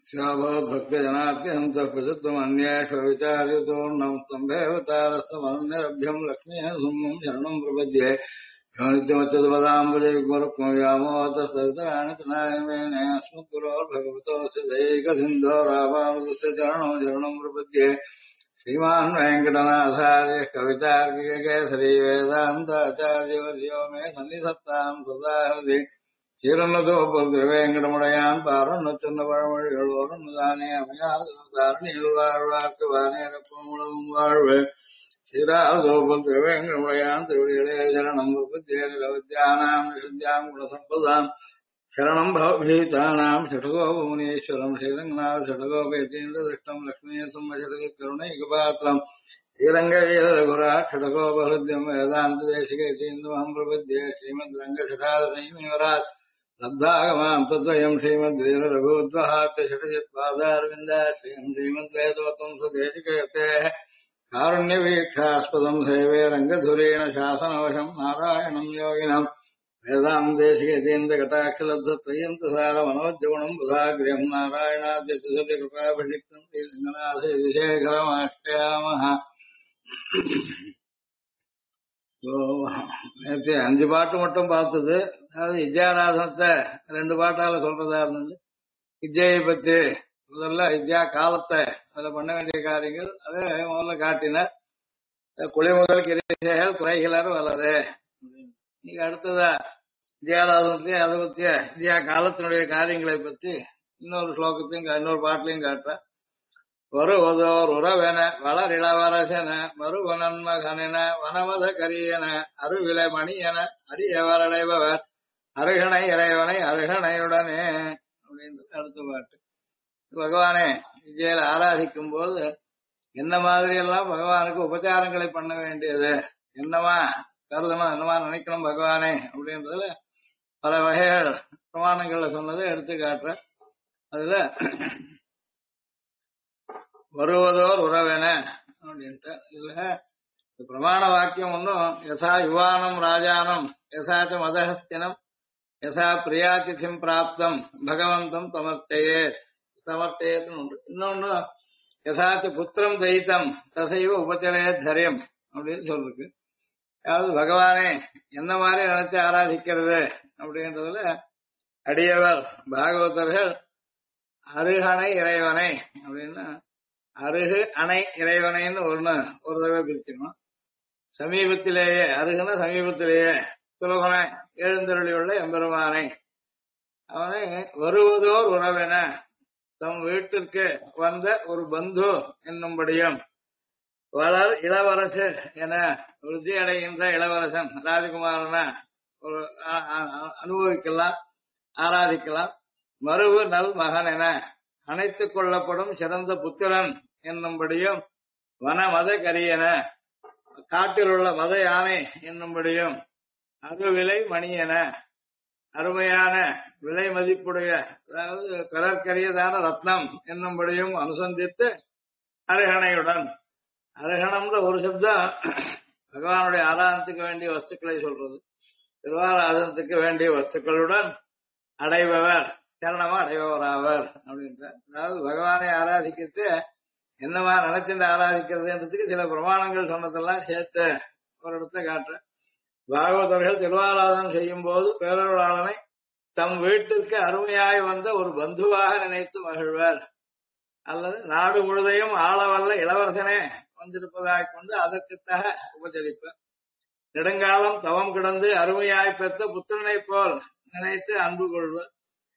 भक्तजनात्यहन्तः प्रसिद्धमन्येषु विचार्यतोर्णम् स्तम्भेऽवतारस्तमन्यरभ्यम् लक्ष्मीः सुम्मम् शरणम् प्रपद्ये यो नित्यमच्युतपदाम्बुजैर्गुरुक्मव्यामोहतस्तवितराणि तनायमेने अस्मद्गुरोर्भगवतोऽस्य दैकसिन्धो रामानुजस्य चरणो शरणम् प्रपद्ये श्रीमान् वेङ्कटनाथार्य कवितार्किककेसरी वेदान्ताचार्यवर्यो मे सन्निधत्ताम् सदा हृदि சீரன்னதோபதிருவேங்கடமுடையான் பாரன் சொன்ன பழமொழிகளோரும் தானே அமையாதாரணியில் வாழ்வார்க்கு வானேரப்பமுழவும் வாழ்வு சீராதோபல் திருவேங்கடமுடையான் திருவடிகளே சரணம் வித்யானாம் வித்யாம் குணசம்பதாம் சரணம் பவபீதானாம் ஷடகோபமுனீஸ்வரம் ஸ்ரீரங்கநாத ஷடகோபேதீந்திர திருஷ்டம் லக்ஷ்மீ சம்மஷடக கருணைகபாத்திரம் ஸ்ரீரங்கவீரகுரா ஷடகோபஹிருத்யம் வேதாந்த தேசிகேதீந்திரம் பிரபத்யே ஸ்ரீமத் ரங்கஷடாதரைமேவராத் लब्धागमां तद्वयं श्रीमद्वीर रघुद्वहात् षटजित्पादारविन्दाश्रीं श्रीमद्वेदवतं सुदेशिकयतेः कारुण्यवीक्षास्पदं सेवे रङ्गधुरेण शासनवशं नारायणं योगिनं वेदां देशिकेतीन्द्रकटाक्षलब्धत्रयन्तसारमनोज्जगुणं बुधाग्र्यं नारायणाद्यतिकृपाभिषिक्तं श्रीरङ्गनाथविशेखरमाश्रयामः நேற்று 5 பாட்டு மட்டும் பார்த்தது. அதாவது வித்யாராதனத்தை 2 பாட்டால சொல்றதா இருந்தது. வித்யை பத்தி முதல்ல வித்யா காலத்தை அதுல பண்ண வேண்டிய காரியங்கள் அதை முதல்ல காட்டினார். குலை முதல் கிரீசைகள் குறைகளர் வளரு. நீங்க அடுத்ததா வித்யாராதனத்தையும் அதை பத்திய வித்யா காலத்தினுடைய காரியங்களை பத்தி இன்னொரு ஸ்லோகத்தையும் இன்னொரு பாட்டிலையும் காட்டுற வருவதோர் உறவென வளர் இளவரசென மறுவனன் மகனென வனமத கரியன அருவிலை மணியென அரியவரடைபவர் அருகணை இறைவனை அருகணையுடனே அப்படின்னு அடுத்த பாட்டு. பகவானே விஜயில ஆராதிக்கும் போது என்ன மாதிரி எல்லாம் பகவானுக்கு உபச்சாரங்களை பண்ண வேண்டியது, என்னவா கருதணும், என்னவா நினைக்கணும் பகவானே அப்படின்றதுல பல வகைகள் பிரமாணங்கள்ல சொன்னதை எடுத்து காட்டுற. அதுல வருவதோர் உறவென அப்படின்ட்டு இதுல பிரமாண வாக்கியம் ஒன்றும் யசா யுவானம் ராஜானம் யசாச்ச மதஹஸ்தினம் யசா பிரியாதிதிம் பிராப்தம் பகவந்தம் சமர்த்தேன்னு உண்டு. இன்னொன்னு யசாச்ச புத்திரம் தைத்தம் தசைவ உபச்சரே தரியம் அப்படின்னு சொல்லிருக்கு. அதாவது பகவானே என்ன மாதிரி நினைச்சு ஆராதிக்கிறது அப்படின்றதுல அடியவர் பாகவதர்கள் அருகணை இறைவனை அப்படின்னா அருகு அணை இறைவனைன்னு ஒரு தடவை பிரிக்கணும். சமீபத்திலேயே அருகுன சமீபத்திலேயே சுலபன எழுந்தருளியுள்ள எம்பெருமானை அவனை வருவதோர் உறவென தம் வீட்டிற்கு வந்த ஒரு பந்து என்னும்படியும் வளர் இளவரசு என விருத்தி அடைகின்ற இளவரசன் ராஜகுமாரன ஒரு அனுபவிக்கலாம், ஆராதிக்கலாம். மருவு நல் மகன் என அணைத்துக் கொள்ளப்படும் சிறந்த புத்திரன் என்னும்படியும் வன மத கரியன காட்டில் உள்ள மத யானை என்னும்படியும் அருவிலை மணியென அருமையான விலை மதிப்புடைய அதாவது கலற்கரியதான ரத்னம் என்னும்படியும் அனுசந்தித்து அருகணையுடன் அருகணம்ன்ற ஒரு சப்தம் பகவானுடைய ஆராதனத்துக்கு வேண்டிய வஸ்துக்களை சொல்றது. திருவாராதனத்துக்கு வேண்டிய வஸ்துக்களுடன் அடைபவர் சரணமா அடைபவராவர் அப்படின்ற. அதாவது பகவானை ஆராதிக்கிறது என்னவா நினைச்சுட்டு ஆராதிக்கிறதுன்றதுக்கு சில பிரமாணங்கள் சொன்னதெல்லாம் சேர்த்து ஒரு இடத்த காட்டுற. பாகவதர்கள் திருவாராதனம் செய்யும் போது பேரொருளாளனை தம் வீட்டிற்கு அருமையாய் வந்த ஒரு பந்துவாக நினைத்து மகிழ்வர். அல்லது நாடு முழுதையும் ஆளவல்ல இளவரசனே வந்திருப்பதாக கொண்டு அதற்குத்தக உபச்சரிப்பர். நெடுங்காலம் தவம் கிடந்து அருமையாய் பெற்ற புத்திரனை போல் நினைத்து அன்பு கொள்வர்.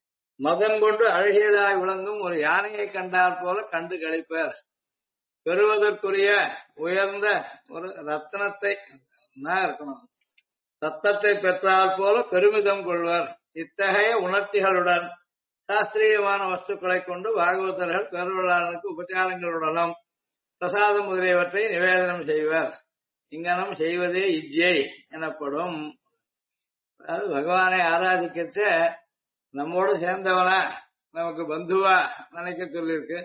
மதம் கொண்டு அழகியதாய் விளங்கும் ஒரு யானையை கண்டார் போல கண்டு கழிப்பர். பெறுவதற்குரிய உயர்ந்த ஒரு ரத்தனத்தை இருக்கணும், ரத்தத்தை பெற்றால் போல பெருமிதம் கொள்வர். இத்தகைய உணர்ச்சிகளுடன் சாஸ்திரியமான வஸ்துக்களை கொண்டு பாகவதர்கள் பெருவளாளனுக்கு உபச்சாரங்களுடனும் பிரசாதம் முதலியவற்றை நிவேதனம் செய்வர். இங்கனம் செய்வதே இஜ்யை எனப்படும். அதாவது பகவானை ஆராதிக்க நம்மோடு சேர்ந்தவனா நமக்கு பந்துவா நினைக்க சொல்லியிருக்கு.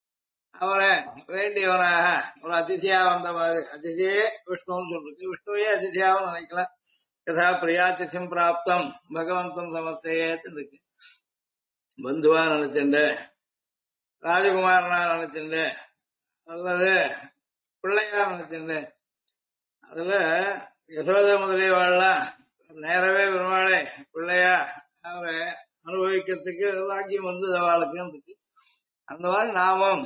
அவரை வேண்டியவனாக ஒரு அதிதியா வந்த மாதிரி, அதிதியே விஷ்ணுன்னு சொல்லிருக்கு, விஷ்ணுவே அதிதியாவும் நினைக்கலாம். யதா பிரியாதிதிம் பிராப்தம் பகவந்தம் சமர்த்தையேன்னு இருக்கு. பந்துவா நினைச்சுண்டு ராஜகுமாரனா நினைச்சுண்டு அல்லது பிள்ளையா நினைச்சுண்டு அதுல யசோத முதலியவாள்லாம் நேரவே பெருமாளை பிள்ளையா அவரை அனுபவிக்கிறதுக்கு வாக்கியம் வந்து அவளுக்கு இருக்கு. அந்த மாதிரி நாமும்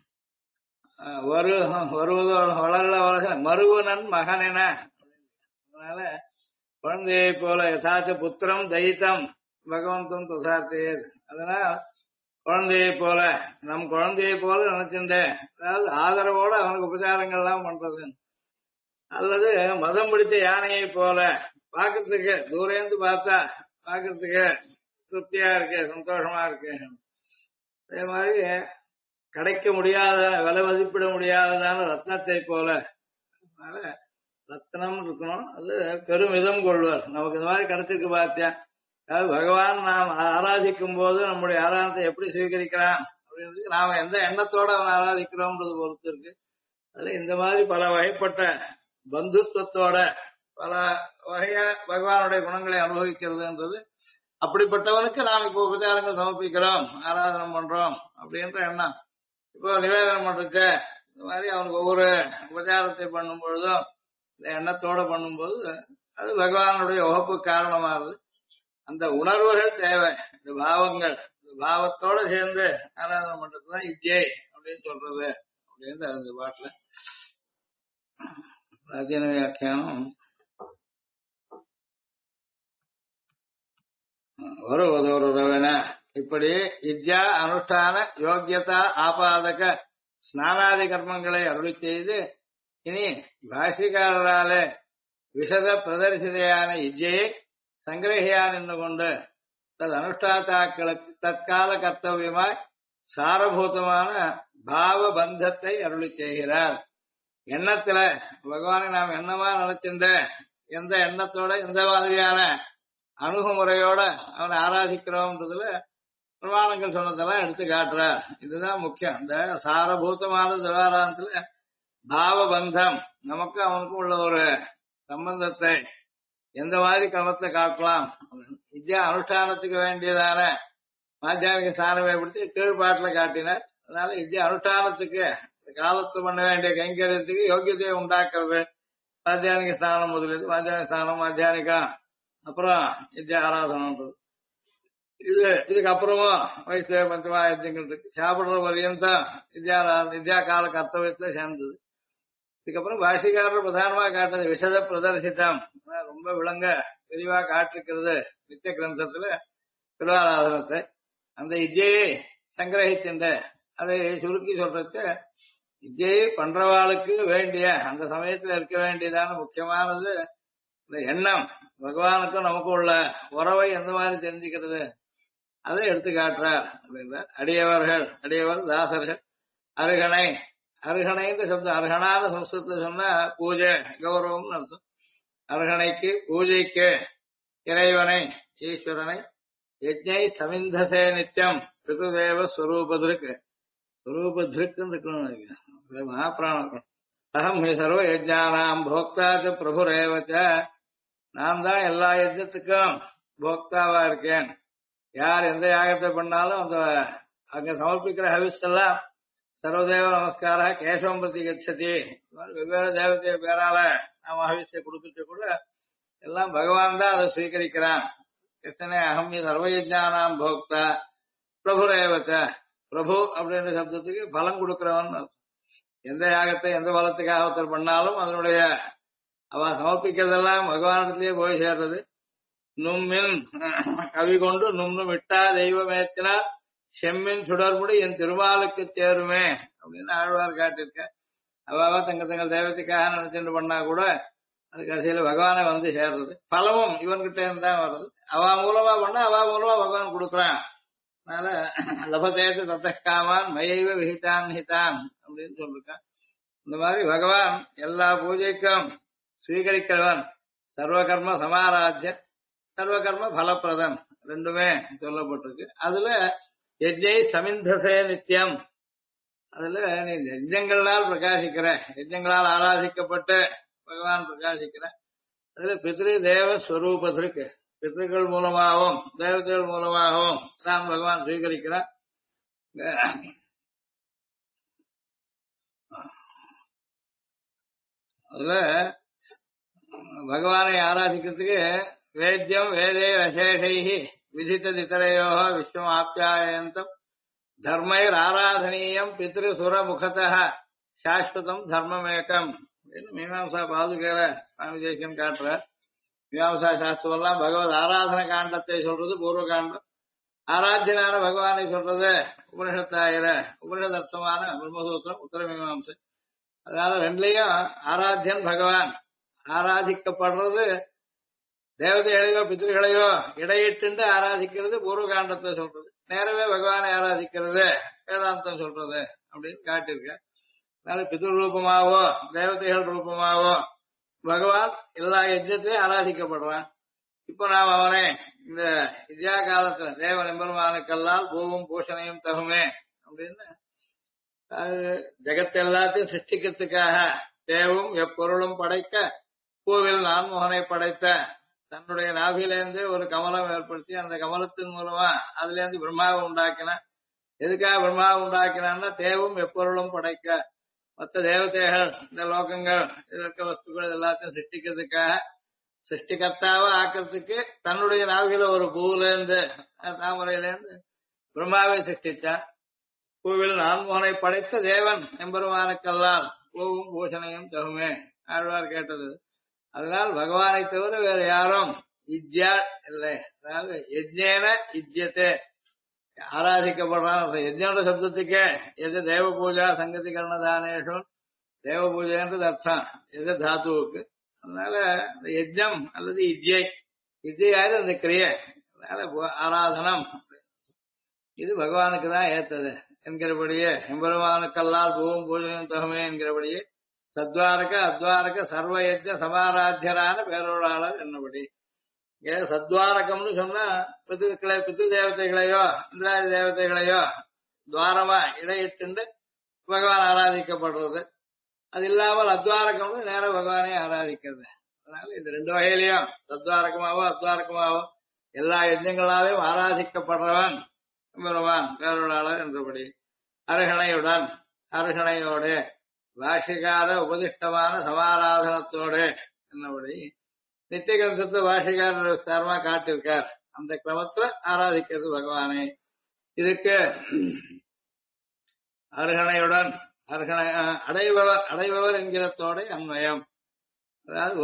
வருவதோ வளர்ல வளர மருவனன் மகனென அதனால குழந்தையை போல யதாச்ச புத்திரம் தைத்தம் பகவந்தம் துசாத்தேர் அதனால் குழந்தையை போல நம் குழந்தையை போல நினைச்சுட்டேன் அதாவது ஆதரவோட அவனுக்கு உபச்சாரங்கள் எல்லாம் பண்றது அல்லது மதம் பிடித்த யானையை போல பாக்கிறதுக்கு தூரேந்து பார்த்தா பாக்கிறதுக்கு திருப்தியா இருக்கு சந்தோஷமா இருக்கு. அதே மாதிரி கிடைக்க முடியாத விலை மதிப்பிட முடியாததான ரத்னத்தை போல அதனால ரத்னம் இருக்கணும் அது பெருமிதம் கொள்வார் நமக்கு இந்த மாதிரி கிடைச்சிருக்கு பார்த்தியா அதாவது பகவான் நாம் ஆராதிக்கும் போது நம்முடைய ஆராதனத்தை எப்படி சுவீகரிக்கிறான் அப்படின்றது நாம எந்த எண்ணத்தோட அவன் ஆராதிக்கிறோம்ன்றது பொறுத்து இருக்கு. அதுல இந்த மாதிரி பல வகைப்பட்ட பந்துத்துவத்தோட பல வகையா பகவானுடைய குணங்களை அனுபவிக்கிறதுன்றது அப்படிப்பட்டவனுக்கு நாம் இப்போ உபச்சாரங்கள் சமர்ப்பிக்கிறோம் ஆராதனம் பண்றோம் அப்படின்ற எண்ணம் இப்போ நிவேதனம் பண்றது இந்த மாதிரி அவனுக்கு ஒவ்வொரு உபச்சாரத்தை பண்ணும் பொழுதும் இந்த எண்ணத்தோட பண்ணும்போது அது பகவானுடைய உகப்பு காரணமாகுது. அந்த உணர்வுகள் தேவை இந்த பாவங்கள் இந்த பாவத்தோட சேர்ந்து ஆராதனை பண்றதுதான் இஜ்ஜை அப்படின்னு சொல்றது அப்படின்னு அந்த பாட்டுல ராஜ்யன வியாக்கியானம் வருவதோருவன இப்படி வித்யா அனுஷ்டான யோக்கியதா ஆபாதக ஸ்நானாதி கர்மங்களை அருளி செய்து இனி பாஷிகாரராலே விசத பிரதர்சிதையான இஜ்ஜையை சங்கிரகியான் என்று கொண்டு தது அனுஷ்டாத்தாக்களுக்கு தற்கால கர்த்தவியமாய் சாரபூதமான பாவ பந்தத்தை அருளி செய்கிறார். எண்ணத்துல பகவானை நாம் எண்ணமா நினைச்சுட்ட எந்த எண்ணத்தோட எந்த மாதிரியான அணுகுமுறையோட அவனை ஆராதிக்கிறோம்ன்றதுல பிரமாணங்கள் சொன்னதெல்லாம் எடுத்து காட்டுறார். இதுதான் முக்கியம். இந்த சாரபூதமான திவாராந்தத்துல பாவபந்தம் நமக்கு அவனுக்கும் உள்ள ஒரு சம்பந்தத்தை எந்த மாதிரி கிரமத்தை காட்டலாம் வித்யா அனுஷ்டானத்துக்கு வேண்டியதான மாத்தியானிக ஸ்நானமே பிடிச்சி கீழ்பாட்டுல காட்டினார். அதனால வித்யா அனுஷ்டானத்துக்கு காலத்து பண்ண வேண்டிய கைங்கரியத்துக்கு யோக்கியத்தையை உண்டாக்குறது மாத்தியானிக ஸ்நானம் முதலில் மாத்தியானிக ஸ்நானம் மாத்தியானிகம் அப்புறம் வித்யா ஆராதனன்றது. இதுக்கப்புறமும் வயசு பஞ்சமாயத்தங்கள் இருக்கு. சாப்பிடுற பரியந்தம் வித்யா கால கர்த்தவியத்துல சேர்ந்தது. இதுக்கப்புறம் பாஷிகாரர் பிரதானமா காட்டுறது விஷத பிரதர்சித்தம் ரொம்ப விளங்க விரிவா காட்டிருக்கிறது நித்திய கிரந்தத்துல திருவாராதனத்தை அந்த இஜ்ஜையை சங்கிரகிச்சுண்ட அதை சுருக்கி சொல்றது இஜ்ஜையை பண்றவாளுக்கு வேண்டிய அந்த சமயத்துல இருக்க வேண்டியதான முக்கியமானது இந்த எண்ணம் பகவானுக்கும் நமக்கும் உள்ள உறவை எந்த மாதிரி தெரிஞ்சுக்கிறது அதை எடுத்து காட்டுறார் அப்படின்ற அடியவர் தாசர்கள் அருகணை அருகணைன்ற சப்தம் அருகனான சம்ஸ்கிருதத்தை சொன்னா பூஜை கௌரவம்னு அர்த்தம். அருகணைக்கு பூஜைக்கு இறைவனை ஈஸ்வரனை யஜ்ஞை சமிந்தசே நித்தியம் பிதுதேவ ஸ்வரூபதிருக்கு ஸ்வரூபதிருக்குன்னு இருக்கணும் மகாபிராணம். அகம் ஹி சர்வ யஜ்ஞானாம் போக்தாச்ச பிரபுரேவச்ச நான் தான் எல்லா யஜ்ஞத்துக்கும் போக்தாவா இருக்கேன். யார் எந்த யாகத்தை பண்ணாலும் அந்த அங்க சமர்ப்பிக்கிற ஹவிஸ் எல்லாம் சர்வதேவ நமஸ்கார கேசவம் பிரதி கச்சதி வெவ்வேறு தேவதைய பேரால நாம ஹவிஸை கொடுத்துட்டு கூட எல்லாம் பகவான் தான் அதை ஸ்வீகரிக்கிறான். எத்தனை அகம் சர்வயஜானாம் போக்தா பிரபுரேவச்ச பிரபு அப்படின்ற சப்தத்துக்கு பலம் கொடுக்கிறவன் எந்த யாகத்தை எந்த பலத்துக்காக ஒருத்தர் பண்ணாலும் அதனுடைய அவன் சமர்ப்பிக்கிறதெல்லாம் பகவானிடத்திலேயே போய் சேர்றது. நும்மின் கவி கொண்டு நும்னும் விட்டா தெய்வமேத்தினால் செம்மின் சுடர்முடி என் திருமாலுக்கு சேருமே அப்படின்னு ஆழ்வார் காட்டியிருக்க. அவாவா தங்கள் தெய்வத்துக்காக நினைச்சுட்டு பண்ணா கூட அது கடைசியில பகவானை வந்து சேர்றது. பலமும் இவன்கிட்ட இருந்தா வருது. அவ மூலமா பண்ணா அவ மூலமா பகவான் கொடுக்குறான். அதனால லபதேத்து தத்தக்காமான் மயைவ விஹிதான் ஹிதான் அப்படின்னு சொல்லிருக்கான். இந்த மாதிரி பகவான் எல்லா பூஜைக்கும் ஸ்வீகரிக்கிறவன் சர்வகர்ம சமாராஜ்ய சர்வகர்ம பலப்பிரதன் ரெண்டுமே சொல்லப்பட்டிருக்கு. அதுல யஜ்ஞை சமிந்தசே நித்தியம் அதுல நீ யஜ்ஞங்களால் பிரகாசிக்கிற யஜ்ஞங்களால் ஆராதிக்கப்பட்டு பகவான் பிரகாசிக்கிற அதுல பித்ரு தேவ ஸ்வரூபத்திற்கு பித்ருக்கள் மூலமாகவும் தேவதைகள் மூலமாகவும் தான் பகவான் ஸ்வீகரிக்கிறார். அதுல பகவானை ஆராதிக்கிறதுக்கு வேத்யம் வேதே விசேஷைஹி விதித்ததிதரையோ விஸ்வம் ஆப்யாயந்தம் தர்மைர் ஆராதனீயம் பித்ரு சுர முகத்தः சாஸ்வதம் தர்மமேகம் மீமாம்சா பாதுகையில சுவாமி தேசிகன் காட்டுற மீமாம்சா சாஸ்திரம் எல்லாம் பகவத் ஆராதன காண்டத்தை சொல்றது பூர்வ காண்டம், ஆராத்தியனான பகவானை சொல்றது உபனிஷத்தாயிர உபனிஷதர்த்தமான பிரம்மசூத்திரம் உத்தர மீமாம்சை. அதனால ரெண்டுலயும் ஆராத்தியன் பகவான், ஆராதிக்கப்படுறது தேவதைகளையோ பித்திருகளையோ இடையிட்டு ஆராதிக்கிறது பூர்வ காண்டத்தை சொல்றது, நேரவே பகவானை ஆராதிக்கிறது வேதாந்தம் சொல்றது அப்படின்னு காட்டியிருக்க. அதனால பிதிரு ரூபமாவோ தேவதைகள் ரூபமாவோ பகவான் எல்லா யஜ்ஞத்திலையும் ஆராதிக்கப்படுறான். இப்போ நாம் அவனை இந்த வித்யா காலத்துல தேவ நெம்பெருமானுக்கெல்லாம் பூவும் பூஷணையும் தகுமே அப்படின்னு ஜெகத் எல்லாத்தையும் சிருஷ்டிக்கிறதுக்காக தேவும் எப்பொருளும் படைக்க பூவில் நான்முகனை படைத்த தன்னுடைய நாபிலேருந்து ஒரு கமலம் ஏற்படுத்தி அந்த கமலத்தின் மூலமா அதுல இருந்து பிரம்மாவை உண்டாக்கின. எதுக்காக பிரம்மாவை உண்டாக்கினான்னா தேவும் எப்பொருளும் படைக்க மற்ற தேவதைகள் இந்த லோகங்கள் இதில் இருக்க வஸ்துக்கள் எல்லாத்தையும் சிருஷ்டிக்கிறதுக்காக சிருஷ்டிகர்த்தாவா ஆக்கிறதுக்கு தன்னுடைய நாவில ஒரு பூவிலேருந்து தாமரையிலேருந்து பிரம்மாவை சிருஷ்டித்தான். பூவில் நான்முகனை படைத்த தேவன் எம்பெருமானுக்கெல்லாம் பூவும் பூஷணையும் தகுமே ஆழ்வார் கேட்டது. அதனால் பகவானை தவிர வேற யாரும் இஜ்யா இல்லை. அதாவது யஜ்ஞேன இஜ்யத்தே ஆராதிக்கப்படுறான். யஜ்ஞோட சப்தத்துக்கே எது தேவ பூஜா சங்கதி கர்ணதானேஷு தேவ பூஜைன்றது அர்த்தம் எது தாத்துவுக்கு. அதனால இந்த யஜ்ஞம் அல்லது இஜ்யை இஜ்யாவது அந்த கிரியை. அதனால ஆராதனம் இது பகவானுக்கு தான் ஏத்தது என்கிறபடியே எம்பெருமானுக்கல்லால் பூவும் பூஜனையும் தகுமே என்கிறபடியே சத்வாரக அத்வாரக சர்வ யஜ்ஞ சமாராத்தியரான பேரோடாளர் என்னபடி. சத்வாரகம்னு சொன்னா பித்து தேவதைகளையோ இந்திராதி தேவதைகளையோ துவாரமா இடையிட்டு பகவான் ஆராதிக்கப்படுறது. அது இல்லாமல் அத்வாரகம்னு நேர பகவானே ஆராதிக்கிறது. அதனால இது ரெண்டு வகையிலையும் சத்வாரகமாவோ அத்வாரகமாவோ எல்லா யஜ்ஞங்களாலையும் ஆராதிக்கப்படுறவன் பெருமான் பேரோடாளர் என்றபடி. அருகணையுடன் அருகணையோடு பாஷிகார உபதிஷ்டமான சமாராதனத்தோடு என்னபடி நித்திய கிரந்தத்தை பாஷிகாரர் விஸ்தாரமா காட்டியிருக்கார். அந்த கிரமத்துல ஆராதிக்கிறது பகவானை. இதுக்கு அருகணையுடன் அருகணை அடைபவர் என்கிறதோட அன்வயம். அதாவது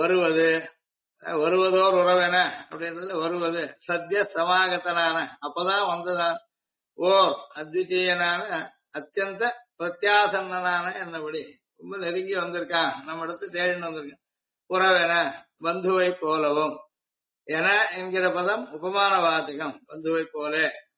வருவதோர் உறவென அப்படின்றதுல வருவது சத்திய சமாகத்தனான அப்பதான் வந்ததான் ஓர் அத்விதீயனான அத்தியந்த பிரத்யாசன்னனான என்னபடி ரொம்ப நெருங்கி வந்திருக்கான், நம்ம இடத்து தேடின்னு வந்திருக்கான். உறவென பந்துவை போலவும் என என்கிற பதம் உபமான வாதகம். பந்துவை போல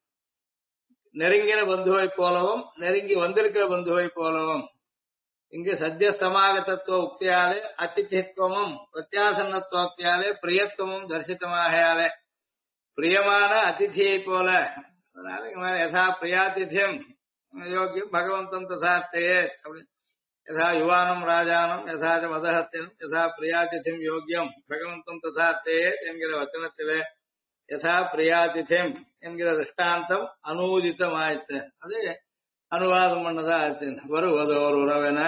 நெருங்கின பந்துவை போலவும் நெருங்கி வந்திருக்கிற பந்துவை போலவும். இங்கு சத்திய சமாகத்தத்துவ உக்தியாலே அத்தியத்துவமும் பிரத்யாசன்னத்துவக்தியாலே பிரியத்துவமும் தரிசித்தமாகையாலே பிரியமான அதிதியை போல. அதனால இங்க யதா பிரியாதித்யம் யோக்கியம் பகவந்தம் ததார்த்தையே அப்படி யதா யுவானம் ராஜானம் யதாச்ச மதஹத்தியம் யதா பிரியாதித்யம் யோக்கியம் பகவந்தம் ததார்த்தையே என்கிற வச்சனத்திலே யதா பிரியாதித்யம் என்கிற திருஷ்டாந்தம் அனூதித்தமாயிற்று. அது அனுவாதம் பண்ணதா ஆச்சு. வருவதோர் உறவென.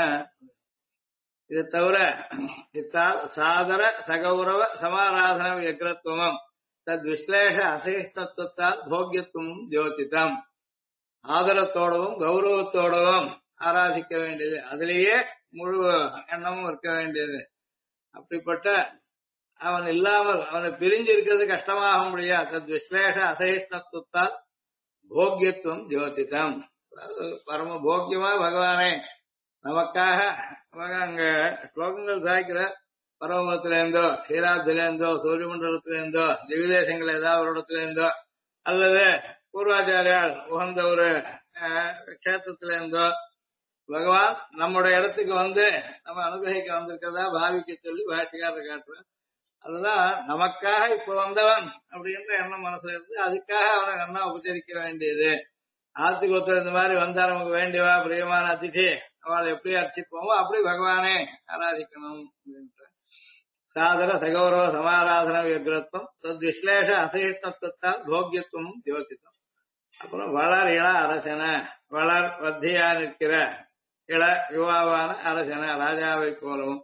இது தவிர சாதர சகௌரவ சமாராதன வியக்ரத்துவம் தத் விஸ்லேஷ அசகிஷ்டத்தால் போக்கியத்துவம் ஜோதித்தம். ஆதரத்தோடவும் கௌரவத்தோடவும் ஆராதிக்க வேண்டியது, அதிலேயே முழு எண்ணமும் இருக்க வேண்டியது. அப்படிப்பட்ட அவன் இல்லாமல் அவனை பிரிஞ்சு இருக்கிறது கஷ்டமாக முடியாது. தத் விஸ்லேஷ அசகிஷ்டத்தால் போக்கியத்துவம் ஜோதித்தம். பரம போக்கியமா பகவானே நமக்காக அங்க ஸ்லோகங்கள் சாய்க்கிற பரமபத்திலேருந்தோ ஹீராப்திலேருந்தோ சூரிய மண்டலத்திலேருந்தோ திவிதேசங்கள் ஏதாவது ஒரு இடத்துலேருந்தோ அல்லது பூர்வாச்சாரியால் உகந்த ஒரு கஷேத்திரத்திலேருந்தோ பகவான் நம்முடைய இடத்துக்கு வந்து நம்ம அனுகிரகிக்க வந்திருக்கிறதா பாவிக்க சொல்லி பாஷிகாரர் காட்டுறார். அதுதான் நமக்காக இப்ப வந்தவன் அப்படின்ற எண்ணம் மனசுல இருந்து அதுக்காக அவனை நல்லா உபச்சரிக்க வேண்டியது. ஆத்துக்கு ஒருத்தர் இந்த மாதிரி வந்தா நமக்கு வேண்டியவா பிரியமான அதிதி அவளை எப்படி அர்ச்சிப்போமோ அப்படி பகவானே ஆராதிக்கணும் அப்படின்ற சாதர சகௌரவ சமாராதன வியக்ரத்துவம் தத் விஸ்லேஷ அசகிஷ்டத்தால் போக்கியத்துவம் ஜோதித்தம். அப்புறம் வளர் இள அரசன வளர் வர்த்தியா நிற்கிற இள யுவாவான அரசன ராஜாவை போலவும்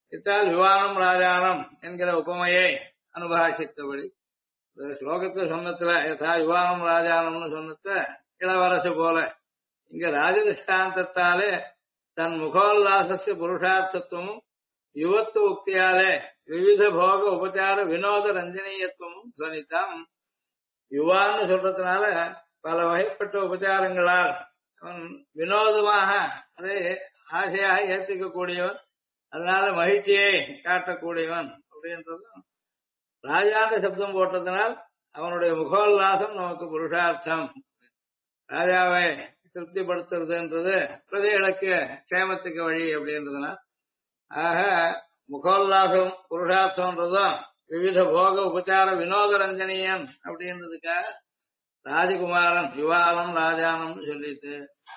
இத்தால் யுவானம் ராஜானம் என்கிற உபமையை அனுபாஷித்தபடி ஸ்லோகத்துல சொன்னத்துல யதா யுவானம் ராஜானம்னு சொன்னத இளவரசு போல இங்க ராஜதிஷ்டாந்தத்தாலே தன் முகோல்லாசஸ்ய புருஷார்த்தத்துவமும் யுவத்துவ உக்தியாலே விவித போக உபச்சார வினோத ரஞ்சனீயத்துவமும் துவனித்தாம். யுவான்னு சொல்றதுனால பல வகைப்பட்ட உபச்சாரங்களால் அவன் வினோதமாக அதை ஆசையாக ஏற்றுக்கக்கூடியவன், அதனால மகிழ்ச்சியை காட்டக்கூடியவன் அப்படின்றதும் ராஜாண்ட சப்தம் போட்டதனால் அவனுடைய முகோல்லாசம் நமக்கு புருஷார்த்தம். ராஜாவை திருப்திப்படுத்துறதுன்றது பிரஜைகளுக்கு க்ஷேமத்துக்கு வழி அப்படின்றதுனால் ஆக முகோல்லாசம் புருஷார்த்தம்ன்றதும் விவித போக உபச்சார வினோத ரஞ்சனியன் அப்படின்றதுக்காக ராஜகுமாரன் யுவானம் ராஜானம் சொல்லிட்டு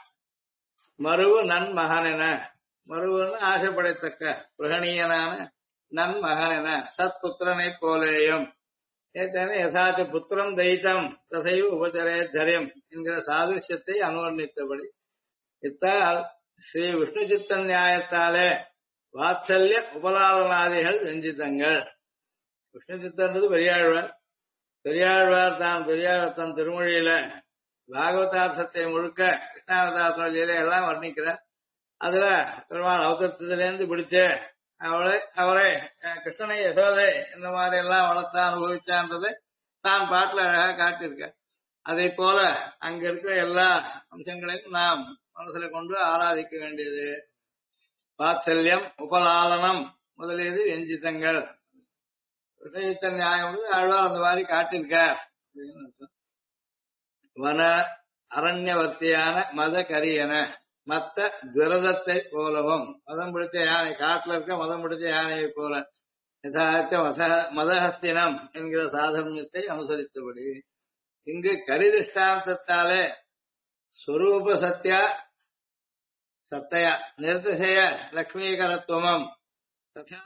மருவு நன்மகனென மருவுன்னு ஆசைப்படத்தக்க பிரகணீயனான நன்மகனென சத்புத்திரனை போலேயும் ஏத்தேன யசாச்ச புத்திரம் தைத்தம் தசைவு உபச்சரே தரியம் என்கிற சாதிருஷ்யத்தை அனுவர்ணித்தபடி இத்தால் ஸ்ரீ விஷ்ணு சித்த நியாயத்தாலே வாத்சல்ய உபலாலனாதிகள் வெஞ்சித்தங்கள். விஷ்ணு சித்தன்றது பெரியாழ்வார். பெரியாழ்வார் தன் திருமொழியில பாகவதார்த்தத்தை முழுக்க கிருஷ்ணாவதாரத்தில எல்லாம் வர்ணிக்கிறார். அதுல பெருமாள் அவதரித்ததிலேருந்து பிடிச்சு அவரை கிருஷ்ணனை யசோதை இந்த மாதிரி எல்லாம் வளர்த்தா அனுபவிச்சான்றதை தான் பாட்டுல அழகா காட்டியிருக்க. அதை போல அங்க இருக்கிற எல்லா அம்சங்களையும் நாம் மனசுல கொண்டு ஆராதிக்க வேண்டியது. வாத்சல்யம் உபலாலனம் முதலியது வெஞ்சித்தங்கள். விஷ்ணுசித்த நியாயம் ஆழ்வார் அந்த மாதிரி காட்டியிருக்கார் அப்படின்னு அர்த்தம். வன அரண்யவர்த்தியான மத கரியன மத்த துரதத்தை போலவும் மதம் பிடிச்ச யானை காட்டுல இருக்க மதம் பிடிச்ச யானையை போல யதாச்ச மதஹஸ்தினம் என்கிற சாதர்மியத்தை அனுசரித்தபடி இங்கு கரிதிஷ்டாந்தத்தாலே ஸ்வரூப சத்யா சத்தயா நிர்திசய லக்ஷ்மீகரத்துவம் ததா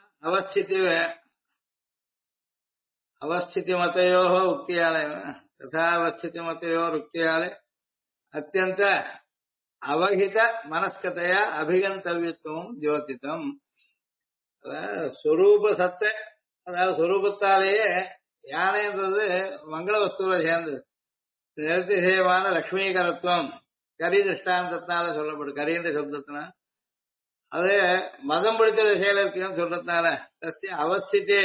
அவஸ்திதி मतयो उक्तियाले तथा अवस्थिति मतयो उक्तियाले अत्यंत அவகித மனஸ்கதையா அபிகந்தவியத்துவம் ஜோதித்தம். ஸ்வரூப சத்தை அதாவது ஸ்வரூபத்தாலேயே யானைன்றது மங்கள வஸ்துவை சேர்ந்தது. நிர்திசயமான லக்ஷ்மீகரத்துவம் கரி திருஷ்டாந்தத்தினால சொல்லப்படும். கரின்ற சப்தத்தினா அது மதம் பிடிச்ச திசையில இருக்குன்னு சொல்றதுனால தஸ்ய அவஸ்திதி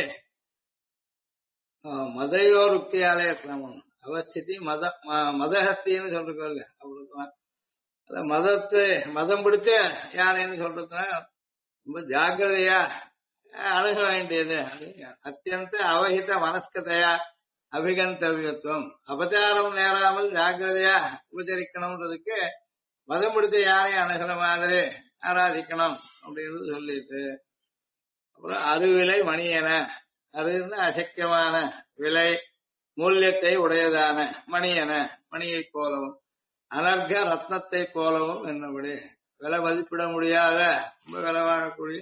மதையோர் உக்தியாலே இருக்கலாம். அவஸ்திதி மதஹஸ்தின்னு சொல்றோம். அவளுக்கு மதம் பிடிச்ச யானைன்னு சொல்றதுனா ரொம்ப ஜாக்கிரதையா அணுக வேண்டியது. அத்தியந்த அவஹித மனஸ்கதையா அபிகந்தவியத்துவம் அபச்சாரம் நேராமல் ஜாக்கிரதையா உபச்சரிக்கணும்ன்றதுக்கு மதம் பிடிச்ச யானை அணுகிற மாதிரி ஆராதிக்கணும் அப்படின்றது சொல்லிட்டு அப்புறம் அருவிலை மணியன அருன்னு அசக்கியமான விலை மூல்யத்தை உடையதான மணியன மணியை போலவும் அனர்க ரத்னத்தை போலவும் என்னபடி விலை மதிப்பிட முடியாத ரொம்ப விலை வாங்கக்கூடிய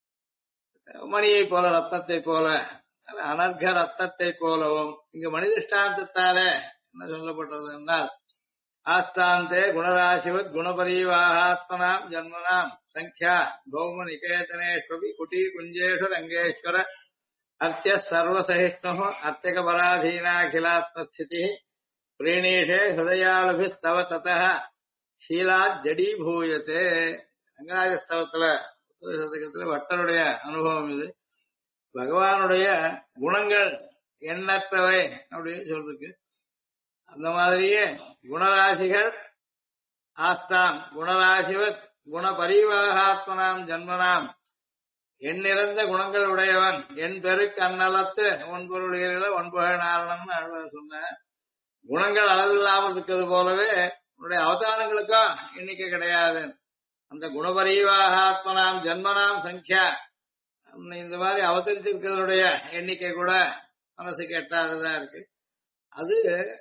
மணியை போல ரத்னத்தை போல அனர்க ரத்னத்தை போலவும் இங்கு மனிதிஷ்டாந்தத்தால என்ன சொல்லப்பட்டது என்றால் ஆஸ்தாந்தே குணராசிவத் குணபரிவாகாத்மனாம் ஜன்மனாம் சங்கியா பௌம நிகேதனேஸ்வபி குட்டி குஞ்சேஷு ரங்கேஸ்வர அர்த்திய சர்வசகிஷ்ணு அர்த்தக பராதீனாகிலாத்மஸ்திதி பிரீணீஷே ஹிருதயாலுபிஸ்தவ ததः ஷீலாத் ஜடீபூயத்தே. ரங்கராஜஸ்தவத்துல சதகத்துல பட்டருடைய அனுபவம் இது. பகவானுடைய குணங்கள் எண்ணற்றவை அப்படின்னு சொல்லிருக்கு. அந்த மாதிரியே குணராசிகள் ஆஸ்தாம் குணராசிவத் குண பரிவாகாத்மனாம் ஜன்மனாம் எண்ணிறந்த குணங்கள் உடையவன் என் பெருக்கு அந்நலத்து ஒன்பொருளியர்கள ஒன்புகழ் நாரணம்னு அழ்வார் சொன்ன குணங்கள் அளவில்லாமல் இருக்கிறது போலவே உன்னுடைய அவதாரங்களுக்கும் எண்ணிக்கை கிடையாது. அந்த குணபரிவாகாத்மனாம் ஜன்மனாம் சங்கியா இந்த மாதிரி அவதரித்திருக்கிறதுடைய எண்ணிக்கை கூட மனசுக்கு எட்டாததா இருக்கு. அது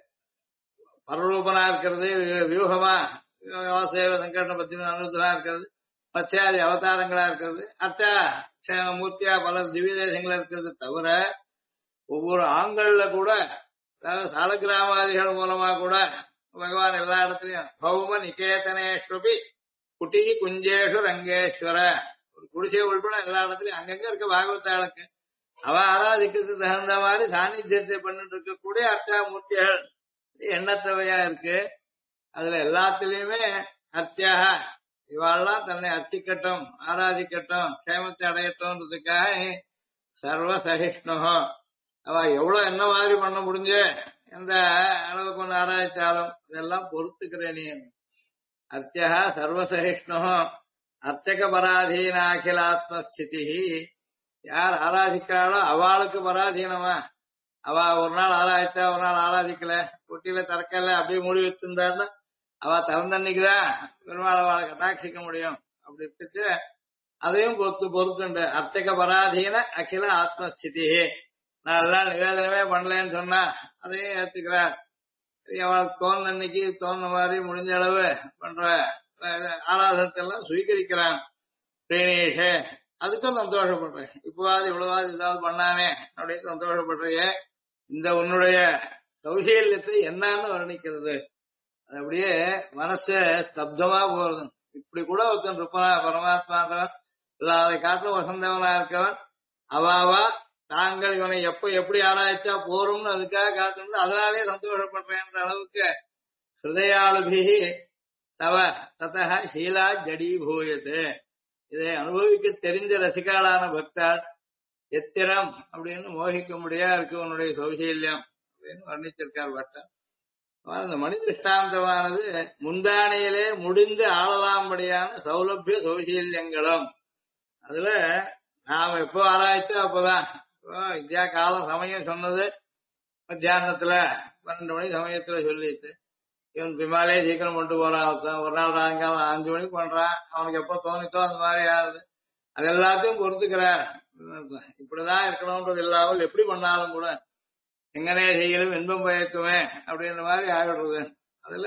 பரரூபனா இருக்கிறது, வியூகமா வாசுதேவ சங்கர்ண பத்தின அனுருத்தனா இருக்கிறது, மத்யாதி அவதாரங்களா இருக்கிறது, அர்த்தா மூர்த்தியா பல திவ்ய தேசங்களா இருக்கிறது தவிர ஒவ்வொரு ஆண்கள்ல கூட அதாவது சாலக்கிராமாதிகள் மூலமா கூட பகவான் எல்லா இடத்துலயும் பௌம நிகேதனேஸ்வபி குட்டி குஞ்சேஷு ரங்கேஸ்வர ஒரு குடிசை உள்பட எல்லா இடத்துலயும் அங்கங்க இருக்க பாகவத்தாளுக்கு அவ ஆராதிக்கிறதுக்கு தகுந்த மாதிரி சாநித்தியத்தை பண்ணிட்டு இருக்கக்கூடிய அர்ச்சாமூர்த்திகள் எண்ணத்தவையா இருக்கு. அதுல எல்லாத்துலயுமே அர்த்தியாக இவாள்லாம் தன்னை அர்ச்சிக்கட்டும், ஆராதிக்கட்டும், க்ஷேமத்தை அடையட்டும்ன்றதுக்காக சர்வ சகிஷ்ணுகோ அவ எவ்வளவு என்ன மாதிரி பண்ண முடிஞ்சு எந்த அளவுக்கு ஒன்று ஆராய்ச்சாலும் இதெல்லாம் பொறுத்துக்கிறேன் நீ. அர்த்தியா சர்வசகிஷ்ணுகோ அர்ச்சக பராதீன அகிலாத்மஸ்திதி. யார் ஆராதிக்கிறாளோ அவளுக்கு பராதீனமா. அவ ஒரு நாள் ஆராய்ச்சா ஒரு நாள் ஆராதிக்கல, குட்டியில திறக்கல, அப்படியே மூடி வச்சிருந்தாருன்னா அவ திறந்தன்னைக்குதான் பெருமாள் அவளை கட்டாட்சிக்க முடியும். அப்படி இருந்துச்சு அதையும் பொறுத்துண்டு அர்ச்சக பராதீன அகில ஆத்மஸ்திதி. நான் எல்லாம் நிவேதனமே பண்ணலன்னு சொன்னா அதையும் ஏத்துக்கிறார். அவளுக்கு தோணுன அன்னைக்கு தோணுன மாதிரி முடிஞ்ச அளவு பண்ற ஆராதனத்தை எல்லாம் சுவீகரிக்கிறான். ஸ்ரீனீஷே அதுக்கும் சந்தோஷப்படுறேன். இப்போவாது இவ்வளவாது ஏதாவது பண்ணானே அப்படின்னு சந்தோஷப்படுறையே. இந்த உன்னுடைய சௌசீல்யத்தை என்னன்னு வர்ணிக்கிறது. அது அப்படியே மனசு ஸ்தப்தமா போறது. இப்படி கூட ஒருத்தன் இருப்பான் பரமாத்மான்றவன், அதை காட்டிலும் வசந்தவனா இருக்கவன். அவாவா தாங்கள் இவனை எப்ப எப்படி ஆராய்ச்சா போறோம்னு அதுக்காக காத்து அதனாலே சந்தோஷப்படுறேன்ற அளவுக்கு ஹிருதயாளுபிகி தவ ததா ஷீலா ஜடீபூயது. இதை அனுபவிக்க தெரிஞ்ச ரசிகாளான பக்தாள் எத்திரம் அப்படின்னு மோகிக்க முடியா இருக்கு உன்னுடைய சௌசீல்யம் அப்படின்னு வர்ணிச்சிருக்கார் பட்டர். இந்த மணி திருஷ்டாந்தமானது முந்தானையிலே முடிந்து ஆளலாம்படியான சௌலபிய சௌசீல்யங்களும். அதுல நாம எப்போ ஆராய்ச்சோ அப்பதான் வித்யா காலம் சமயம் சொன்னது மத்தியானத்துல 12 மணி சமயத்துல சொல்லிட்டு இவன் பிமாலே சீக்கிரம் கொண்டு போறான். ஒரு நாள் சாயங்காலம் 5 மணிக்கு பண்றான். அவனுக்கு எப்போ தோணித்தோ அந்த மாதிரி ஆகுது. அது எல்லாத்தையும் பொறுத்துக்கிறார். இப்படிதான் இருக்கணும்ன்றது இல்லாமல் எப்படி பண்ணாலும் கூட எங்கனே செய்யலும் இன்பம் பயக்குமே அப்படின்ற மாதிரி ஆகிடுறது. அதுல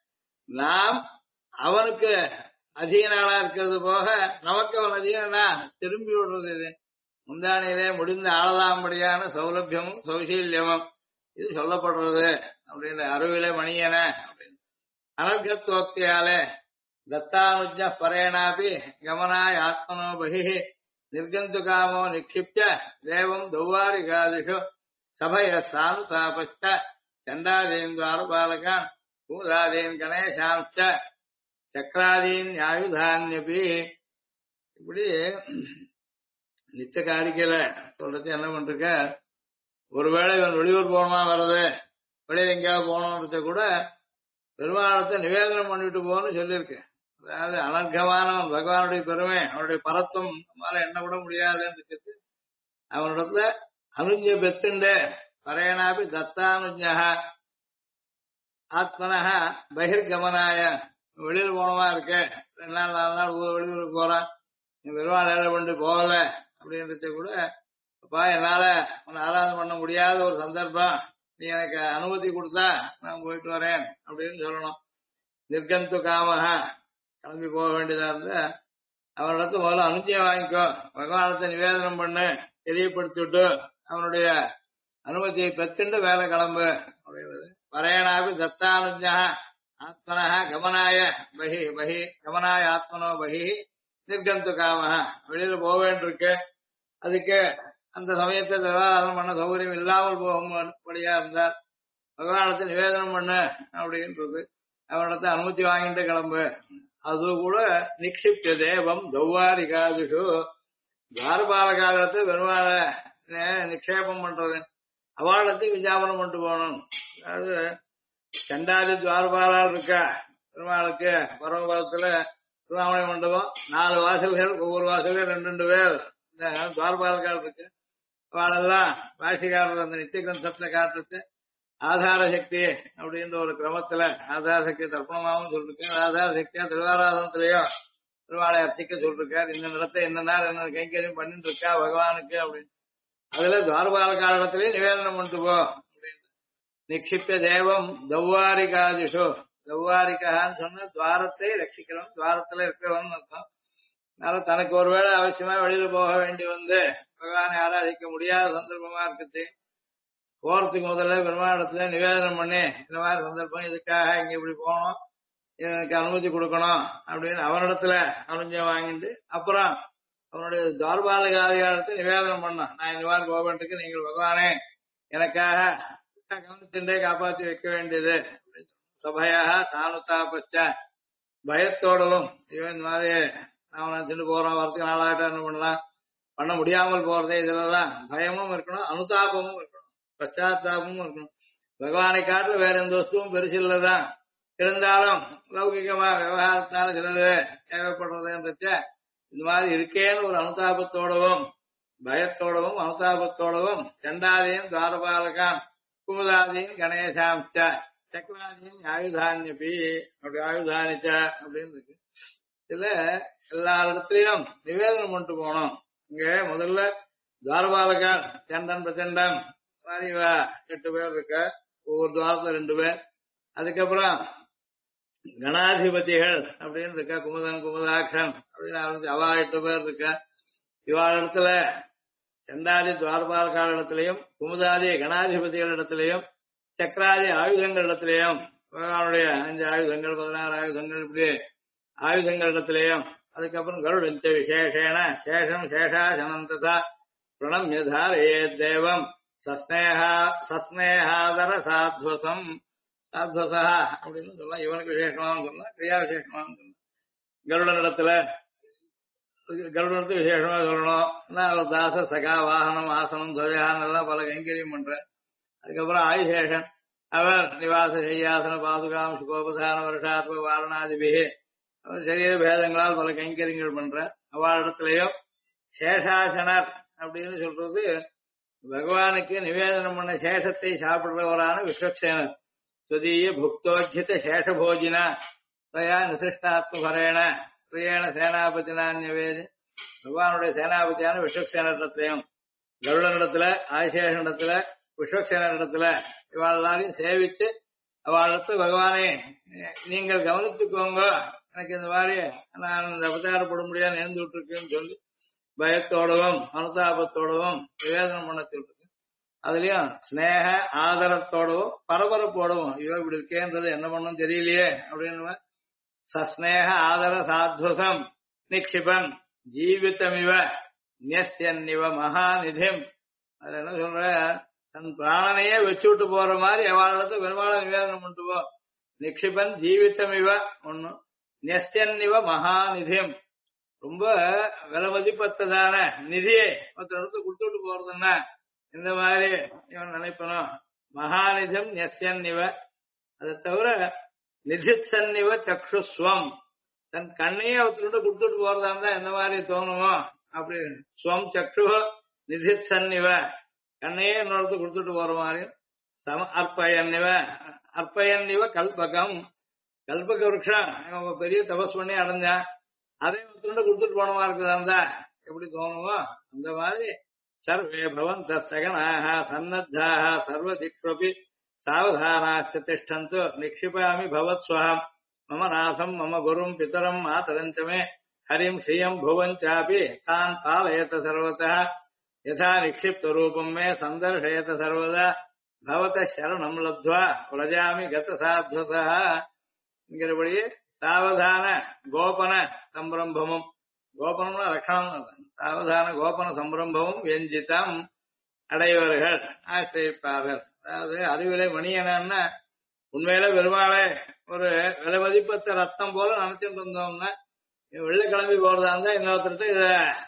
நாம் அவனுக்கு அதீனாளா இருக்கிறது போக நமக்கு அவன் அதீனா திரும்பி விடுறது. இது முந்தானையிலே முடிந்த ஆளலாம்படியான சௌலபியமும் சௌசீல்யமும் இது சொல்லப்படுறது அப்படின்னு அருவிலே மணியன அப்படின்னு அனர்கத்துவக்தியாலே தத்தானுஜ பரேணாபி கமனாய ஆத்மனோ பகி நிர்கந்து காமோ நிக்ஷிப்ய தேவம் தௌவாரிகாதிஷு சபய சானுதாபஸ்ட சண்டாதீன் துவாரபாலகான் பூதாதீன் கணேசாம்ச சக்கராதீன் ஆயுதான்யபி. இப்படி நித்திய காரிக்கையில சொல்றது என்ன பண்ருக்க, ஒருவேளை இவன் வெளியூர் போகணுமா வர்றது, வெளியில எங்கேயாவது போகணுன்றத கூட பெருமாளத்தை நிவேதனம் பண்ணிட்டு போகணும்னு சொல்லியிருக்கு. அதாவது அனர்கமானவன் பகவானுடைய பெருமை அவனுடைய பரத்துவம் நம்மளால எண்ண விட முடியாதுன்னு அவனிடத்துல அனுஜ பெத்துண்டு பரையனாபி தத்தானுஜா ஆத்மனஹ பகிர்கமனாய வெளியில் போனமா இருக்க 2 நாள் 4 நாள் வெளியூருக்கு போறான், நீ பெருமாள் ஏழை பண்ணி போகல அப்படின்றத கூட அப்பா என்னால உன்னை ஆராதனை பண்ண முடியாத ஒரு சந்தர்ப்பம், நீ எனக்கு அனுமதி கொடுத்தா நான் போயிட்டு வரேன் அப்படின்னு சொல்லணும். நிர்கந்து காமஹா கிளம்பி போக வேண்டியதா இருந்தா அவனிடத்து முதல்ல அனுஜியம் வாங்கிக்கோ, பகவானத்தை நிவேதனம் பண்ணு, தெரியப்படுத்திவிட்டு அவனுடைய அனுமதியை பெற்றுண்டு வேலை கிளம்பு அப்படின்றது. பரையனாபி தத்தானுஜா ஆத்மனஹ கமனாய பகி பகி கமனாய ஆத்மனோ பகி நிர்கந்து காமஹ வெளியில போக வேண்டியிருக்கு. அதுக்கு அந்த சமயத்தை நிவாரணம் பண்ண சௌகரியம் இல்லாமல் போகும்படியா இருந்தால் பகவானத்தை நிவேதனம் பண்ணு அப்படின்றது. அவனிடத்தை அனுமதி வாங்கிட்டு கிளம்பு. அது கூட நிக்ஷிப்த தேவம் தௌவாரிகாதிஷு துவாரபாலகாலத்தை பெருமாள நிக்ஷேபம் பண்றது, அவாளத்தை விஜாபனம் பண்ணிட்டு போகணும். அதாவது சண்டாதி துவாரபாலால் இருக்கா பெருமாளுக்கு பரமபதத்துல திருவாமணி மண்டபம் 4 வாசல்கள், ஒவ்வொரு வாசல்கள் 2 பேர் துவாரபாலகால் இருக்கு. அவளெல்லாம் பாஷிகாரர் அந்த நித்திய கிரந்தத்துல காட்டுறது ஆதார சக்தி அப்படின்ற ஒரு கிரமத்துல ஆதார சக்தி தர்ப்பணமாகவும் சொல்லிருக்காரு. ஆதார சக்தியா திருவாராதனத்திலயும் திருவாளை அர்ச்சிக்க சொல்லிருக்காரு. இந்த நிலத்தை என்ன நாள் என்ன கைங்கரியம் பண்ணிட்டு இருக்கா பகவானுக்கு அப்படின்னு. அதுல துவாரபால காலத்திலேயே நிவேதனம் பண்ணிட்டு போ அப்படின்னு. நிக்ஷிப்த தேவம் தௌவாரிகாதிஷோ, தௌவாரிகான்னு சொன்ன துவாரத்தை ரட்சிக்கிறவன், துவாரத்துல இருக்கிறவன் அர்த்தம். அதனால தனக்கு ஒருவேளை அவசியமா வெளியில போக வேண்டி வந்து பகவானை ஆராதிக்க முடியாத சந்தர்ப்பமா இருக்குது போறதுக்கு முதல்ல பெருமாளத்துல நிவேதனம் பண்ணி இந்த மாதிரி சந்தர்ப்பம் இதுக்காக இங்க இப்படி போகணும், எனக்கு அனுமதி கொடுக்கணும் அப்படின்னு அவனிடத்துல அனுமதியை வாங்கிட்டு அப்புறம் அவனுடைய துவாரபாலகாதிகாரத்தை நிவேதனம் பண்ணான். நான் இந்த மாதிரி கோபன்ட்டுக்கு நீங்கள் பகவானே எனக்காக கவனிச்சுட்டே காப்பாற்றி வைக்க வேண்டியது. சபையாக சானுத்தாபச்ச பயத்தோடவும் இவன் இந்த மாதிரி அவன் நினைச்சுட்டு போறான், வரத்துக்கு நாளாயிட்டா என்ன பண்ணலாம், பண்ண முடியாமல் போறதே, இதுலதான் பயமும் இருக்கணும், அனுதாபமும் இருக்கணும், பச்சாத்தாபமும் இருக்கணும். பகவானை காட்டுல வேற எந்த வஸ்துவும் பெருசு இல்லதான், இருந்தாலும் லௌகிகமா விவகாரத்தினால சிலது தேவைப்படுறதுன்றச்ச இந்த மாதிரி இருக்கேன்னு ஒரு அனுதாபத்தோடவும் பயத்தோடவும் அனுதாபத்தோடவும் சண்டாதியும் துவாரபாலகான் குமுதாதியும் கணேசாம்ச சக்கராதியும் ஆயுதான்யபி அப்படி ஆயுதானிச்ச அப்படின்னு இருக்கு. இதுல எல்லா இடத்துலயும் நிவேதனம் பண்ணிட்டு போனோம். இங்க முதல்ல துவாரபாலகான் சண்டன் பிரச்சண்டன் மாதிரி 8 பேர் இருக்க, ஒவ்வொரு துவாரத்துல 2 பேர். அதுக்கப்புறம் கணாதிபதிகள் அப்படின்னு இருக்கா, குமுதன் குமுதாட்சன் அப்படின்னு ஆரம்பிச்சு அவா 8 பேர் இருக்கா. இவாள் இடத்துல சண்டாதி துவாரபாலகால் இடத்திலையும் குமுதாதி கணாதிபதிகள் இடத்திலையும் சக்கராதி ஆயுதங்கள் இடத்திலையும் பகவானுடைய 5 ஆயுதங்கள் 16 ஆயுதங்கள் இப்படி ஆயுதங்கள் இடத்திலையும். அதுக்கப்புறம் கருடஞ்ச விசேஷேன சேஷம் சேஷாசனந்ததா பிரணம்ய தாரயே தேவம் சஸ்னேகாதர சாத்வசம் சாத்வசா அப்படின்னு சொல்லலாம். இவனுக்கு விசேஷமானு சொல்லலாம், கிரியா விசேஷமானு சொல்லலாம். கருடனிடத்துல கருடனுக்கு விசேஷமா சொல்லணும். அவர் தாச சகா வாகனம் ஆசனம் துவஜான் எல்லாம் பல கைங்கரியம் பண்ற. அதுக்கப்புறம் ஆயுசேஷன் அவர் நிவாச செய்யாசன பாதுகாம் சுகோபதான வருஷாத்ம வாரணாதிபிகே அவர் சரீர பேதங்களால் பல கைங்கரியங்கள் பண்ற. அவளிடத்திலையும் சேஷாசனர் அப்படின்னு சொல்றது பகவானுக்கு நிவேதனம் பண்ண சேஷத்தை சாப்பிடுறவரான விஸ்வக்சேனர். சுதீய புக்தோஜித சேஷபோஜினா தயா நிசிஷ்டாத்மபரேண பிரியேன சேனாபதினான்யவேது பகவானுடைய சேனாபதியான விஸ்வக்சேனரிடத்திலையும் கருடனிடத்துல ஆயுசேஷனிடத்துல விஸ்வக்சேனரிடத்துல இவாளெல்லாரையும் சேவிச்சு அவளிடத்து பகவானே நீங்கள் கவனித்துக்கோங்க, எனக்கு இந்த மாதிரி நான் இந்த அவதாரப்பட முடியாது நேர்ந்து விட்டுருக்கேன்னு சொல்லி பயத்தோடவும் அனுதாபத்தோடவும் நிவேதனம் பண்ண சொல்லிருக்கு. அதுலயும் ஸ்னேக ஆதரத்தோடவும் பரபரப்போடவும் இவ இப்படி இருக்கேன்றது என்ன பண்ணும் தெரியலையே அப்படின்னு சஸ்னேக ஆதர சாத்வசம் நிக்ஷிபன் ஜீவிதமிவ நியஸ்யன்னிவ மகாநிதிம். அது என்ன சொல்ற, தன் பிராணனையே வச்சு விட்டு போற மாதிரி எவாளத்தை பெருமாளை நிவேதனம் பண்ணிட்டு போ. நிக்ஷிபன் ஜீவிதமிவ ஒண்ணு, நியஸ்யன்னிவ மகாநிதிம் ரொம்ப விலை மதிப்பத்ததான நிதியை மற்ற இடத்துக்கு கொடுத்துட்டு போறதுன்னா இந்த மாதிரி இவன் நினைப்பனும். மகாநிதம் நெஸ்யன்னிவ. அதை தவிர நிதிச்சன்னிவ சக்ஷுஸ்வம், தன் கண்ணையே அவர்கிட்ட கொடுத்துட்டு போறதா இருந்தா எந்த மாதிரி தோணுமோ அப்படி ஸ்வம் சக்ஷு நிதிச்சன்னிவ, கண்ணையே இன்னொருத்து கொடுத்துட்டு போற மாதிரி. சம அர்ப்பயன்னிவ அர்ப்பயன்னிவ கல்பகம், கல்பக விருட்சம் இவங்க பெரிய தபஸ் பண்ணி அடைஞ்சான், அதை ஒருத்தருண்ட கொடுத்துட்டு போனமா இருக்குதா இருந்தா எப்படி தோணுமோ அந்த மாதிரி. சர்வே பவந்த சகனாக சன்னத்தாக சர்வதிக்ஷ்வபி சாவதானாச்ச திஷ்டந்து நிக்ஷிபாமி பவத்ஸ்வஹம் மம நாசம் மம குரும் பிதரம் மாதரஞ்சமே ஹரிம் ஸ்ரீயம் புவஞ்சாபி தான் பாலயத சர்வதா யதா நிக்ஷிப்த ரூபம் மே சந்தர்ஷயத சர்வதா பவத சரணம் லப்த்வா உலஜாமி கத சாத்வதா. இங்கிறபடியே சாவதான கோபன சம்பிரம்பமும், கோபனம்னா ரக்கணம், சாவதான கோபன சம்பிரம்பமும் வெஞ்சிதம் அடையவர்கள் ஆசிரிப்பார்கள். அதாவது அறிவிலை மணியனா உண்மையில பெருமாளை ஒரு விலை மதிப்பத்த ரத்தம் போல நினைச்சுட்டு இருந்தோம்னா வெள்ள கிளம்பி போறதா இருந்தா இன்னொருத்தருட்டு இத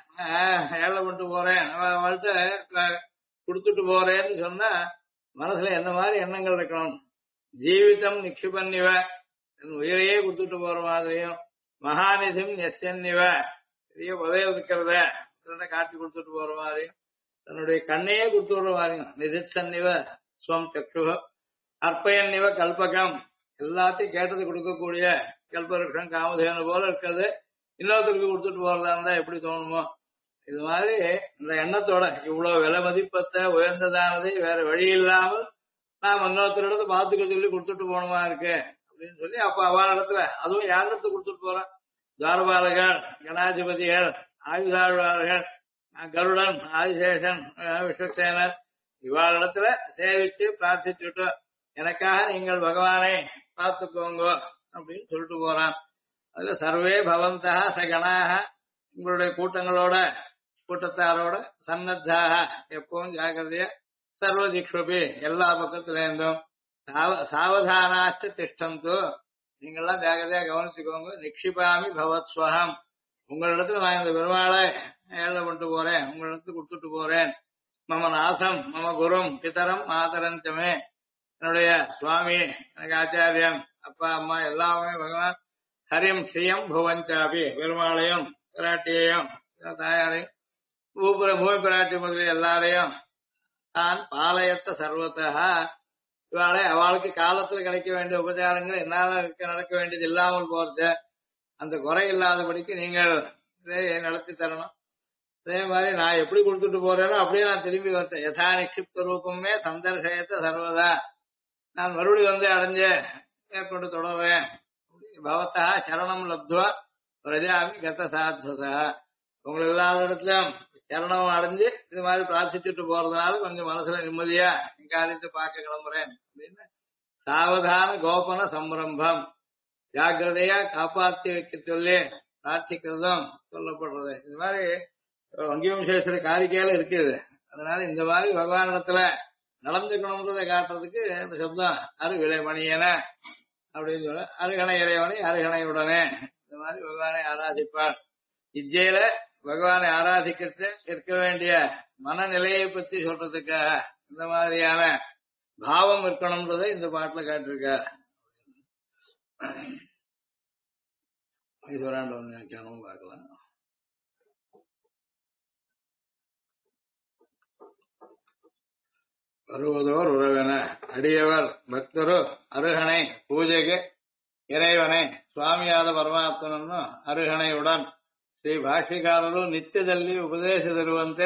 ஏழை பண்ணிட்டு போறேன் அவள்கிட்ட கொடுத்துட்டு போறேன்னு சொன்னா மனசுல எந்த மாதிரி எண்ணங்கள் இருக்கணும். ஜீவிதம் நிக்ஷிபன்னிவ, உயிரையே கொடுத்துட்டு போற மாதிரியும், மகாநிதிம் நெஸ்யன்னிவ பெரிய புதையல் இருக்கிறத காட்டி கொடுத்துட்டு போற மாதிரியும், தன்னுடைய கண்ணையே கொடுத்து விடுற மாதிரியும். நிதிச்சன்னிவ ஸ்வம் சக்ஷு அர்ப்பயன்னிவ கல்பகம், எல்லாத்தையும் கேட்டது கொடுக்கக்கூடிய கல்பருஷம் காமதேனு போல இருக்கிறது இன்னொருத்தருக்கு கொடுத்துட்டு போறதா இருந்தா எப்படி தோணுமோ இது மாதிரி இந்த எண்ணத்தோட இவ்வளவு விலை மதிப்பத்தை உயர்ந்ததானதை வேற வழி இல்லாமல் நாம் இன்னொருத்தரிடத்தை பார்த்துக்க சொல்லி கொடுத்துட்டு போனோமா இருக்கு அப்படின்னு சொல்லி அப்ப அவளிடத்துல அதுவும் யாரிடத்து கொடுத்துட்டு போறான், துவாரபாலகர் கணாதிபதிகள் ஆயுதாழ்வார்கள் கருடன் ஆதிசேஷன் விஸ்வக்சேனர் இவாளிடத்துல சேவிச்சு பிரார்த்திச்சுட்டு எனக்காக நீங்கள் பகவானை பார்த்துக்கோங்க அப்படின்னு சொல்லிட்டு போறான். அதுல சர்வே பவந்தா சகணாக உங்களுடைய கூட்டங்களோட கூட்டத்தாரோட சன்னத்தாக எப்பவும் ஜாக்கிரதையா சர்வ திக்ஷபி எல்லா பக்கத்துல இருந்தும் சாவதானாச்சு திஷ்டந்து நீங்கெல்லாம் ஜாக்கிரதையா கவனிச்சுக்கோங்க. நிக்ஷிபாமி பவத்ஸ்வகம் உங்களிடத்துல நான் இந்த பெருமாளை ஏழை பண்ணிட்டு போறேன், உங்களிடத்துக்கு கொடுத்துட்டு போறேன். மம நாசம் மம குரும் பிதரம் மாதரஞ்சமே என்னுடைய சுவாமி எனக்கு ஆச்சாரியன் அப்பா அம்மா எல்லாமே பகவான் ஹரிம் ஸ்ரீயம் புவஞ்சாபி பெருமாளையும் பிராட்டியையும் தாயாரையும் பூமி பிராட்டி முதலிய எல்லாரையும் தான் பாலயத்த சர்வத்தா இவாளை அவளுக்கு காலத்துல கிடைக்க வேண்டிய உபச்சாரங்கள் என்னால நடக்க வேண்டியது இல்லாமல் போறது அந்த குறை இல்லாதபடிக்கு நீங்கள் இதை நடத்தி தரணும். அதே மாதிரி நான் எப்படி கொடுத்துட்டு போறேனோ அப்படியே நான் திரும்பி வரேன். யதா நிக்ஷிப்த ரூபமே சந்தர்சயத்தை சர்வதா நான் மறுபடியும் வந்து அடைஞ்சு மேற்கொண்டு தொடர்றேன். பவத்தா சரணம் லப்துவா பிரஜாமி கத சாத்வதா உங்களை இல்லாத இடத்துலயும் சரணம் அடைஞ்சு இது மாதிரி பிரார்த்திச்சுட்டு போறதுனால கொஞ்சம் மனசுல நிம்மதியா காரியத்தை பார்க்க கிளம்புறேன் அப்படின்னு சாவதான கோபன சம்பிரம்பம் ஜாக்கிரதையா காப்பாத்தி வைக்க சொல்லி பிரார்த்திக்கிறதும் சொல்லப்படுறது. இது மாதிரி வங்கிவம்சேஸ்வர காரிக்கையில இருக்குது. அதனால இந்த மாதிரி பகவானிடத்துல நடந்துக்கணும்ன்றதை காட்டுறதுக்கு இந்த சப்தம் அருகிலை மணியன அப்படின்னு சொல்ல அருகணை இறைவனை அருகணையுடனே இந்த மாதிரி பகவானை ஆராதிப்பார். இஜ்ஜையில பகவானை ஆராதிக்கிறது இருக்க வேண்டிய மனநிலையை பத்தி சொல்றதுக்காக இந்த மாதிரியான பாவம் இருக்கணும்ன்றதை இந்த பாட்டுல காட்டிருக்கார். ஈஸ்வராண்ட வியாக்கியானமும் பார்க்கலாம். வருவதோர் உறவென அடியவர் பக்தரு அருகணை பூஜைக்கு இறைவனை சுவாಮಿಯಾದ ಪರಮಾತ್ಮನನ್ನು ಅರುಹಣೆಯುಡನ್ ಶ್ರೀ ಭಾಷ್ಯಕಾರರು ನಿತ್ಯದಲ್ಲಿ ಉಪದೇಶದಿರುವಂತೆ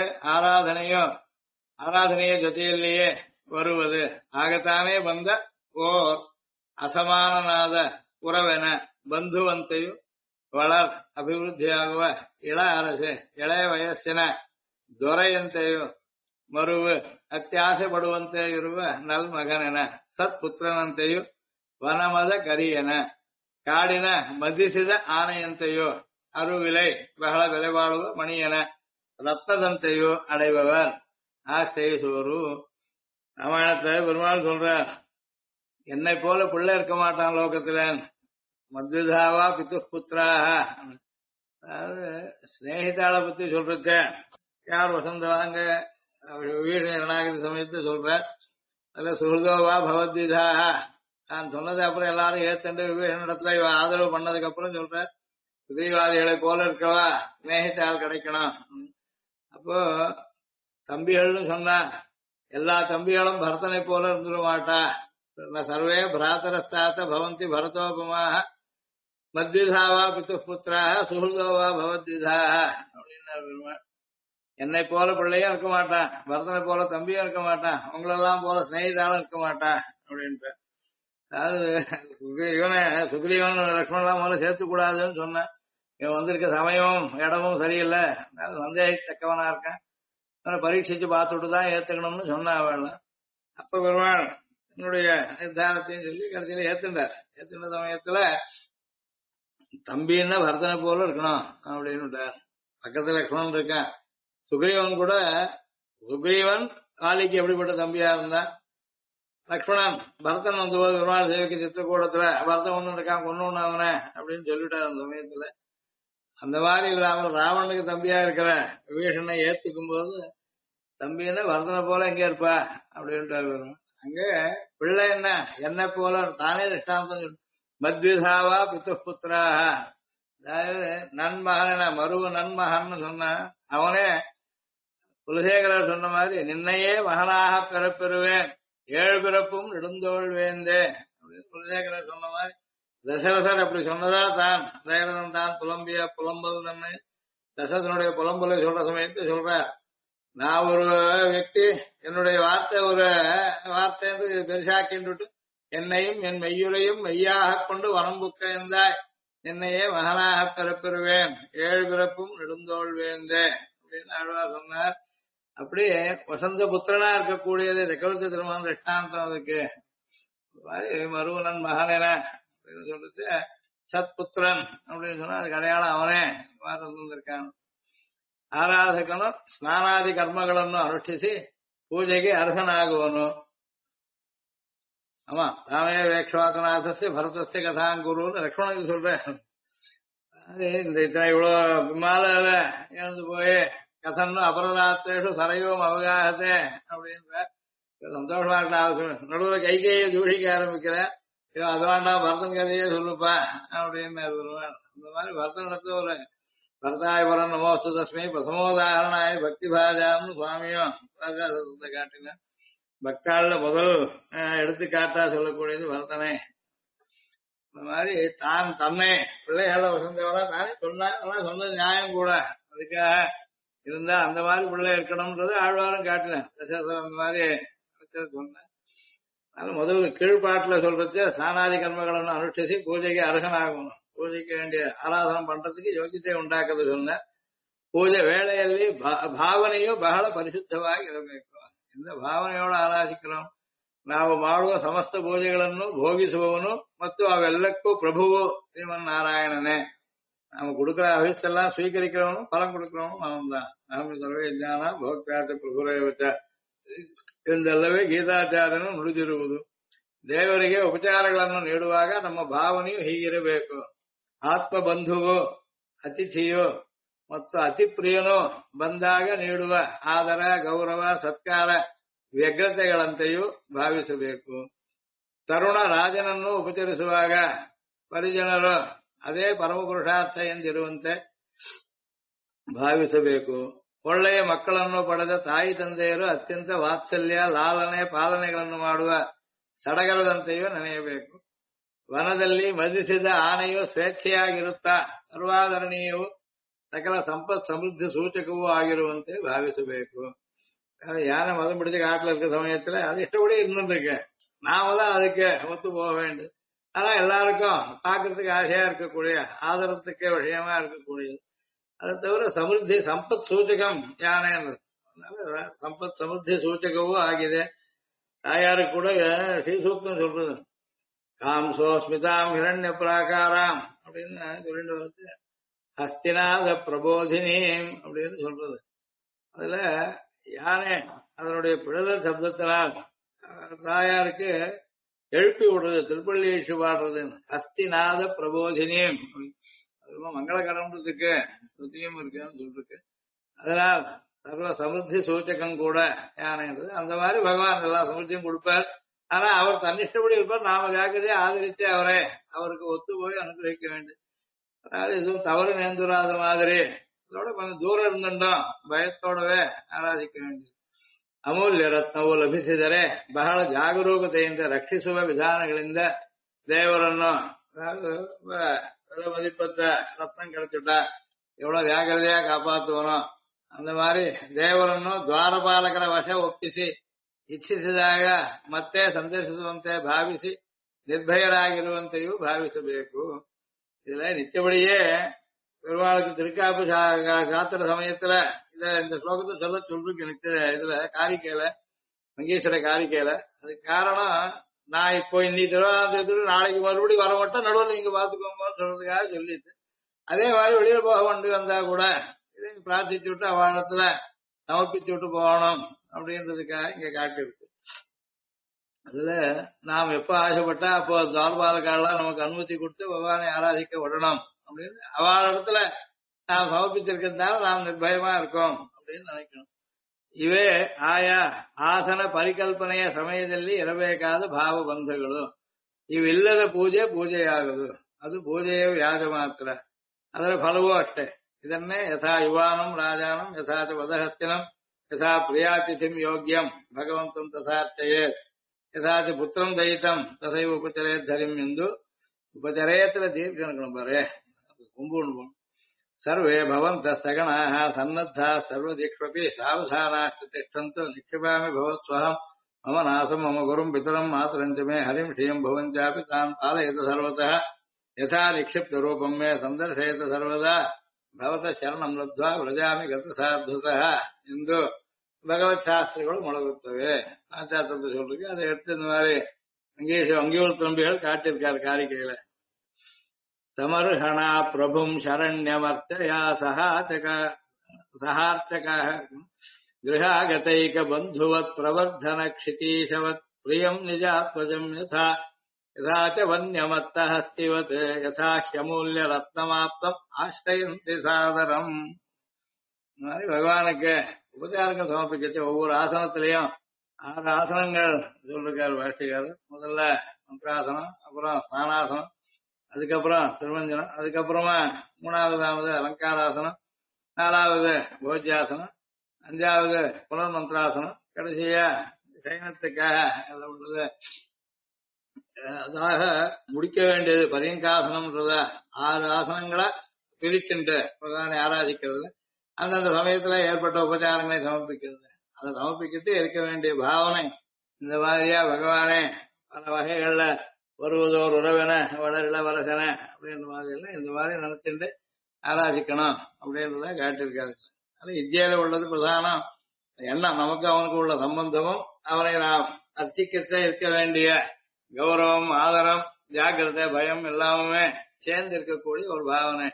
ಆರಾಧನೆಯ ಜೊತೆಯಲ್ಲಿಯೇ ಬರುವುದು ಆಗತಾನೇ ಬಂದ ಓರ್ ಅಸಮಾನನಾದ ಉರವೆನ ಬಂಧುವಂತೆಯೂ ವಳರ್ ಅಭಿವೃದ್ಧಿಯಾಗುವ ಇಳ ಅರಸೆ ಎಳೆಯ ವಯಸ್ಸಿನ ದೊರೆಯಂತೆಯೂ ಮರುವು ಅತ್ಯಾಸೆ ಪಡುವಂತೆ ಇರುವ ನಲ್ಮಗನನ ಸತ್ಪುತ್ರನಂತೆಯೂ ವನಮದ ಕರಿಯನ ಕಾಡಿನ ಮದಿಸಿದ ಆನೆಯಂತೆಯೋ ಅರುವಿಲೈ ಬಹಳ ಬೆಲೆ ಬಾಳುವ ಮಣಿಯನ ரத்ததந்தையோ அடைபவர் ஆசைசோரு. ராமாயணத்தை பெருமாள் சொல்றார், என்னை போல பிள்ளை இருக்க மாட்டான் லோகத்துல. மத்விதாவா பிதுப்புத்திராக அதாவது ஸ்நேகிதாளை பத்தி சொல்றத யார் வசந்தவாங்க வீடு ரணாகிரி சமயத்தை சொல்ற அதுல சுஹൃதோவா பகவத்விதாக நான் சொன்னது அப்புறம் எல்லாரும் ஏத்தண்டு விவேக இடத்துல இவ ஆதரவு பண்ணதுக்கு அப்புறம் சொல்ற சுதீவாதிகளை போல இருக்கவா ஸ்நேகிதால் கிடைக்கணும். அப்போ தம்பிகள்னு சொன்னா எல்லா தம்பிகளும் பரதனை போல இருந்துட மாட்டா. சர்வே பிராத்தரஸ்தாத்த பவந்தி பரதோபமாக மத்விதாவா பிதுப்புத்திராக சுஹൃதோவா பகவத்விதாக அப்படின்னு என்னை போல பிள்ளையும் இருக்க மாட்டான், பரதனை போல தம்பியும் இருக்க மாட்டான், உங்களெல்லாம் போல ஸ்நேகிதாலும் இருக்க மாட்டான் அப்படின்ட்டு. அதாவது இவனை சுக்ரீவன் லக்ஷ்மணெல்லாம் முதல்ல சேர்த்துக்கூடாதுன்னு சொன்னேன். இவன் வந்திருக்க சமயமும் இடமும் சரியில்லை, சந்தேகத்தக்கவனா இருக்கான், அவனை பரீட்சிச்சு பார்த்துட்டு தான் ஏத்துக்கணும்னு சொன்னான் அவள். அப்ப பெருமாள் என்னுடைய நிர்தானத்தையும் சொல்லி கடைசியில ஏத்துண்டார். ஏத்துண்ட சமயத்துல தம்பின்னா பரதனை போல இருக்கணும் அப்படின்னு பக்கத்துல லக்ஷ்மணன் இருக்கான். சுக்ரீவன் கூட சுக்ரீவன் காளிக்கு எப்படிப்பட்ட தம்பியா இருந்தான், லக்ஷ்மணன் பரதன் வந்து பெருமாள் சேவைக்கு சித்திரக்கூடத்துல பரதன் ஒண்ணு இருக்கான் கொண்டு அவனை அப்படின்னு சொல்லிட்டார். அந்த சமயத்துல அந்த மாதிரி ராவணனுக்கு தம்பியா இருக்கிற விபீஷனை ஏத்துக்கும் போது தம்பின்னா பரதனை போல எங்க இருப்பா அப்படின்ட்டு அங்க பிள்ளை என்ன போல தானே திஷ்டாந்தம் சொல்லு மத்விதாவா பிதுப்புத்திராக அதாவது நன்மகன் மருவ நன்மகன்னு சொன்ன அவனே குலசேகரர் சொன்ன மாதிரி நின்னையே மகனாக பிறப்பெறுவேன் 7 பிறப்பும் நெடுந்தோள் வேந்தே அப்படின்னு குலசேகரர் சொன்ன மாதிரி தசரசர் அப்படி சொன்னதா தான் தசரதன் தான் புலம்பிய புலம்பல் தன்னை தசரதனுடைய புலம்பலை சொல்ற சமயத்தை சொல்ற, நான் ஒரு వ్యక్తి என்னுடைய வார்த்தை ஒரு வார்த்தை பெருசாக்கின்றுட்டு என்னையும் என் மெய்யுரையும் மெய்யாக கொண்டு வனம்புக்க இருந்தாய் என்னையே மகனாக பிறப்பெறுவேன் 7 பிறப்பும் நெடுந்தோள் வேந்தே அப்படின்னு ஆழ்வார் சொன்னார். அப்படியே வசந்த புத்திரனா இருக்கக்கூடியது ரெக்கவர்த்தி திருமணம் திஷ்டாந்தம் அதுக்கு மருவனன் மகன் என அப்படின்னு சொல்லிட்டு சத்புத்திரன் அப்படின்னு சொன்னா அதுக்கு அடையாளம் அவனே இருந்திருக்கான். ಆರಾಧಕನು ಸ್ನಾನಾದಿ ಕರ್ಮಗಳನ್ನು ಅನುಷ್ಠಿಸಿ ಪೂಜೆಗೆ ಅರ್ಹನಾಗುವನು. ஆமா தாமே வேக்ஷவாக்கநாதஸ்ய பரதஸ்ய கதாங்குருன்னு லக்ஷ்மணனுக்கு சொல்றேன். அது இந்த இத்தனை இவ்வளவு விமால எழுந்து போய் கதன்னு அபரராத்தேஷு சரையோம் அவகாகத்தே அப்படின்ற சந்தோஷமா இருக்கலாம். நடுவில் கைகையை தூஷிக்க ஆரம்பிக்கிறேன். அது வேண்டாம் பரதன் கதையே சொல்லுப்பா அப்படின்னு அந்த மாதிரி பரதனிடத்துல ஒரு பரதாயபரம் நமோஸ்து தஸ்மை பிரதமோதாரணாய பக்தி பாஜாம்னு சுவாமியும் காட்டின பக்தாள்ல முதல் எடுத்துக்காட்டா சொல்லக்கூடியது பரதனே. இந்த மாதிரி தான் தன்னை பிள்ளைகளை வசந்தவரா தானே சொன்னது நியாயம் கூட. அதுக்காக இருந்தா அந்த மாதிரி பிள்ளை இருக்கணும்ன்றது ஆழ்வாரும் காட்டினேன். அந்த மாதிரி சொன்னேன். அதனால முதல் கீழ்பாட்டுல சொல்றது ஸ்நானாதி கர்மಗಳನ್ನು ಅನುಷ್ಠಿಸಿ பூஜைக்கு ಅರ್ಹನಾಗணும். பூஜைக்கு வேண்டிய ஆராதனம் பண்றதுக்கு யோகியತೆ ಉಂಟಾಕದು சொன்ன ಪೂಜೆ ವೇಳೆಯಲ್ಲಿ ಭಾವನೆಯು ಬಹಳ ಪರಿಶುದ್ಧವಾಗಿ ಇರಬೇಕು. இந்த ಭಾವನೆயோட ಆರಾಧಿக்கிறோம். ನಾವು ಮಾಡುವ ಸಮಸ್ತ ಪೂಜೆಗಳನ್ನು ಭೋಗಿಸುವವನು ಮತ್ತು ಅವೆಲ್ಲಕ್ಕೂ ಪ್ರಭುವು ಶ್ರೀಮನ್ನಾರಾಯಣನೇ. நாம கொடுக்கிற அபிஷெல்லாம் ஸ்வீகரிக்கிறவனும் பலம் கொடுக்கிறவனும் அவன் தான். அகம் சர்வே ಜ್ಞಾನ ಭೋಕ್ತಾಚ ಪ್ರಭುರೇವಚ ಎಂದಲ್ಲವೇ ಗೀತಾಚಾರ್ಯನು ನುಡಿದಿರುವುದು. ದೇವರಿಗೆ ಉಪಚಾರಗಳನ್ನು ನೀಡುವಾಗ ನಮ್ಮ ಭಾವನೆಯು ಹೀಗಿರಬೇಕು. ಆತ್ಮ ಬಂಧುವು ಅತಿಥಿಯು ಮತ್ತು ಅತಿ ಪ್ರಿಯನು ಬಂದಾಗ ನೀಡುವ ಆದರ ಗೌರವ ಸತ್ಕಾರ ವ್ಯಗ್ರತೆಗಳಂತೆಯೂ ಭಾವಿಸಬೇಕು. ತರುಣ ರಾಜನನ್ನು ಉಪಚರಿಸುವಾಗ ಪರಿಜನರು ಅದೇ ಪರಮ ಪುರುಷಾರ್ಥ ಎಂದಿರುವಂತೆ ಭಾವಿಸಬೇಕು. ಒಳ್ಳೆಯ ಮಕ್ಕಳನ್ನು ಪಡೆದ ತಾಯಿ ತಂದೆಯರು ಅತ್ಯಂತ ವಾತ್ಸಲ್ಯ ಲಾಲನೆ ಪಾಲನೆಗಳನ್ನು ಮಾಡುವ ಸಡಗರದಂತೆಯೂ ನೆನೆಯಬೇಕು. ವನದಲ್ಲಿ ಮದಿಸಿದ ಆನೆಯು ಸ್ವೇಚ್ಛೆಯಾಗಿರುತ್ತಾ ಸರ್ವಾಧರಣೀಯವೂ ಸಕಲ ಸಂಪತ್ ಸಮೃದ್ಧಿ ಸೂಚಕವೂ ಆಗಿರುವಂತೆ ಭಾವಿಸಬೇಕು. யானை மதம் பிடிச்ச காட்டுல இருக்க சமயத்துல அது இஷ்டப்படி இருந்துருக்கு. நாம தான் அதுக்கு ஒத்து போக வேண்டும். ஆனா எல்லாருக்கும் பாக்குறதுக்கு ஆசையா இருக்கக்கூடிய ஆதரத்துக்கு விஷயமா இருக்கக்கூடியது. அதை தவிர ಸಮೃದ್ಧಿ ಸಂಪತ್ ಸೂಚಕಂ யானை ಸಂಪತ್ ಸಮೃದ್ಧಿ ಸೂಚಕವೂ ಆಗಿದೆ. தாயாருக்கு கூட ஸ்ரீசூக்தம் சொல்றது காம்சோ ஸ்மிதாம் ஹிரண்ய பிராகாராம் அப்படின்னு சொல்லிட்டு வந்து ஹஸ்திநாத பிரபோதினீம் அப்படின்னு சொல்றது. அதுல யானை அதனுடைய பிழல் சப்தத்தினால் தாயாருக்கு எழுப்பி விடுறது. திருப்பள்ளி எழுச்சி பாடுறது ஹஸ்திநாத பிரபோதினியும் மங்களகரம்ன்றதுக்கு சுத்தியும் இருக்குன்னு சொல்லிருக்கு. அதனால் சர்வ சமிருத்தி சூச்சகம் கூட யானைன்றது. அந்த மாதிரி பகவான் எல்லா சமிருத்தியும் கொடுப்பார். ஆனா அவர் தன்னிஷ்டப்படி இருப்பார். நாம ஜாக்கிரதையா ஆதரித்து அவருக்கு ஒத்து போய் அனுகிரகிக்க வேண்டும். அதாவது எதுவும் தவறு நேர்ந்துராத மாதிரி அதோட கொஞ்சம் தூரம் இருந்துட்டோம் ಭಯத்தோடவே ಆರಾಧಿக்க வேண்டும். ಅಮೂಲ್ಯ ರತ್ನವು ಲಭಿಸಿದರೆ ಬಹಳ ಜಾಗರೂಕತೆಯಿಂದ ರಕ್ಷಿಸುವ ವಿಧಾನಗಳಿಂದ ದೇವರನ್ನು அதாவது விலை மதிப்பற்ற ரத்னம் கிடைச்சுட்டா எவ்வளவு ஜாகிரதையா காப்பாற்றுவனும் அந்த மாதிரி ದೇವರನ್ನು ದ್ವಾರಪಾಲಕರ ವಶ ಒಪ್ಪಿಸಿ ಇಚ್ಛಿಸಿದಾಗ ಮತ್ತೆ ಸಂದರ್ಶಿಸುವಂತೆ ಭಾವಿಸಿ ನಿರ್ಭಯರಾಗಿರುವಂತೆಯೂ ಭಾವಿಸಬೇಕು. இதுல நிச்சயப்படியே பெருமாளுக்கு திருக்காப்பு காத்துற சமயத்துல இந்த ஸ்லோகத்தை சொல்லிருக்கு. நிச்சய இதுல காரிக்கையில மங்கேஸ்வர காரிக்கையில அதுக்கு காரணம் நான் இப்போ இன்னைக்கு திருவாரூர் நாளைக்கு மறுபடியும் வர மாட்டோம் நடுவில் நீங்க பாத்துக்கோங்கன்னு சொல்றதுக்காக சொல்லிட்டு அதே மாதிரி வெளியில போக வேண்டி வந்தா கூட இதை பிரார்த்திச்சு விட்டு அவனத்துல சமர்ப்பிச்சு விட்டு போகணும் அப்படின்றதுக்காக இங்க காட்டியிருக்கு. அதுல நாம் எப்ப ஆசைப்பட்டா அப்போ துவாரபாலகாலாம் நமக்கு அனுமதி கொடுத்து பகவானை ஆராதிக்க விடணும் அப்படின்னு அவள் இடத்துல நாம் சமர்ப்பிச்சிருக்கிறதுனால நாம் நிர்பயமா இருக்கோம் அப்படின்னு நினைக்கணும். ಇವೇ ಆಯಾ ಆಸನ ಪರಿಕಲ್ಪನೆಯ ಸಮಯದಲ್ಲಿ ಇರಬೇಕಾದ ಭಾವಬಂಧಗಳು. ಇವಿಲ್ಲದ ಪೂಜೆಯಾಗದು. ಅದು ಪೂಜೆಯ ವ್ಯಾಜ ಮಾತ್ರ. ಅದರ ಫಲವೂ ಅಷ್ಟೇ. ಇದನ್ನೇ ಯಥಾ ಯುವಾನಂ ರಾಜಾನಂ ಯಥಾಚ ವದಹಸ್ತಿನಂ ಯಥಾ ಪ್ರಿಯಾತಿಥಿಂ ಯೋಗ್ಯಂ ಭಗವಂತಂ ತಥಾರ್ಚಯೇತ್ ಯಥಾಚ ಪುತ್ರಂ ದಯಿತಂ ತಥೈವ ಉಪಚರೇದ್ಧರಿಂ ಎಂದು ಉಪಚರೇತರ ದೀರ್ಘ ಬರೇ ಕುಂಬು ಸರ್ವೇ ಭವಂತ ಸಗಣಾಃ ಸನ್ನದ್ಧಾಃ ಸರ್ವದಿಕ್ಷ್ವಪಿ ಸಾವಧಾನಾಶ್ಚ ತಿಷ್ಠन्तु ನಿಕ್ಷಿಪಾಮಿ ಭವತ್ಸ್ವಹಂ ಮಮ ನಾಸಂ ಮಮ ಗುರುಂ ಪಿತರಂ ಮಾತರಂಚ ಮೇ ಹರಿಂ ಶ್ರಿಯಂ ಭವಂಚಾಪಿ ತಾನ್ ಪಾಲಯತ ಸರ್ವತಃ ಯಥಾ ನಿಕ್ಷಿಪ್ತ ರೂಪಂ ಮೇ ಸಂದರ್ಶಯತ ಸರ್ವದಾ ಭವತ ಶರಣಂ ಲಬ್ಧ್ವಾ ವ್ರಜಾಮಿ ಗತ ಸಾಧುತಃ ಎಂದು பகவத் சாஸ்திரங்கள் முழங்குத்தவே ஆச்சாரத்தை சொல்றீங்க. அதை எடுத்து இந்த மாதிரி அங்கேயூர் தம்பிகள் காட்டியிருக்காரு காரிக்கையில. தமர்ஹணா பிரபும் சரண்யமர்த்தயா சஹார்த்தகாः கிருஹாகதைக பந்துவத் பிரவர்தன க்ஷிதீஷவத் பிரியம் நிஜாத்வஜம் யதா யதா ச வன்யமத்தः ஸ்திவத் யதா ஹ்யமூல்ய ரத்னமாப்தம் ஆஸ்ரயந்தி சாதரம். இந்த மாதிரி பகவானுக்கு உபச்சாரங்கள் சமர்ப்பிச்சு ஒவ்வொரு ஆசனத்திலையும் 6 ஆசனங்கள் சொல்லிருக்காரு பாஷ்யக்காரர். முதல்ல மந்திராசனம், அப்புறம் ஸ்நானாசனம், அதுக்கப்புறம் திருமஞ்சனம், அதுக்கப்புறமா 3வதானது அலங்காராசனம், 4வது போஜ்யாசனம், 5வது புனர் மந்திராசனம், கடைசியா சைனத்துக்காக எல்லாம் உள்ளது. அதாக முடிக்க வேண்டியது பரியங்காசனம்ன்றத 6 ஆசனங்களை பிரிச்சுட்டு பகவானை ஆராதிக்கிறது. அந்தந்த சமயத்துல ஏற்பட்ட உபச்சாரங்களை சமர்ப்பிக்கிறது. அதை சமர்ப்பிக்கிட்டு இருக்க வேண்டிய பாவனை இந்த மாதிரியா பகவானே பல வகைகள்ல வருவதோர் உறவின வளர் இளவரசன அப்படின்ற மாதிரி எல்லாம் இந்த மாதிரி நினைச்சுட்டு ஆராதிக்கணும் அப்படின்றத காட்டியிருக்காரு. அது இந்தியாவில உள்ளது பிரதானம் எண்ணம். நமக்கு அவனுக்கு உள்ள சம்பந்தமும் அவனை நாம் அர்ச்சிக்கிட்ட இருக்க வேண்டிய கௌரவம், ஆதரம், ஜாக்கிரதை, பயம் எல்லாமே சேர்ந்து இருக்கக்கூடிய ஒரு பாவனை.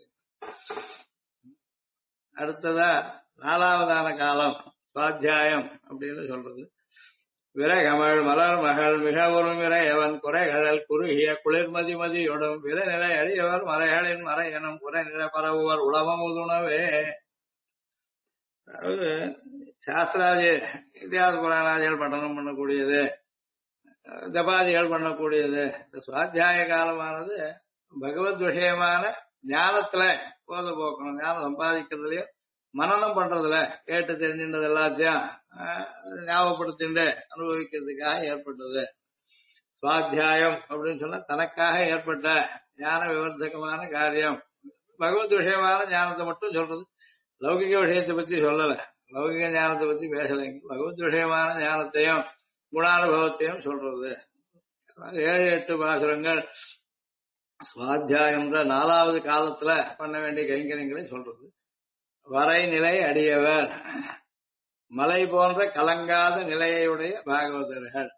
அடுத்ததா 4வதான காலம் சுவாத்தியாயம் அப்படின்னு சொல்றது. விரகமள் மலர் மகள் மிக ஒருமிறையவன் குறைகழல் குறுகிய குளிர்மதி மதியுடன் விரைநிலை அழியவர் மறைகளின் மறையனும் குறைநிலை பரவுவர் உளவமுதுணவே. அதாவது சாஸ்திராதி இத்தியாச புராணாதிகள் பட்டனம் பண்ணக்கூடியது, ஜபாதிகள் பண்ணக்கூடியது. இந்த சுவாத்தியாய காலமானது பகவத் விஷயமான ஞானத்துல போத போக்கணும், ஞானம் சம்பாதிக்கிறதுலயும் மனநம் பண்றதுல கேட்டு தெரிஞ்சின்றது எல்லாத்தையும் ஞாபகப்படுத்திட்டு அனுபவிக்கிறதுக்காக ஏற்பட்டது சுவாத்தியாயம் அப்படின்னு சொன்னா தனக்காக ஏற்பட்ட ஞான விவர்த்தகமான காரியம். பகவத் விஷயமான ஞானத்தை மட்டும் சொல்றது, லௌகிக விஷயத்தை பத்தி சொல்லல, லௌகிக ஞானத்தை பத்தி பேசலைங்க. பகவத் விஷயமான ஞானத்தையும் குணானுபவத்தையும் சொல்றது. 7-8 பாசுரங்கள் சுவாத்தியாயம்ன்ற 4வது காலத்துல பண்ண வேண்டிய கைங்கரியங்களை சொல்றது. வரை நிலை அடியவர், மலை போன்ற கலங்காத நிலையுடைய பாகவதர்கள்.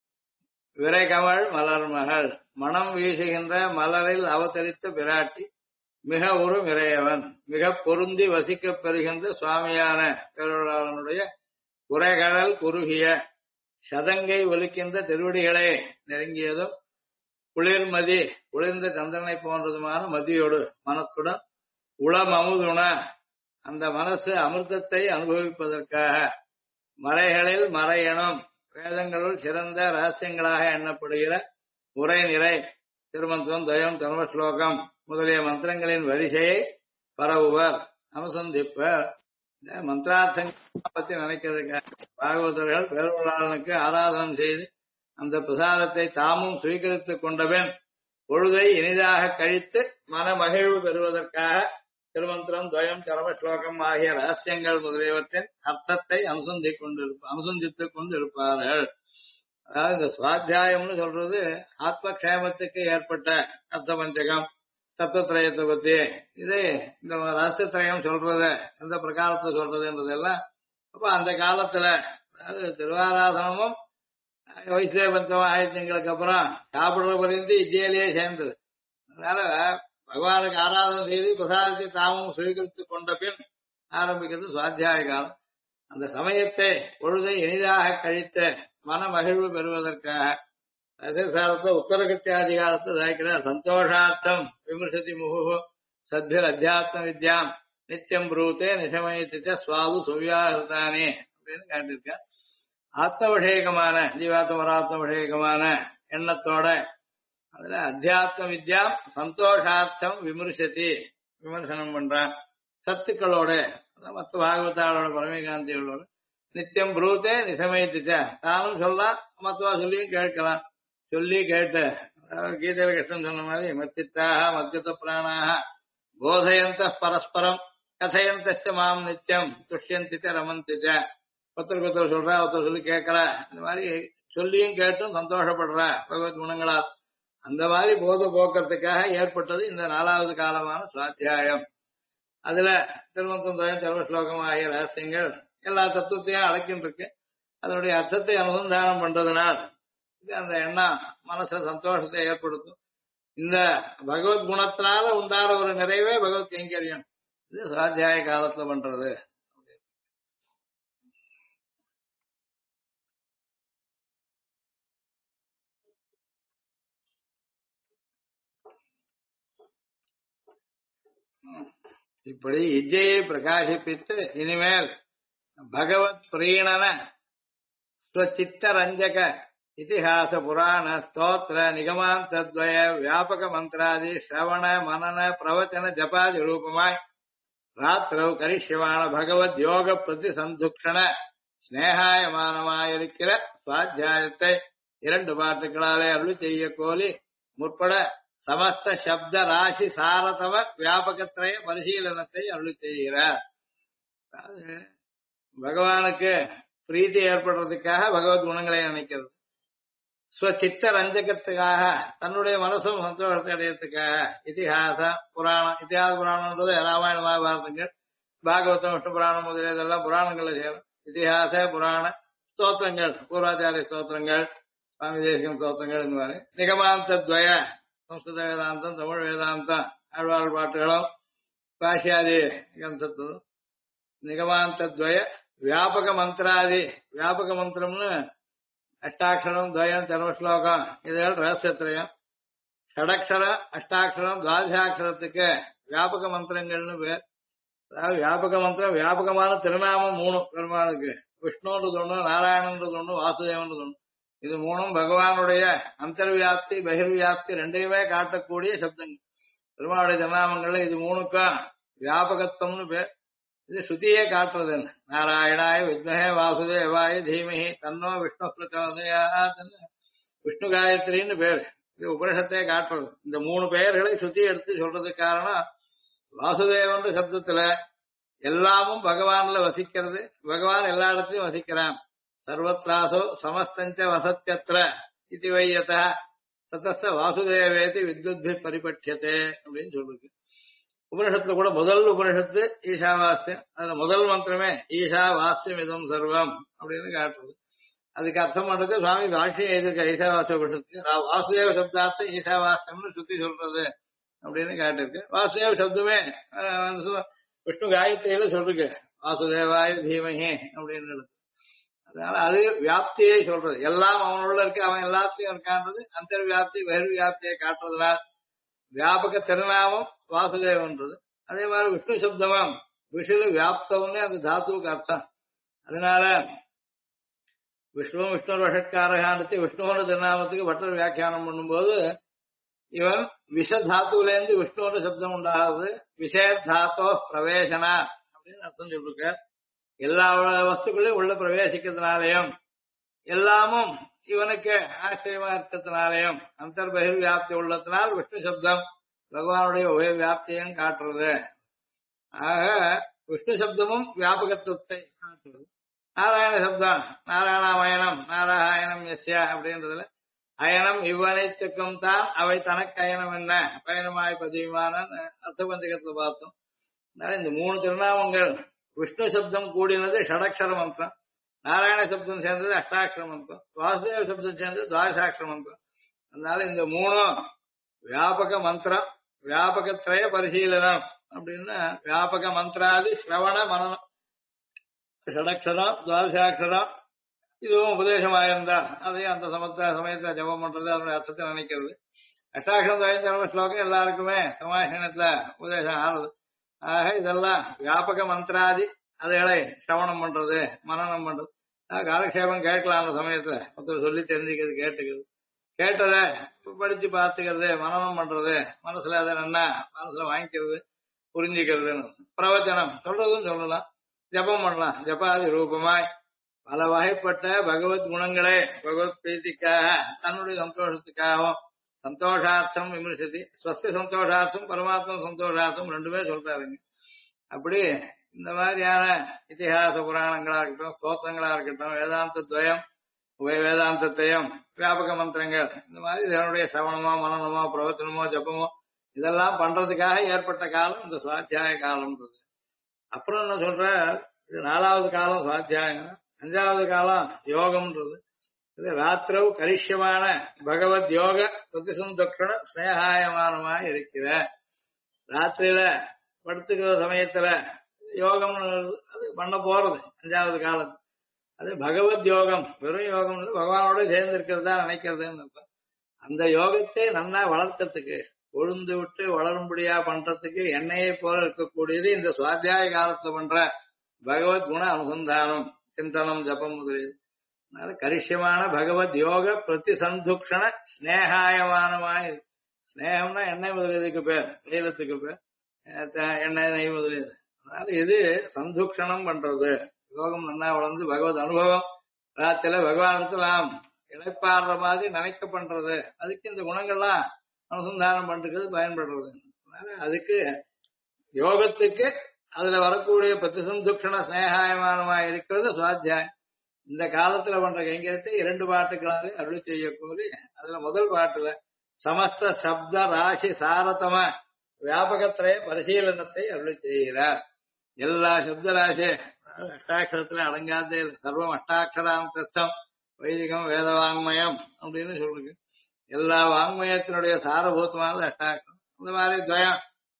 விரைகமள் மலர் மகள், மனம் வீசுகின்ற மலரில் அவதரித்த பிராட்டி, மிக ஒரு இறையவன், மிக பொருந்தி வசிக்கப் பெறுகின்ற சுவாமியான பெருளாளனுடைய குறைகடல் குறுகிய சதங்கை ஒலிக்கின்ற திருவடிகளை நெருங்கியதும் குளிர்மதி குளிர்ந்த சந்திரனை போன்றதுமான மதியோடு மனத்துடன் உளம் அமுதுண அந்த மனசு அமிர்தத்தை அனுபவிப்பதற்காக மறைகளில் மறையணும் வேதங்களுள் சிறந்த ரகசியங்களாக எண்ணப்படுகிற உரை நிறை திருமந்திரம், துவயம், தர்ம ஸ்லோகம் முதலிய மந்திரங்களின் வரிசையை பரவுவர், அனுசந்திப்பர். இந்த மந்திரார்த்தங்களை பத்தி நினைக்கிறதுக்காக பாகவதர்கள் பெருமாளனுக்கு ஆராதனம் செய்து அந்த பிரசாதத்தை தாமும் சுவீகரித்துக் கொண்டபின் பொழுதை இனிதாக கழித்து மன மகிழ்வு பெறுவதற்காக திருமந்திரம், துவயம், சரம ஸ்லோகம் ஆகிய ரகசியங்கள் முதலியவற்றின் அர்த்தத்தை அனுசந்தித்துக் கொண்டிருப்பார்கள். அதாவது இந்த சுவாத்தியாயம்னு சொல்றது ஆத்மக்ஷேமத்துக்கு ஏற்பட்ட அர்த்த பஞ்சகம், தத்துவத்திரயத்தை பத்தி. இது இந்த ரகசியத்திரயம் சொல்றது எந்த பிரகாரத்தை சொல்றதுன்றதெல்லாம் அப்ப அந்த காலத்துல, அதாவது திருவாராதனமும் வைசிய பஞ்சம் ஆயிரத்திங்களுக்கு அப்புறம் சாப்பிடுற பரிந்து இந்தியிலேயே சேர்ந்தது. அதனால பகவானுக்கு ஆராதனை செய்து பிரசாதத்தை தாமும் சுவீகரித்துக் கொண்ட பின் ஆரம்பிக்கிறது சுவாத்தியாய காலம். அந்த சமயத்தை பொழுதை இனிதாக கழித்த மன மகிழ்வு பெறுவதற்காக ரசசாரத்தை உத்தரகத்தியாதிகாரத்தை தாய்க்கிறார். சந்தோஷார்த்தம் விமர்சதி முகு சத்பிர் அத்தியாத்ம வித்யாம் நித்தியம் ப்ரூத்தே நிசமயத்திட்ட சுவாது சுவியாகிருத்தானே அப்படின்னு காட்டியிருக்கார். ஆத்ம விஷயகமான ஜீவாத்ம பராத்ம விஷயகமான எண்ணத்தோட அதுல அத்தியாத்ம வித்யா சந்தோஷார்த்தம் விமர்சனம் பண்றான். சத்துக்களோட மற்ற பாகவதாளோட பரமகாந்திகளோட நித்தியம் ப்ரூத்தே நிசமயத்திட்ட தானும் சொல்லலாம், மத்தவா சொல்லியும் கேட்கலாம். சொல்லி கேட்டு கீதையில கிருஷ்ணன் சொன்ன மாதிரி மத்தித்தாக மத்கத பிராணாக போதயந்த பரஸ்பரம் கதையந்த மாம் நித்தியம் துஷ்யந்தித்த ரமந்திச்ச. ஒருத்தருக்கு ஒருத்தர் சொல்றா, ஒருத்தர் சொல்லி கேட்கறா, இந்த மாதிரி சொல்லியும் கேட்டும் சந்தோஷப்படுறா பகவத் குணங்களால். அந்த மாதிரி போத போக்குறதுக்காக ஏற்பட்டது இந்த 4வது காலமான சுவாத்தியாயம். அதுல திருமந்திரம், சர்வ ஸ்லோகம் ஆகிய ரகசியங்கள் எல்லா தத்துவத்தையும் அடக்கின்றிருக்கு. அதனுடைய அர்த்தத்தை அனுசந்தானம் பண்றதுனால் இது அந்த எண்ணம் மனசுல சந்தோஷத்தை ஏற்படுத்தும். இந்த பகவத் குணத்தினால உண்டான ஒரு நிறைவே பகவத் கைங்கரியம். இது சுவாத்தியாய காலத்துல பண்றது. இப்படி இஜ்ஜையை பிரகாசிப்பித்து இனிமேல் பகவத் பிரீணன ஸ்வச்சித்த ரஞ்சக இதிஹாச புராண ஸ்தோத்திர நிகமாந்தத்வய வியாபக மந்திராதி ஸ்ரவண மனன பிரவச்சன ஜபாதி ரூபமாய் ராத்திரவு கரிஷ்யமான பகவத் யோக பிரதி சந்துக்ஷண ஸ்நேகாயமானமாயிருக்கிற சுவாத்தியாயத்தை 2 பாட்டுகளாலே அருள் செய்ய கோலி முற்பட சமஸ்த சப்த ராசி சாரதம வியாபகத்திரய பரிசீலனத்தை அருள் செய்கிறார். பகவானுக்கு பிரீத்தி ஏற்படுறதுக்காக பகவத் குணங்களை நினைக்கிறது, ஸ்வச்சித்த ரஞ்சகத்துக்காக தன்னுடைய மனசும் சந்தோஷத்தை அடையறதுக்காக இதிஹாச புராணம். இத்திஹாச புராணம்ன்றது ராமாயண மகாபாரதங்கள், பாகவதம், விஷ்ணு புராணம் முதலிய இதெல்லாம் புராணங்கள்ல சேரும். இதிஹாச புராண ஸ்தோத்திரங்கள், பூர்வாச்சாரிய ஸ்தோத்திரங்கள், சுவாமி தேசிகம் ஸ்தோத்திரங்கள், இந்த மாதிரி நிகமாந்த துவய சம்ஸ்கிருத வேதாந்தம், தமிழ் வேதாந்தம், ஆழ்வார் பாட்டுகளும், காஷியாதி கந்தத்தும், நிகமாந்த துவய வியாபக மந்திராதி. வியாபக மந்திரம்னு அஷ்டாட்சரம், துவயம், சர்வஸ்லோகம், இதுகள் ரகசியத்திரயம். ஷடக்ஷரம், அஷ்டாட்சரம், துவாதசாட்சரத்துக்கு வியாபக மந்திரங்கள்னு பேர். அதாவது வியாபக மந்திரம், வியாபகமான திருநாமம் 3 பெருமாளுக்கு. விஷ்ணுன்றது ஒண்ணு, நாராயணன்றது ஒண்ணு, வாசுதேவன்றது ஒண்ணு. இது 3ம் பகவானுடைய அந்தர்வியாப்தி பகிர்வியாப்தி ரெண்டையுமே காட்டக்கூடிய சப்தங்கள். பெருமாளுடைய திருநாமங்கள்ல இது 3க்கும் வியாபகத்துவம்னு பேர். இது ஸ்ருதியே காட்டுறது. நாராயணாய வித்மஹே வாசுதேவாய தீமஹி தன்னோ விஷ்ணு பிரச்சோதயாத், விஷ்ணு காயத்ரின்னு பேர். இது உபனிஷத்தை காட்டுறது. இந்த 3 பெயர்களை ஸ்ருதி எடுத்து சொல்றதுக்கு காரணம், வாசுதேவன் சப்தத்துல எல்லாமும் பகவான்ல வசிக்கிறது, பகவான் எல்லா இடத்துலயும் வசிக்கிறான். சர்வத்ராசோ சமஸ்தஞ்ச வசத்தியத்ர இது வையத சதஸ்த வாசுதேவேதி வித்வத்பி பரிபட்சத்தே அப்படின்னு சொல்லிருக்கு. உபனிஷத்துல கூட முதல் உபனிஷத்து ஈஷாவாஸ்யம், அதுல முதல் மந்திரமே ஈஷா வாஸ்யம் இதம் சர்வம் அப்படின்னு காட்டுறது. அதுக்கு அர்த்தம் பண்றது சுவாமி பாஷ்யம் எழுதிருக்க ஈஷாவாசிய உபனிஷத்துக்கு வாசுதேவ சப்தார்த்தம் ஈஷாவாஸ்யம்னு சுத்தி சொல்றது அப்படின்னு காட்டிருக்கு. வாசுதேவ சப்தமே விஷ்ணு காயத்ரியில சொல்லிருக்கு, வாசுதேவாய தீமஹி அப்படின்னு. அதனால அது வியாப்தியை சொல்றது, எல்லாம் அவனுள்ள இருக்கு, அவன் எல்லாத்தையும் இருக்கான்றது அந்தர்வியாப்தி பகிர்வியாப்தியை காட்டுறதுனால் வியாபக திருநாமம் வாசுதேவன்றது. அதே மாதிரி விஷ்ணு சப்தமும் விஷுல வியாப்தம்னே அந்த தாத்துவுக்கு அர்த்தம். அதனால விஷ்ணுவும் விஷ்ணு வஷட்காரகாண்டத்தை விஷ்ணுவோட திருநாமத்துக்கு பட்டர் வியாக்கியானம் பண்ணும்போது இவன் விஷ தாத்துலேருந்து விஷ்ணுவோட சப்தம் உண்டாகுது, விஷயத்தாத்தோ பிரவேசனா அப்படின்னு அர்த்தம் சொல்லிருக்க. எல்லா வஸ்துக்களையும் உள்ள பிரவேசிக்கிறதுனாலையும் எல்லாமும் இவனுக்கு ஆச்சரியமா இருக்கிறதுனாலையும் அந்தர்பகிர் வியாப்தி உள்ளத்தினால் விஷ்ணு சப்தம் பகவானுடைய உபய வியாப்தியும் காட்டுறது. ஆக விஷ்ணு சப்தமும் வியாபகத்துவத்தை காட்டுறது. நாராயண சப்தம் நாராயணாமயனம் நாராயணம் எஸ்யா அப்படின்றதுல அயனம் இவ்வனைத்துக்கும் தான் அவை தனக்கு அயனம் என்ன பயணமாய் பதிவுமான அர்த்தபஞ்சகத்துல பார்த்தோம். இந்த 3 திருநாமங்கள் விஷ்ணு சப்தம் கூடினது ஷடக்ஷர மந்திரம், நாராயண சப்தம் சேர்ந்தது அஷ்டாட்சர மந்திரம், வாசுதேவ சப்தம் சேர்ந்தது துவாதசாட்சர மந்திரம். அதனால இந்த 3ம் வியாபக மந்திரம், வியாபகத்திரய பரிசீலனம் அப்படின்னா வியாபக மந்திராதி ஸ்ரவண மனனம், ஷடக்ஷரம் துவாதசாட்சரம் இதுவும் உபதேசமாயிருந்தா அதையும் அந்த சமயத்துல ஜபம் பண்றது, அதனுடைய அர்த்தத்தை நினைக்கிறது. அஷ்டாட்சரம் துவயம் ஸ்லோகம் எல்லாருக்குமே சமாசனத்துல உபதேசம் ஆறுது. ஆக இதெல்லாம் வியாபக மந்திராதி அதுகளை சிரவணம் பண்றது, மனனம் பண்றது. காலக்ஷேபம் கேட்கலாம் அந்த சமயத்துல, ஒருத்தர் சொல்லி தெரிஞ்சுக்கிறது, கேட்டுக்கிறது, கேட்டதை படிச்சு பார்த்துக்கிறது, மனனம் பண்றது, மனசுல அதை என்ன மனசுல வாங்கிக்கிறது, புரிஞ்சுக்கிறதுன்னு. பிரவச்சனம் சொல்றதும் சொல்லலாம், ஜபம் பண்ணலாம். ஜபாதி ரூபமாய் பல வகைப்பட்ட பகவத் குணங்களே பகவத் பிரீத்திக்காக தன்னுடைய சந்தோஷத்துக்காகவும் சந்தோஷார்த்தம் விமர்சதி ஸ்வஸ்தி சந்தோஷார்த்தம் பரமாத்மா சந்தோஷார்த்தம் ரெண்டுமே சொல்றாருங்க. அப்படி இந்த மாதிரியான இத்திஹாச புராணங்களா இருக்கட்டும், ஸ்தோத்திரங்களா இருக்கட்டும், வேதாந்த துவயம் உபய வேதாந்தத்தையும் வியாபக மந்திரங்கள் இந்த மாதிரி இதனுடைய சிரவணமோ மனனமோ பிரவச்சனமோ ஜபமோ இதெல்லாம் பண்றதுக்காக ஏற்பட்ட காலம் இந்த சுவாத்தியாய காலம்ன்றது. அப்புறம் என்ன சொல்ற, இது 4வது காலம் சுவாத்தியாயம், 5வது காலம் யோகம்ன்றது. இது ராத்திரவு கரிஷ்யமான பகவத் யோக பிரதிசந்தக்ஷண ஸ்னேகாயமானமாய் இருக்கிற ராத்திரியில படுத்துக்கிற சமயத்துல யோகம் அது பண்ண போறது 5வது காலம். அது பகவத் யோகம், வெறும் யோகம் பகவானோட சேர்ந்து இருக்கிறதா நினைக்கிறதுன்னு அந்த யோகத்தை நன்னா வளர்க்கறதுக்கு கொழுந்து விட்டு வளரும்படியா பண்றதுக்கு எண்ணெயை போல இருக்கக்கூடியது இந்த சுவாத்தியாய காலத்துல பண்ற பகவத் குண அனுசந்தானம், சிந்தனம், ஜபம் முதலியது. அதனால கரிஷ்யமான பகவத் யோக பிரதிசந்துக்ஷண ஸ்னேகாயமானமாய். ஸ்னேகம்னா எண்ணெய் முதலியதுக்கு பேர், தைலத்துக்கு பேர் எண்ணெய் நெய் முதலியது. அதனால இது சந்துக்ஷணம் பண்றது, யோகம் நன்னா வளர்ந்து பகவத் அனுபவம் ராத்திரில பகவானிடத்துல நாம் இழைப்பாடுற மாதிரி நினைக்க பண்றது. அதுக்கு இந்த குணங்கள்லாம் அனுசந்தானம் பண்றது பயன்படுறது. அதனால அதுக்கு யோகத்துக்கு அதுல வரக்கூடிய பிரதிசந்துக்ஷண ஸ்னேகாயமானமா இருக்கிறது சுவாத்தியாயம். இந்த காலத்துல பண்ற கைங்கரியத்தை 2 பாட்டுகளாலே அருளி செய்யக்கூறி அதுல முதல் பாட்டுல சமஸ்த சப்த ராசி சாரதம வியாபகத்திரைய பரிசீலனத்தை அருளி செய்கிறார். எல்லா சப்த ராசி அஷ்டாட்சரத்துல அடங்காதே சர்வம் அஷ்டாட்சராந்தஸ்தம் வைதிகம் வேத வாங்மயம் அப்படின்னு சொல்லுங்க. எல்லா வாங்மயத்தினுடைய சாரபூத்தமானது அஷ்டாட்சரம். இந்த மாதிரி துவயம்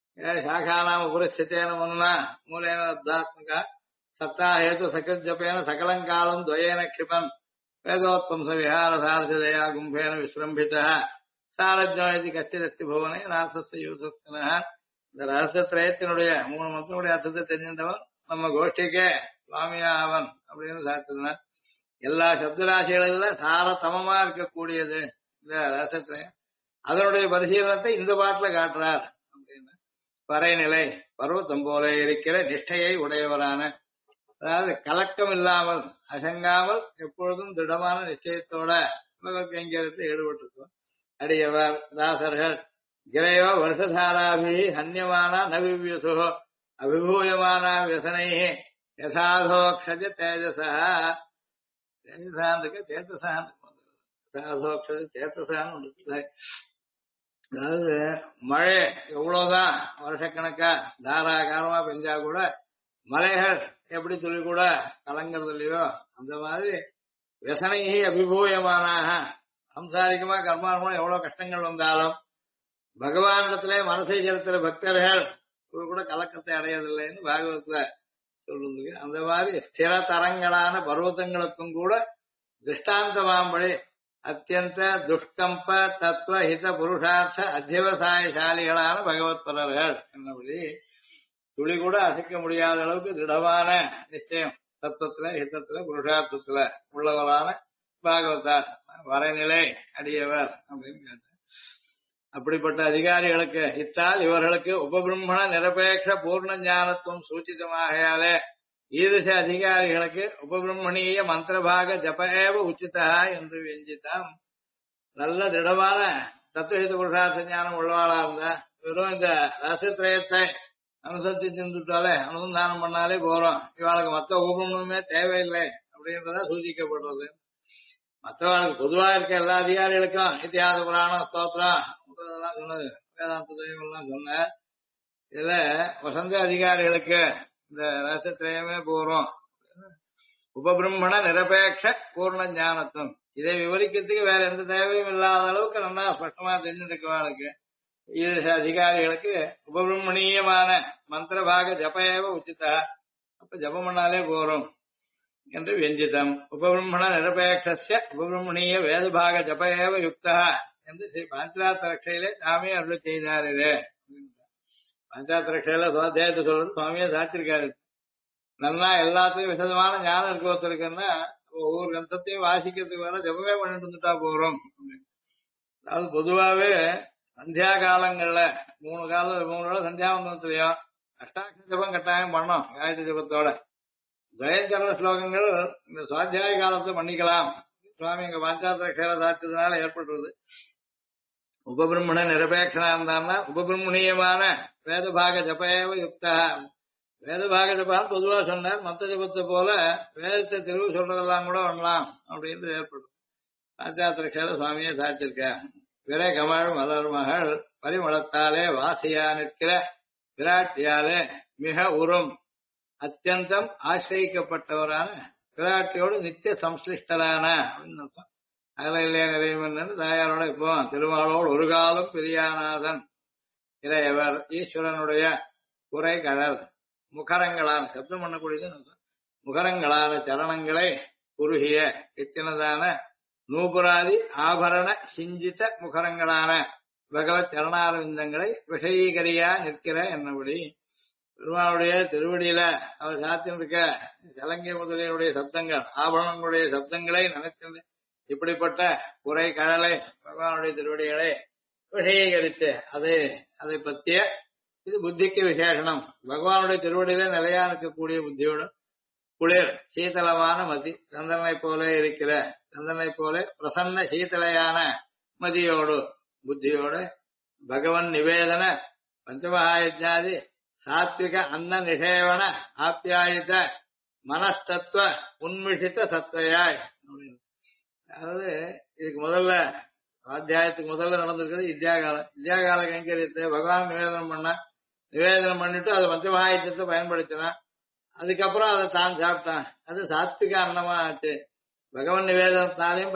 சாகானாம் உபரிசித்தேன முன்னா மூலேன அத்தாத்மகா சத்தா ஹேது சகிருத் ஜபேன சகலங்காலம் துவயேன கிருபன் வேதோத்வம்ச விஹார சாரதயா கும்பேன விஸ்ரம்பித சாரஜ்யம் இது கச்சிதஸ்தி பவனே ராசஸ்ய யூசஸ்ன. இந்த ரகசியத்திரயத்தினுடைய 3 மந்திரனுடைய அர்த்தத்தை தெரிஞ்சின்றவன் நம்ம கோஷ்டிக்கே சுவாமியா அவன் அப்படின்னு சாத்தினார். எல்லா சப்தராசிகளில சாரதமமா இருக்கக்கூடியது இந்த ரகசியத்திரயம். அதனுடைய பரிசீலனத்தை இந்த பாட்டுல காட்டுறார் அப்படின்னு. பறைநிலை பர்வத்தம் போல இருக்கிற நிஷ்டையை உடையவரான, அதாவது கலக்கம் இல்லாமல் அசங்காமல் எப்பொழுதும் திடமான நிச்சயத்தோட கைங்கரியத்தை ஈடுபட்டிருக்கோம். அடியவர் தாசர்கள் கிரையோ வருஷதாராபி ஹன்யமான நவிவியசோ அபிபூயமான வியசனை யசாதோக்ஷஜ தேஜசா. தேஜசான் இருக்கு, சேத்தசான் யசாதோக்ஷஜ சேத்தசான் இருக்கு. அதாவது மழை எவ்வளவுதான் வருஷக்கணக்கா தாராகாரமா பெஞ்சா கூட மலைகள் எப்படி துளி கூட கலங்கிறது இல்லையோ அந்த மாதிரி வியசனைகி அபிபூயமானாக சம்சாரிகமா கர்மாரமா எவ்வளவு கஷ்டங்கள் வந்தாலும் பகவானிடத்திலே மனசை செலுத்துற பக்தர்கள் கூட கலக்கத்தை அடையதில்லைன்னு பாகவத்துல சொல்லுங்க. அந்த மாதிரி ஸ்திர தரங்களான பர்வதங்களுக்கும் கூட திருஷ்டாந்தமாம்படி அத்தியந்த துஷ்கம்ப தத்துவ ஹித புருஷார்த்த அத்தியவசாயசாலிகளான பகவத்பரர்கள் என்னபடி துளி கூட அசைக்க முடியாத அளவுக்கு திடமான நிச்சயம் தத்துவத்துல ஹிதத்துல புருஷார்த்தத்துல உள்ளவரான பாகவதார் வரைநிலை அடியவர் அப்படின்னு கேட்டார். அப்படிப்பட்ட அதிகாரிகளுக்கு இத்தால் இவர்களுக்கு உபபிரம்மண நிரபேட்ச பூர்ண ஞானத்துவம் சூச்சிதமாகையாலே ஈதிச அதிகாரிகளுக்கு உபபிரம்மணீய மந்திரபாக ஜபேவ உச்சிதா என்று வெஞ்சித்தாம். நல்ல திடமான தத்துவஹித புருஷார்த்த ஞானம் உள்ளவாளா இருந்தா வெறும் இந்த ரகசியத்திரயத்தை அனுசரிச்சுட்டாலே அனுசந்தானம் பண்ணாலே போறோம், இவாளுக்கு மற்ற உபபிரம்மணமே தேவையில்லை அப்படின்றத சூச்சிக்கப்படுறது. மற்றவாளுக்கு பொதுவா இருக்க எல்லா அதிகாரிகளுக்கும் இத்தியாச புராணம் ஸ்தோத்திரம் இதெல்லாம் சொன்னது, வேதாந்த தெய்வங்கள்லாம் சொன்ன. இதுல வசந்த அதிகாரிகளுக்கு இந்த ரகசியத்திரயமே போறோம். உபபிரம்மண நிரபேட்ச பூர்ண ஞானத்துவம் இதை விவரிக்கிறதுக்கு வேற எந்த தேவையும் இல்லாத அளவுக்கு நல்லா ஸ்பஷ்டமா தெரிஞ்சிருக்கவாளுக்கு இது அதிகாரிகளுக்கு உபபிரம்மணீயமான மந்திரபாக ஜபேவ உச்சிதா, அப்ப ஜபம் பண்ணாலே போறோம் என்று வெஞ்சிதம். உபபிரம்மண நிரபேட்ச உபபிரம்மணீய வேதபாக ஜபேவ யுக்தா என்று ஸ்ரீ பாஞ்சராத்திர ரட்சையிலே சாமியை அருள் செய்தாரு. பாஞ்சாத்திர ரட்சையில சுவாத்தியாயத்தை சொல்றது சுவாமியே சாத்திருக்காரு. நல்லா எல்லாத்தையும் விசதமான ஞானம் இருக்க ஒருத்தருக்குன்னா ஒவ்வொரு கிரந்தத்தையும் வாசிக்கிறதுக்கு வேற ஜபமே பண்ணிட்டு வந்துட்டா போறோம். அதாவது பொதுவாவே சந்தியா காலங்கள்ல 3 வேளை சந்தியாவந்தத்திலையும் அஷ்டாட்சர ஜபம் கட்டாயம் பண்ணோம். காயத்ரி ஜபத்தோட ஜெயஞ்சரண ஸ்லோகங்கள் இந்த சுவாத்தியாய காலத்துல பண்ணிக்கலாம். சுவாமி இங்க பாஞ்சாத்திர ரட்சையில சாத்தியதுனால ஏற்படுறது. உபபிரம்மண நிரபேட்சனா இருந்தான்னா உபபிரம்மணீயமான வேதபாக ஜபேவ யுக்தா. வேதபாக ஜபான்னு பொதுவா சொன்னார். மத்த ஜபத்தை போல வேதத்தை தெளிவு சொல்றதெல்லாம் கூட பண்ணலாம் அப்படின்னு ஏற்படும். பாஞ்சாத்திர ரட்சையில சுவாமியே சாத்திருக்க. விரை கமழ் மலர் மகள் பரிமளத்தாலே வாசியா நிற்கிற விராட்டியாலே மிக உறும் அத்தியந்தம் ஆசிரிக்கப்பட்டவரான விராட்டியோடு நித்திய சம்ஸ்லிஷ்டரான அப்படின்னு அர்த்தம். அகல இல்லையா நிறைவன் தாயாரோட இப்போ திருமாலோடு ஒரு காலம் பிரியாநாதன் இறையவர் ஈஸ்வரனுடைய குறை கடல் முகரங்களான சப்தம் பண்ணக்கூடியது முகரங்களான சரணங்களை குறுகிய எத்தினதான நூபுராதி ஆபரண சிஞ்சித முகரங்களான பகவத் சரணாரவிந்தங்களை விஷயீகரியா நிற்கிற என்னபடி பெருமாளுடைய திருவடியில அவர் சாத்தியிருக்க சலங்கை முதலியுடைய சப்தங்கள் ஆபரணங்களுடைய சப்தங்களை நினைத்து இப்படிப்பட்ட குறை கடலை பகவானுடைய திருவடிகளை விஷயீகரித்து அதை பற்றிய இது புத்திக்கு விசேஷனம் பகவானுடைய திருவடியில நிலையா இருக்கக்கூடிய புத்தியோடு குளிர் சீதளமான மதி சந்திரனை போல இருக்கிற சந்திரனை போல பிரசன்ன சீதளையான மதியோடு புத்தியோடு பகவன் நிவேதன பஞ்சமகாயஜாதி சாத்விக அன்ன நிஷேவன ஆப்யாயுத மனஸ்தத்துவ உன்மிஷித்த சத்வையாய். அதாவது இதுக்கு முதல்ல அத்தியாயத்துக்கு முதல்ல நடந்திருக்கிறது வித்யாகால கைங்கரியத்தை பகவான் நிவேதனம் பண்ணிட்டு அது பஞ்சமகாயுத்தத்தை பயன்படுத்தினான். அதுக்கப்புறம் அதை தான் சாப்பிட்டான். அது சாத்விக அன்னமா ஆச்சு. பகவன் நிவேதனத்தாலையும்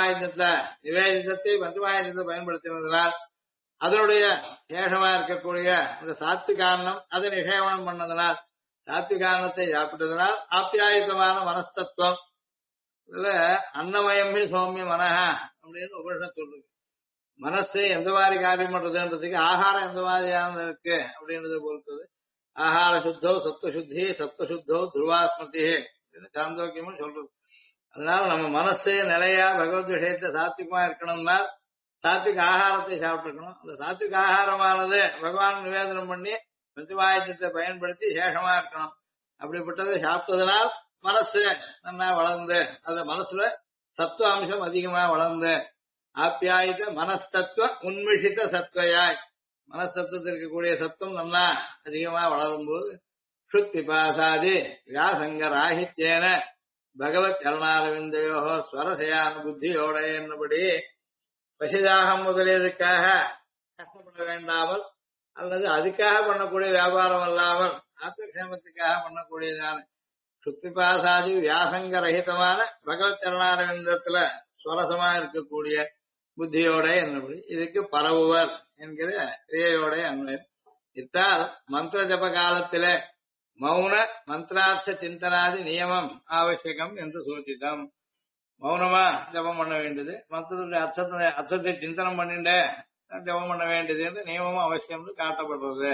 நிவேதிதத்தை பஞ்சமகாயுதத்தை பயன்படுத்தினதுனால் அதனுடைய சேஷமா இருக்கக்கூடிய அந்த சாத்விகாரணம் அதை நிஷேவனம் பண்ணதுனால் சாத்விகாரணத்தை சாப்பிட்டதுனால் ஆப்யாயுதமான மனஸ்தத்துவம் இதுல அன்னமயமே சௌமிய மனஹா அப்படின்னு உபனிஷத்து சொல்றது. மனசு எந்த மாதிரி காரியம் பண்றதுன்றதுக்கு ஆகாரம் எந்த மாதிரியானது இருக்கு அப்படின்றத பொறுத்தது. ஆகார சுத்தோ சத்துவசுத்தி சத்துவசுத்தோ துருவாஸ்மதி சாந்தோக்கியமும் சொல்றது. அதனால நம்ம மனசு நிலையா பகவத் விஷயத்தை சாத்விகமா இருக்கணும்னா சாத்விக ஆகாரத்தை சாப்பிட்டுக்கணும். அந்த சாத்விக ஆகாரமானது பகவான் நிவேதனம் பண்ணி பஞ்சமாயுதத்தை பயன்படுத்தி சேஷமா இருக்கணும். அப்படிப்பட்டதை சாப்பிட்டதுனால் மனசு நல்லா வளர்ந்து அந்த மனசுல சத்துவ அம்சம் அதிகமா வளர்ந்து ஆப்யாயுத மனஸ்தத்துவ உன்மிஷித்த சத்வயாய் மனசத்துவத்தில் இருக்கக்கூடிய சத்துவம் நல்லா அதிகமா வளரும் போது ஸ்ருத் விபாசாதி வியாசங்க ராகித்யேன பகவத் சரணாரவிந்தையோ ஸ்வரசயான புத்தியோட என்னபடி பசிதாகம் முதலியதுக்காக கஷ்டப்பட வேண்டாமல் அல்லது அதுக்காக பண்ணக்கூடிய வியாபாரம் அல்லாமல் ஆத்மக்ஷேமத்துக்காக பண்ணக்கூடியதான சுத்திபாசாதி வியாசங்க ரஹிதமான பகவத் சரணாரவிந்தத்துல ஸ்வரசமா இருக்கக்கூடிய புத்தியோட என்னபடி இதுக்கு பரவுவர் என்கிற கிரியையோட அன்வயம். இத்தால் மந்திர ஜப காலத்திலே மௌன மந்திரார்த்த சிந்தனாதி நியமம் ஆவசியம் என்று சூச்சித்தம். மௌனமா ஜபம் பண்ண வேண்டியது, மந்திரத்துடைய அர்த்தத்தை சிந்தனம் பண்ணிட்டே ஜபம் பண்ண வேண்டியது என்று நியமமும் அவசியம் காட்டப்படுறது.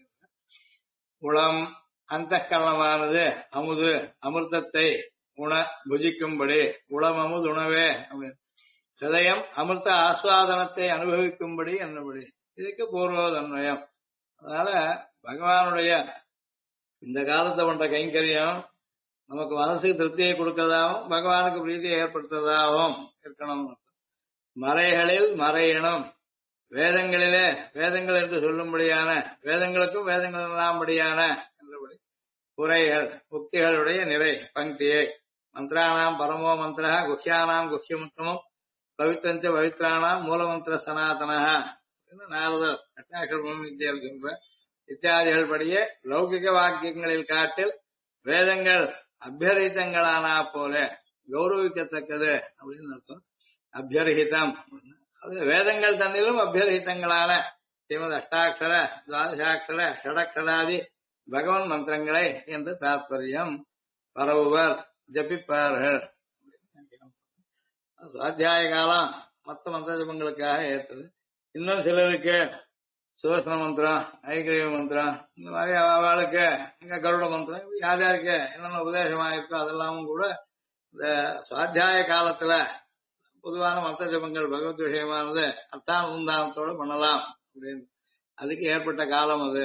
உளம் அந்த கரணமானது அமுது அமிர்தத்தை புஜிக்கும்படி உளம் அமுது உணவே அப்படின்னு ஹிருதயம் அமிர்த ஆஸ்வாதனத்தை அனுபவிக்கும்படி என்னபடி இதுக்கு பூர்வோதன்வயம். அதனால பகவானுடைய இந்த காலத்தை பண்ற கைங்கரியம் நமக்கு மனசுக்கு திருப்தியை கொடுக்கறதாகவும் பகவானுக்கு பிரீதியை ஏற்படுத்துறதாகவும் இருக்கணும். மறைகளில் மறையணும் வேதங்களிலே வேதங்கள் என்று சொல்லும்படியான வேதங்களுக்கும் வேதங்கள் எல்லாம்படியான என்றபடி குறைகள் முக்திகளுடைய நிறை பங்கியை மந்திரானாம் பரமோ மந்திர குஹ்யானாம் குஹ்யமுத்தமும் பவித்திரஞ்ச பவித்ரானாம் மூலமந்திர சனாதனா நாரதர் அட்டாக்கிரமம் இத்தியாதிகள் படிய லௌகிக வாக்கியங்களில் காட்டில் வேதங்கள் அபியரித்தங்களானா போல கௌரவிக்கத்தக்கது அப்படின்னு அர்த்தம். அபியர்ஹிதம் அது வேதங்கள் தன்னிலும் அபியர்ஹிதங்களான ஸ்ரீமத் அஷ்டாட்சர துவாதசாட்சர ஷடக்ஷராதி பகவன் மந்திரங்களை என்று தாத்பரியம். பரவுவர் ஜபிப்பார்கள். சுவாத்தியாய காலம் மற்ற மந்திர ஜபங்களுக்காக ஏற்றது. இன்னும் சிலருக்கு சுதர்சன மந்திரம் ஐக்கிரிய மந்திரம் இந்த மாதிரி அவளுக்கு இங்க கருட மந்திரம் யார் யாருக்கு என்னென்ன உபதேசமாயிருக்கோ அதெல்லாமும் கூட இந்த சுவாத்தியாய காலத்துல பொதுவான மந்திர ஜபங்கள் பகவத் விஷயமானது அர்த்தானுந்தானத்தோடு பண்ணலாம் அப்படின்னு அதுக்கு ஏற்பட்ட காலம் அது.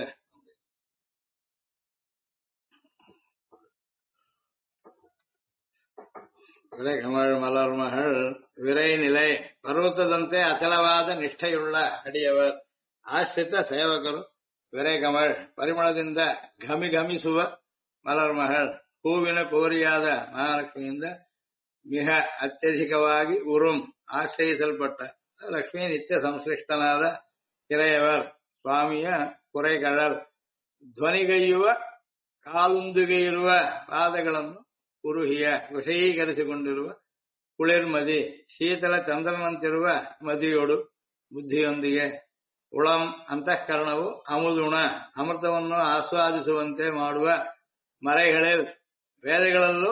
விரைகமள் மலர்மகள் விரைநிலை பர்வத்ததந்தே அச்சலவாத நிஷ்டையுள்ள ಅಡಿಯவர் ಆಶ್ರಿತ ಸೇವಕರು ವಿರೇಕಮಳ್ ಪರಿಮಳದಿಂದ ಘಮಿಘಮಿಸುವ ಮಲರ್ಮಹಳ್ ಹೂವಿನ ಕೋರಿಯಾದ ಮಹಾಲಕ್ಷ್ಮಿಯಿಂದ ಮಿಹ ಅತ್ಯಧಿಕವಾಗಿ ಉರುಂ ಆಶ್ರಯಿಸಲ್ಪಟ್ಟ ಲಕ್ಷ್ಮೀ ನಿತ್ಯ ಸಂಶ್ಲಿಷ್ಟನಾದ ಇರೆಯವರ್ ಸ್ವಾಮಿಯ ಕುರೆಗಳಲ್ ಧ್ವನಿಗೈಯುವ ಕಾಲುಂದುಗೆ ಇರುವ ಪಾದಗಳನ್ನು ಕುರುಹಿಯ ವಿಷಯೀಕರಿಸಿಕೊಂಡಿರುವ ಕುಳಿರ್ಮದಿ ಶೀತಲ ಚಂದ್ರನಂತಿರುವ ಮದಿಯೋಡು ಬುದ್ಧಿಯೊಂದಿಗೆ ಉಳಂ ಅಂತಃಕರಣವು ಅಮುದುಣ ಅಮೃತವನ್ನು ಆಸ್ವಾದಿಸುವಂತೆ ಮಾಡುವ ಮರೆಗಳಲ್ಲಿ ವೇದಗಳಲ್ಲೂ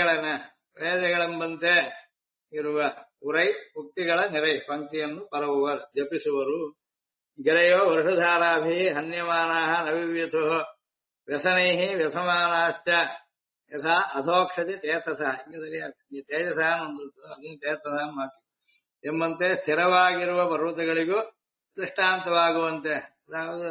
ವೇದಗಳೆಂಬಂತೆ ಇರುವ ಉರೈ ಉಕ್ತಿಗಳ ನೆರೆ ಪಂಕ್ತಿಯನ್ನು ಪರವುವರು ಜಪಿಸುವರು ಗಿರೆಯೋ ವೃಷಧಾರಾಭಿ ಹನ್ಯಮಾನಾ ನವಿವ್ಯಥೋ ವ್ಯಸನೈ ವ್ಯಸಮಾನಾಶ್ಚ ಯಥಾ ಅಧೋಕ್ಷತಿ ತೇತಸ ಹಿಂಗೆ ಸರಿಯಾಗಿ ತೇಜಸ ಅದನ್ನು ತೇತಸ ಮಾತು ಎಂಬಂತೆ ಸ್ಥಿರವಾಗಿರುವ ಪರ್ವತಗಳಿಗೂ ದೃಷ್ಟಾಂತವಾಗುವಂತೆ அதாவது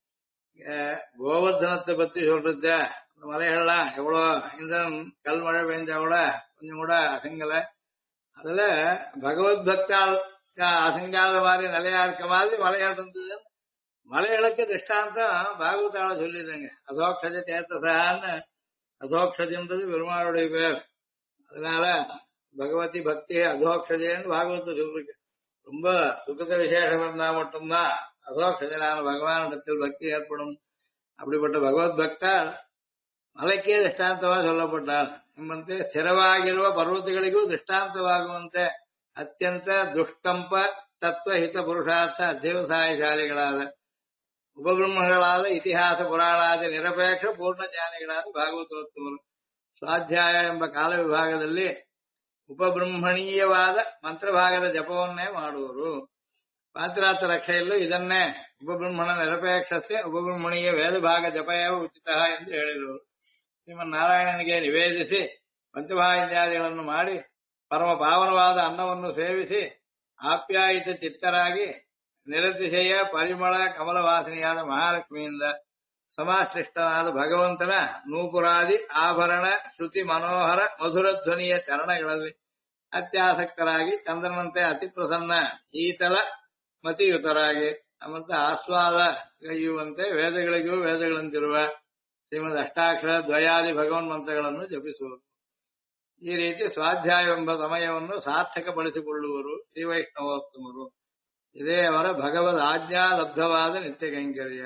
கோவர்தனத்தை பத்தி சொல்றது மலைகள்லாம் எவ்வளோ இந்திரன் கல் மழை பெஞ்சா கூட கொஞ்சம் கூட அசங்கல அதுல பகவத் பக்தால் அசங்காத மாதிரி நிலையா இருக்க மாதிரி மலைகள் இருந்தது மலைகளுக்கு திருஷ்டாந்தம் பாகவதால சொல்லிடுங்க அதோக்ஷதி தேத்தசான்னு அதோக்ஷதின்றது பெருமாளுடைய பேர் அதனால பகவதி பக்தி அதோக்ஷதின்னு பாகவத்தை சொல்லிருக்கு ரொம்ப சுகத விசேஷம் இருந்தா மட்டும்தான் அதோக்ஷதினால பகவானிடத்தில் பக்தி ஏற்படும் அப்படிப்பட்ட பகவத் பக்தர் ಮಲಕ್ಕೆ ದೃಷ್ಟಾಂತವಾಗಿ சொல்லப்பட்டார் ಎಂಬಂತೆ ಸ್ಥಿರವಾಗಿರುವ ಪರ್ವತಗಳಿಗೂ ದೃಷ್ಟಾಂತವಾಗುವಂತೆ ಅತ್ಯಂತ ದುಷ್ಕಂಪ ತತ್ವಹಿತ ಪುರುಷಾರ್ಥ ಅಧ್ಯವಸಾಯಶಾಲಿಗಳಾದ ಉಪಬ್ರಹ್ಮಗಳಾದ ಇತಿಹಾಸ ಪುರಾಣಾದಿ ನಿರಪೇಕ್ಷ ಪೂರ್ಣ ಜ್ಞಾನಿಗಳಾದ ಭಾಗವತೋತ್ತಮರು ಸ್ವಾಧ್ಯಾಯ ಎಂಬ ಕಾಲ ವಿಭಾಗದಲ್ಲಿ ಉಪಬ್ರಹ್ಮಣೀಯವಾದ ಮಂತ್ರಭಾಗದ ಜಪವನ್ನೇ ಮಾಡುವರು ಪಾಂಚರಾತ್ರ ರಕ್ಷೆಯಲ್ಲೂ ಇದನ್ನೇ ಉಪಬ್ರಹ್ಮಣ ನಿರಪೇಕ್ಷಸ್ಯ ಉಪಬ್ರಹ್ಮಣೀಯ ವೇದಭಾಗ ಜಪಯವ ಉಚಿತ ಎಂದು ಹೇಳಿದರು ಶ್ರೀಮನ್ನಾರಾಯಣನಿಗೆ ನಿವೇದಿಸಿ ಪಂಚಮಹಾಯಜ್ಞಾದಿಗಳನ್ನು ಮಾಡಿ ಪರಮ ಪಾವನವಾದ ಅನ್ನವನ್ನು ಸೇವಿಸಿ ಆಪ್ಯಾಯಿತ ಚಿತ್ತರಾಗಿ ನಿರತಿಶಯ ಪರಿಮಳ ಕಮಲ ವಾಸನೆಯಾದ ಮಹಾಲಕ್ಷ್ಮಿಯಿಂದ ಸಮಾಶ್ಲಿಷ್ಟನಾದ ಭಗವಂತನ ನೂಪುರಾದಿ ಆಭರಣ ಶ್ರುತಿ ಮನೋಹರ ಮಧುರ ಧ್ವನಿಯ ಚರಣಗಳಲ್ಲಿ ಅತ್ಯಾಸಕ್ತರಾಗಿ ಚಂದ್ರನಂತೆ ಅತಿ ಪ್ರಸನ್ನ ಶೀತಲ ಮತಿಯುತರಾಗಿ ಅಮೃತ ಆಸ್ವಾದ ಕೈಯುವಂತೆ ವೇದಗಳಿಗೂ ವೇದಗಳಂತಿರುವ ಶ್ರೀಮದ್ ಅಷ್ಟಾಕ್ಷರ ದ್ವಯಾದಿ ಭಗವನ್ ಮಂತ್ರಗಳನ್ನು ಜಪಿಸುವರು ಈ ರೀತಿ ಸ್ವಾಧ್ಯಾಯವೆಂಬ ಸಮಯವನ್ನು ಸಾರ್ಥಕಪಡಿಸಿಕೊಳ್ಳುವರು ಶ್ರೀ ವೈಷ್ಣವೋತ್ತಮರು ಇದೇ ಅವರ ಭಗವದ್ ಆಜ್ಞಾ ಲಬ್ಧವಾದ ನಿತ್ಯ ಕೈಂಕರ್ಯ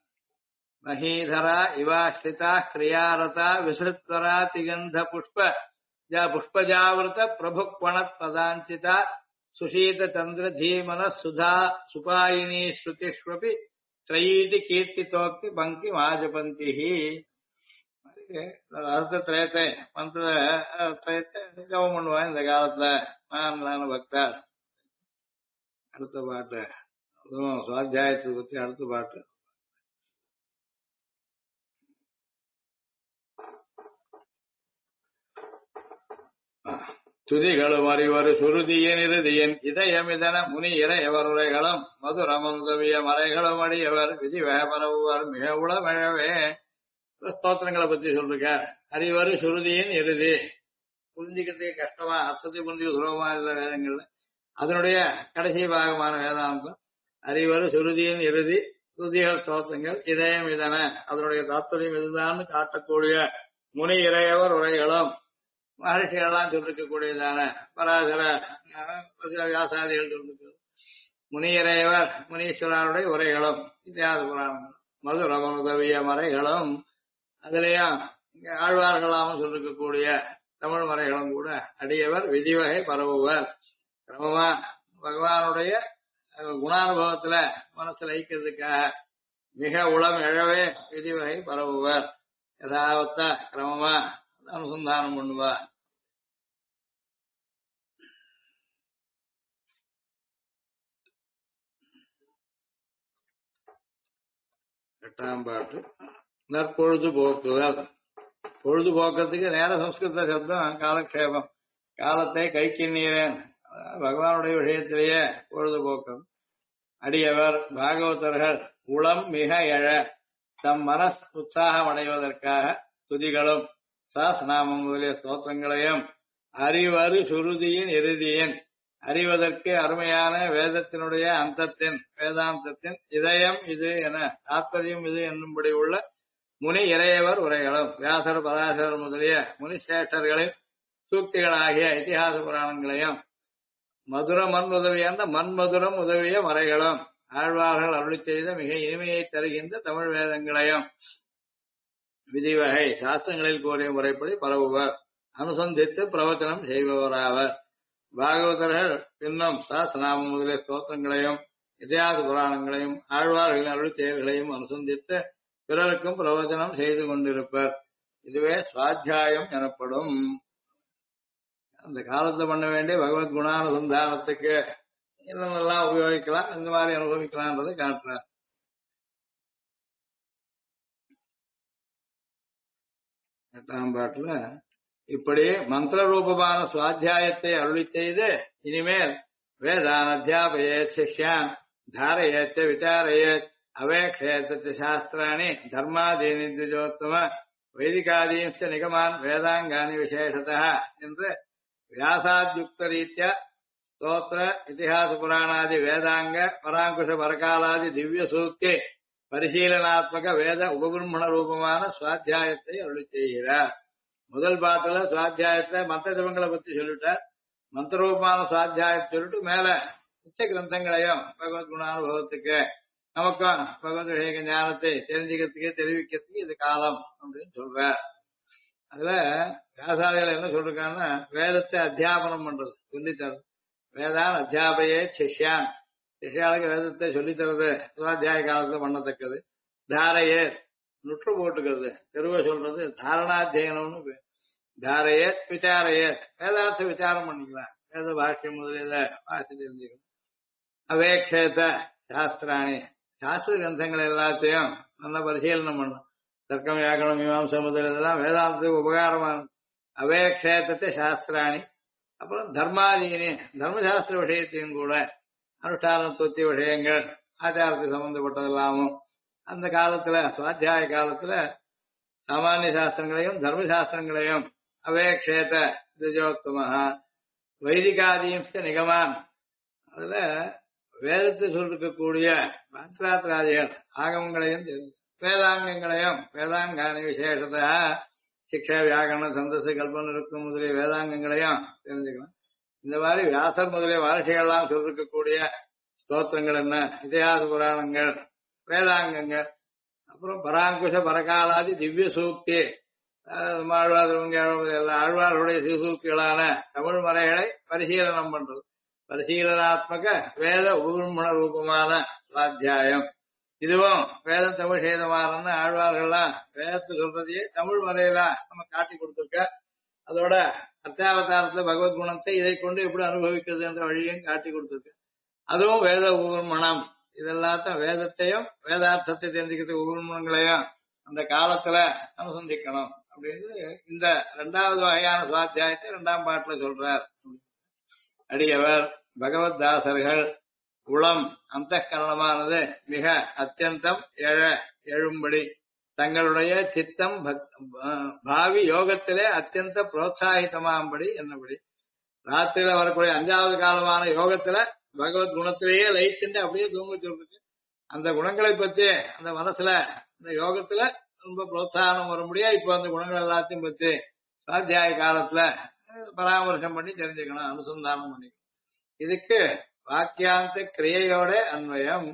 ಮಹೀಧರ ಇವಾಶ್ರಿತ ಕ್ರಿಯಾರತ ವಿಸೃತ್ವರ ತಿಗಂಧ ಪುಷ್ಪಜಾವೃತ ಪ್ರಭುಕ್ವಣತ್ ಪದಾಂಚಿತ ಸುಶೀತ ಚಂದ್ರ ಧೀಮನ ಸುಧಾ ಸುಪಾಯಿನಿ ಶ್ರುತಿಷ್ವಪಿ ತ್ರಯೀತಿ ಕೀರ್ತಿತೋಕ್ತಿ ಪಂಕ್ತಿ ಮಾಜಪಂತಿ ரச திரேத்தை மந்திர திரேத்தை ஜபம் பண்ணுவான் இந்த காலத்துல நான் பக்தர் அடுத்த பாட்டு அதுவும் சுவாத்தியாயத்தை பத்தி அடுத்த பாட்டு துதிகளும் அறிவரு சுருதியின் இறுதியின் இதயமிதன முனி இறையவருரைகளும் மதுரமந்தவிய மறைகளும் அடியவர் விதி வேபரவுவர் மிக உளமிழவே ஸ்தோத்திரங்களை பத்தி சொல்லிருக்கார் அறிவரு சுருதியின் இறுதி புரிஞ்சுக்கிறதுக்கு கஷ்டமா அர்த்தத்தை புரிஞ்சுக்க சுலபமா இல்ல வேதங்கள்ல அதனுடைய கடைசி பாகமான வேதாந்தம் அறிவரு சுருதியின் இறுதி சுருதிகள் ஸ்தோத்திரங்கள் இதயம் இதன அதனுடைய தாத்பரியம் இதுதான் காட்டக்கூடிய முனி இறையவர் உரைகளும் மகர்ஷிகள்லாம் சொல்லிருக்கக்கூடியதான பராசர வியாசாதிகள் சொல்லிருக்கிறது முனியரையவர் முனீஸ்வரருடைய உரைகளும் இத்தியாச புராணங்கள் மதுரமன் உதவிய மறைகளும் அதுலயும் ஆழ்வார்களாகவும் சொல்லிருக்கக்கூடிய தமிழ் மறைகளும் கூட அடியவர் விதிவகை பரவுவர் கிரமமா பகவானுடைய குணானுபவத்துல மனசுல ஐக்கிறதுக்காக மிக உளம் எழவே விதிவகை பரவுவர் யதாவத்தா கிரமமா அனுசந்தானம் பண்ணுவார் எட்டாம் பாட்டு நற்பொழுதுபோக்குதல் பொழுதுபோக்குறதுக்கு நேர சம்ஸ்கிருத சப்தம் காலக்ஷேபம் காலத்தை கைக்கு நீரேன் பகவானுடைய விஷயத்திலேயே பொழுதுபோக்கம் அடியவர் பாகவதர்கள் உளம் மிக எழ தம் மனஸ் உற்சாகம் அடைவதற்காக துதிகளும் சாஸ்நாமம் முதலிய ஸ்தோத்திரங்களையும் அறிவரு சுருதியின் இறுதியின் அறிவதற்கு அருமையான வேதத்தினுடைய அந்தத்தின் வேதாந்தத்தின் இதயம் இது என தாத்பரியம் இது என்னும்படி உள்ள முனி இறையவர் உரைகளும் வியாசர் பராசரர் முதலிய முனிசேஷர்களின் சூக்திகளாகிய இதிகாச புராணங்களையும் மதுர மண் உதவியான மண்மதுரம் உதவிய மறைகளும் ஆழ்வார்கள் அருளி செய்த மிக இனிமையை தருகின்ற தமிழ் வேதங்களையும் விதிவகை சாஸ்திரங்களில் கூறிய முறைப்படி பரவுவர் அனுசந்தித்து பிரவச்சனம் செய்பவராவர் பாகவதர்கள் இன்னும் சஹஸ்ரநாமம் முதலிய ஸ்தோத்திரங்களையும் இதிகாச புராணங்களையும் ஆழ்வார்களின் அருள் செயல்களையும் அனுசந்தித்து பிறருக்கும் பிரவச்சனம் செய்து கொண்டிருப்பர். இதுவே சுவாத்தியாயம் எனப்படும். அந்த காலத்தை பண்ண வேண்டிய பகவத் குணானுசந்தானத்துக்கு என்னென்னலாம் உபயோகிக்கலாம், இந்த மாதிரி அனுபவிக்கலாம்ன்றதை காட்டுறார். 8ஆம் பாட்டுல இப்படி மந்திர ரூபமான சுவாத்தியாயத்தை அருளி செய்து இனிமேல் வேதான் அத்தியாபயேத் சிஷ்யான் தாரயேச்ச விசாரயேத் அவேக்ஷேத்த சாஸ்திராணி தர்மாதீனி திஜோத்தம வைதிகாதீம்ச நிகமான் வேதாங்கானி விசேஷதா என்று வியாசாத்யுக்த ரீத்யா ஸ்தோத்திர இதிகாச புராணாதி வேதாங்க பராங்குஷ பரகாலாதி திவ்ய சூக்தி பரிசீலனாத்மக வேத உபபிரம்மண ரூபமான சுவாத்தியாயத்தை அருளி செய்கிறார். முதல் பாட்டுல சுவாத்தியாயத்தை மந்திர ஜபங்களை பத்தி சொல்லிட்டார். மந்திர ரூபமான சுவாத்தியாயத்தை சொல்லிட்டு மேல உச்ச கிரந்தங்களையும் பகவத் குணானுபவத்துக்கு நமக்கும் பகவத் விஷய ஞானத்தை தெரிஞ்சுக்கிறதுக்கு தெரிவிக்கிறதுக்கு இது காலம் அப்படின்னு சொல்றார். அதுல வியாசாதிகள் என்ன சொல்றாங்கன்னா வேதத்தை அத்தியாபனம் பண்றது, சொல்லித்தரது. வேதான் அத்தியாபையே சிஷ்யான், சிஷ்யாளுக்கு வேதத்தை சொல்லித்தரது சுவாத்தியாய காலத்துல பண்ணத்தக்கது. தாரையே நுற்று போட்டுக்கிறது, தெருவை சொல்றது தாரணாத்தியனம்னு. தாரையே விசாரையே வேதார்த்த விசாரம் பண்ணிக்கலாம், வேத பாஷ்யம் முதலியத வாசி தெரிஞ்சுக்கணும். அவேக்ஷேத சாஸ்திராணி, சாஸ்திர கிரந்தங்கள் எல்லாத்தையும் நல்லா பரிசீலனம் பண்ணணும். தர்க்கம் வியாக்கரணம் மீமாம்சை முதலெல்லாம் வேதாந்தத்துக்கு உபகாரமான அவேக்ஷேதத்தை சாஸ்திராணி. அப்புறம் தர்மாதீனி, தர்மசாஸ்திர விஷயத்தையும் கூட அனுஷ்டான தொத்திய விஷயங்கள் ஆச்சாரத்துக்கு சம்பந்தப்பட்டதெல்லாமும் அந்த காலத்துல சுவாத்தியாய காலத்துல சாமானிய சாஸ்திரங்களையும் தர்மசாஸ்திரங்களையும் அவேக்ஷேத திஜோத்தமஹா வைதிகாதீம்ச நிகமான், அதுல வேதத்தை சொல்லிருக்கக்கூடிய மாத்திராத்திராதிகள் ஆகமங்களையும் வேதாங்கங்களையும் வேதாங்கானி விசேஷத்தா சிக்ஷா வியாக்கரணம் சந்தசு கல்பனை இருக்கும் முதலிய வேதாங்கங்களையும் தெரிஞ்சுக்கலாம். இந்த மாதிரி வியாசர் முதலிய வாரிசைகள்லாம் சொல்லிருக்கக்கூடிய ஸ்தோத்திரங்கள் என்ன, இதிகாச புராணங்கள், வேதாங்கங்கள், அப்புறம் பராங்குஷ பரகாலாதி திவ்ய சூக்தி, எல்லா ஆழ்வார்களுடைய சிவசூக்திகளான தமிழ் மறைகளை பரிசீலனம் பண்றது. பரிசீலனாத்மக வேத உபபிரம்மண ரூபமான சுவாத்தியாயம். இதுவும் வேதம் தமிழ் சேதமாறன்னு ஆழ்வார்கள்லாம் வேதத்தை சொல்றதையே தமிழ் மறையில நம்ம காட்டி கொடுத்துருக்க. அதோட அர்த்தாவதாரத்துல பகவத் குணத்தை இதை கொண்டு எப்படி அனுபவிக்கிறது என்ற வழியையும் காட்டி கொடுத்துருக்கு. அதுவும் வேத உபபிரமணம். இதெல்லாத்தையும் வேதத்தையும் வேதார்த்தத்தை தெரிஞ்சுக்கிறதுக்கு உபபிரமணங்களையும் அந்த காலத்துல அனுசந்திக்கணும் அப்படின்னு இந்த 2வது வகையான சுவாத்தியாயத்தை 2ஆம் பாட்டுல சொல்றார். அடியவர் பகவத் தாசர்கள் உளம் அந்த கரணமானது மிக அத்தியந்தம் எழும்படி தங்களுடைய சித்தம் பாவி யோகத்திலே அத்தியந்த புரோத்சாகிதமாகும்படி என்னபடி ராத்திரியில வரக்கூடிய 5வது காலமான யோகத்துல பகவத் குணத்திலேயே லயிச்சுட்டு அப்படியே தூங்க சொல்றது. அந்த குணங்களை பத்தி அந்த மனசுல இந்த யோகத்துல ரொம்ப புரோத்சாகம் வர முடியாது. இப்ப அந்த குணங்கள் எல்லாத்தையும் பத்தி சுவாத்தியாய காலத்துல பராமர்சம் பண்ணி தெரிஞ்சுக்கணும், அனுசந்தானம் பண்ணிக்கணும். இதுக்கு வாக்கியாந்த கிரியையோட அன்வயம்.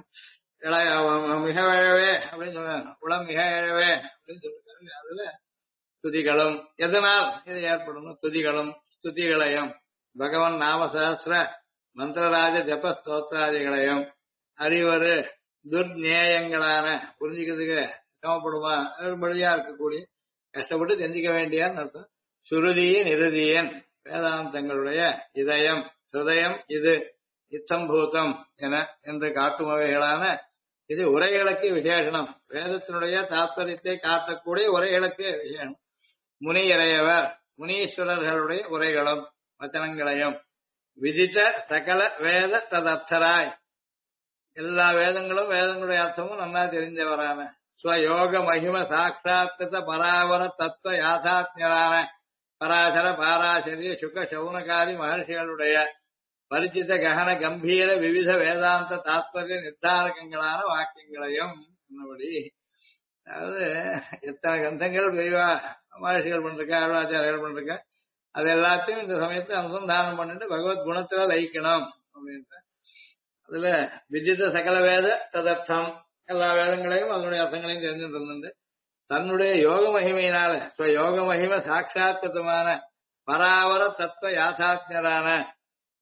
மிக எழவே அப்படின்னு சொல்றாங்க, உளம் மிக எழவே அப்படின்னு சொல்லிருக்காங்க. அதுல துதிகளும் எதனால் இது ஏற்படணும், துதிகளும் ஸ்துதிகளையும் பகவன் நாமசஹஸ்ர மந்திரராஜ ஜப ஸ்தோத்திராதிகளையும் அறிவரு துர்நேயங்களான புரிஞ்சுக்கிறதுக்கு சமப்படுமா வழியா இருக்கக்கூடிய கஷ்டப்பட்டு தெரிஞ்சுக்க வேண்டியான்னு அர்த்தம். சுருதியின் இறுதியன் வேதாந்தங்களுடைய இதயம் ஹிருதயம் இது இத்தம்பூதம் என என்று காட்டுமவைகளான இது உரைகளுக்கு விசேஷனம். வேதத்தினுடைய தாத்பரியத்தை காட்டக்கூடிய உரைகளுக்கு விசேஷம். முனியறையவர் முனீஸ்வரர்களுடைய உரைகளும் வச்சனங்களையும் விதித்த சகல வேத ததர்த்தராய், எல்லா வேதங்களும் வேதங்களுடைய அர்த்தமும் நல்லா தெரிஞ்சவரான ஸ்வயோக மகிம சாட்சாத்கிருத பராவர தத்துவ யாதாத்மியரான பராசர பாராசரிய சுக சவுனகாரி மகர்ஷிகளுடைய பரிச்சித ககன கம்பீர விவித வேதாந்த தாத்பரிய நிர்தாரகங்களான வாக்கியங்களையும் சொன்னபடி. அதாவது எத்தனை கிரந்தங்கள் பெரியவா மகர்ஷிகள் பண்றக்க அருளாச்சாரியர்கள் பண்றக்க அது எல்லாத்தையும் இந்த சமயத்தை அனுசந்தானம் பண்ணிட்டு பகவத் குணத்துல லயிக்கணும் அப்படின்ற. அதுல விஜித சகல வேத ததர்த்தம், எல்லா வேதங்களையும் அதனுடைய அர்த்தங்களையும் தெரிஞ்சுட்டு இருந்துட்டு தன்னுடைய யோக மகிமையினால யோக மகிமை சாட்சாத்கமான பராவர தத்துவ யாதாத்மியரான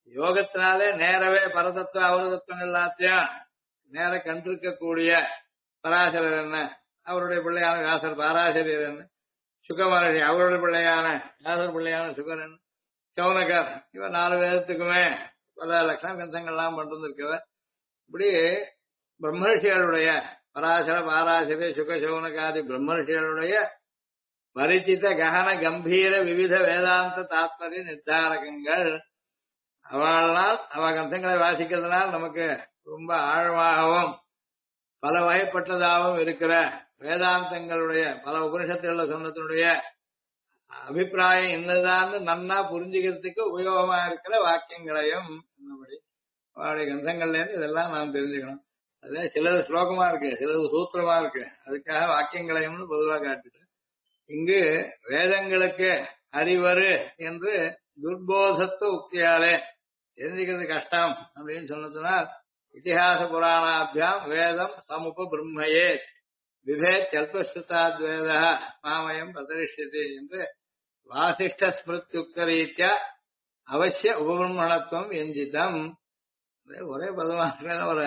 யோகத்தினாலே நேரவே பரதத்துவம் அவரதத்துவம் எல்லாத்தையும் நேர கண்டிருக்கக்கூடிய பராசரர் என்ன, அவருடைய பிள்ளையான வியாசர் பாராசரியர் என்ன, சுகமகர்ஷி அவருடைய பிள்ளையான வியாசர் பிள்ளையான சுகரன், சௌனகர், இவர் 4 வேதத்துக்குமே பல லட்சண கிரந்தங்கள்லாம் பண்ணிருக்கவர். இப்படி பிரம்மர்ஷிகளுடைய பராசர பாராசரி சுக சௌனகாதி பிரம்மர்ஷிகளுடைய பரிச்சித ககன கம்பீர விவித வேதாந்த தாத்பரிய நிர்தாரகங்கள். அவளால் அவ கிரந்தங்களை வாசிக்கிறதுனால் நமக்கு ரொம்ப ஆழமாகவும் பல வகைப்பட்டதாகவும் இருக்கிற வேதாந்தங்களுடைய பல உபனிஷத்துகள சொன்னத்தினுடைய அபிப்பிராயம் என்னதான்னு நன்னா புரிஞ்சுக்கிறதுக்கு உபயோகமா இருக்கிற வாக்கியங்களையும் அவருடைய கிரந்தங்கள்ல இருந்து இதெல்லாம் நாம் தெரிஞ்சுக்கணும். அதே சிலது ஸ்லோகமா இருக்கு, சிலது சூத்திரமா இருக்கு, அதுக்காக வாக்கியங்களையும் பொதுவாக காட்டுட்டு இங்கு வேதங்களுக்கு அறிவரு என்று துர்போதத்துவ உக்தியாலே தெரிஞ்சுக்கிறது கஷ்டம் அப்படின்னு சொன்னதுனால் இதிகாச புராணாபியாம் வேதம் சமுப பிரம்மையே விபேத் கல்பஸ்ருதாத்வேத மாமயம் பிரதரிஷ்யது என்று வாசிஷ்ட ஸ்மிருத்யுக்தரீத்யா அவசிய உபபிரம்மணத்துவம் எஞ்சிதம். ஒரே பதமாக ஒரு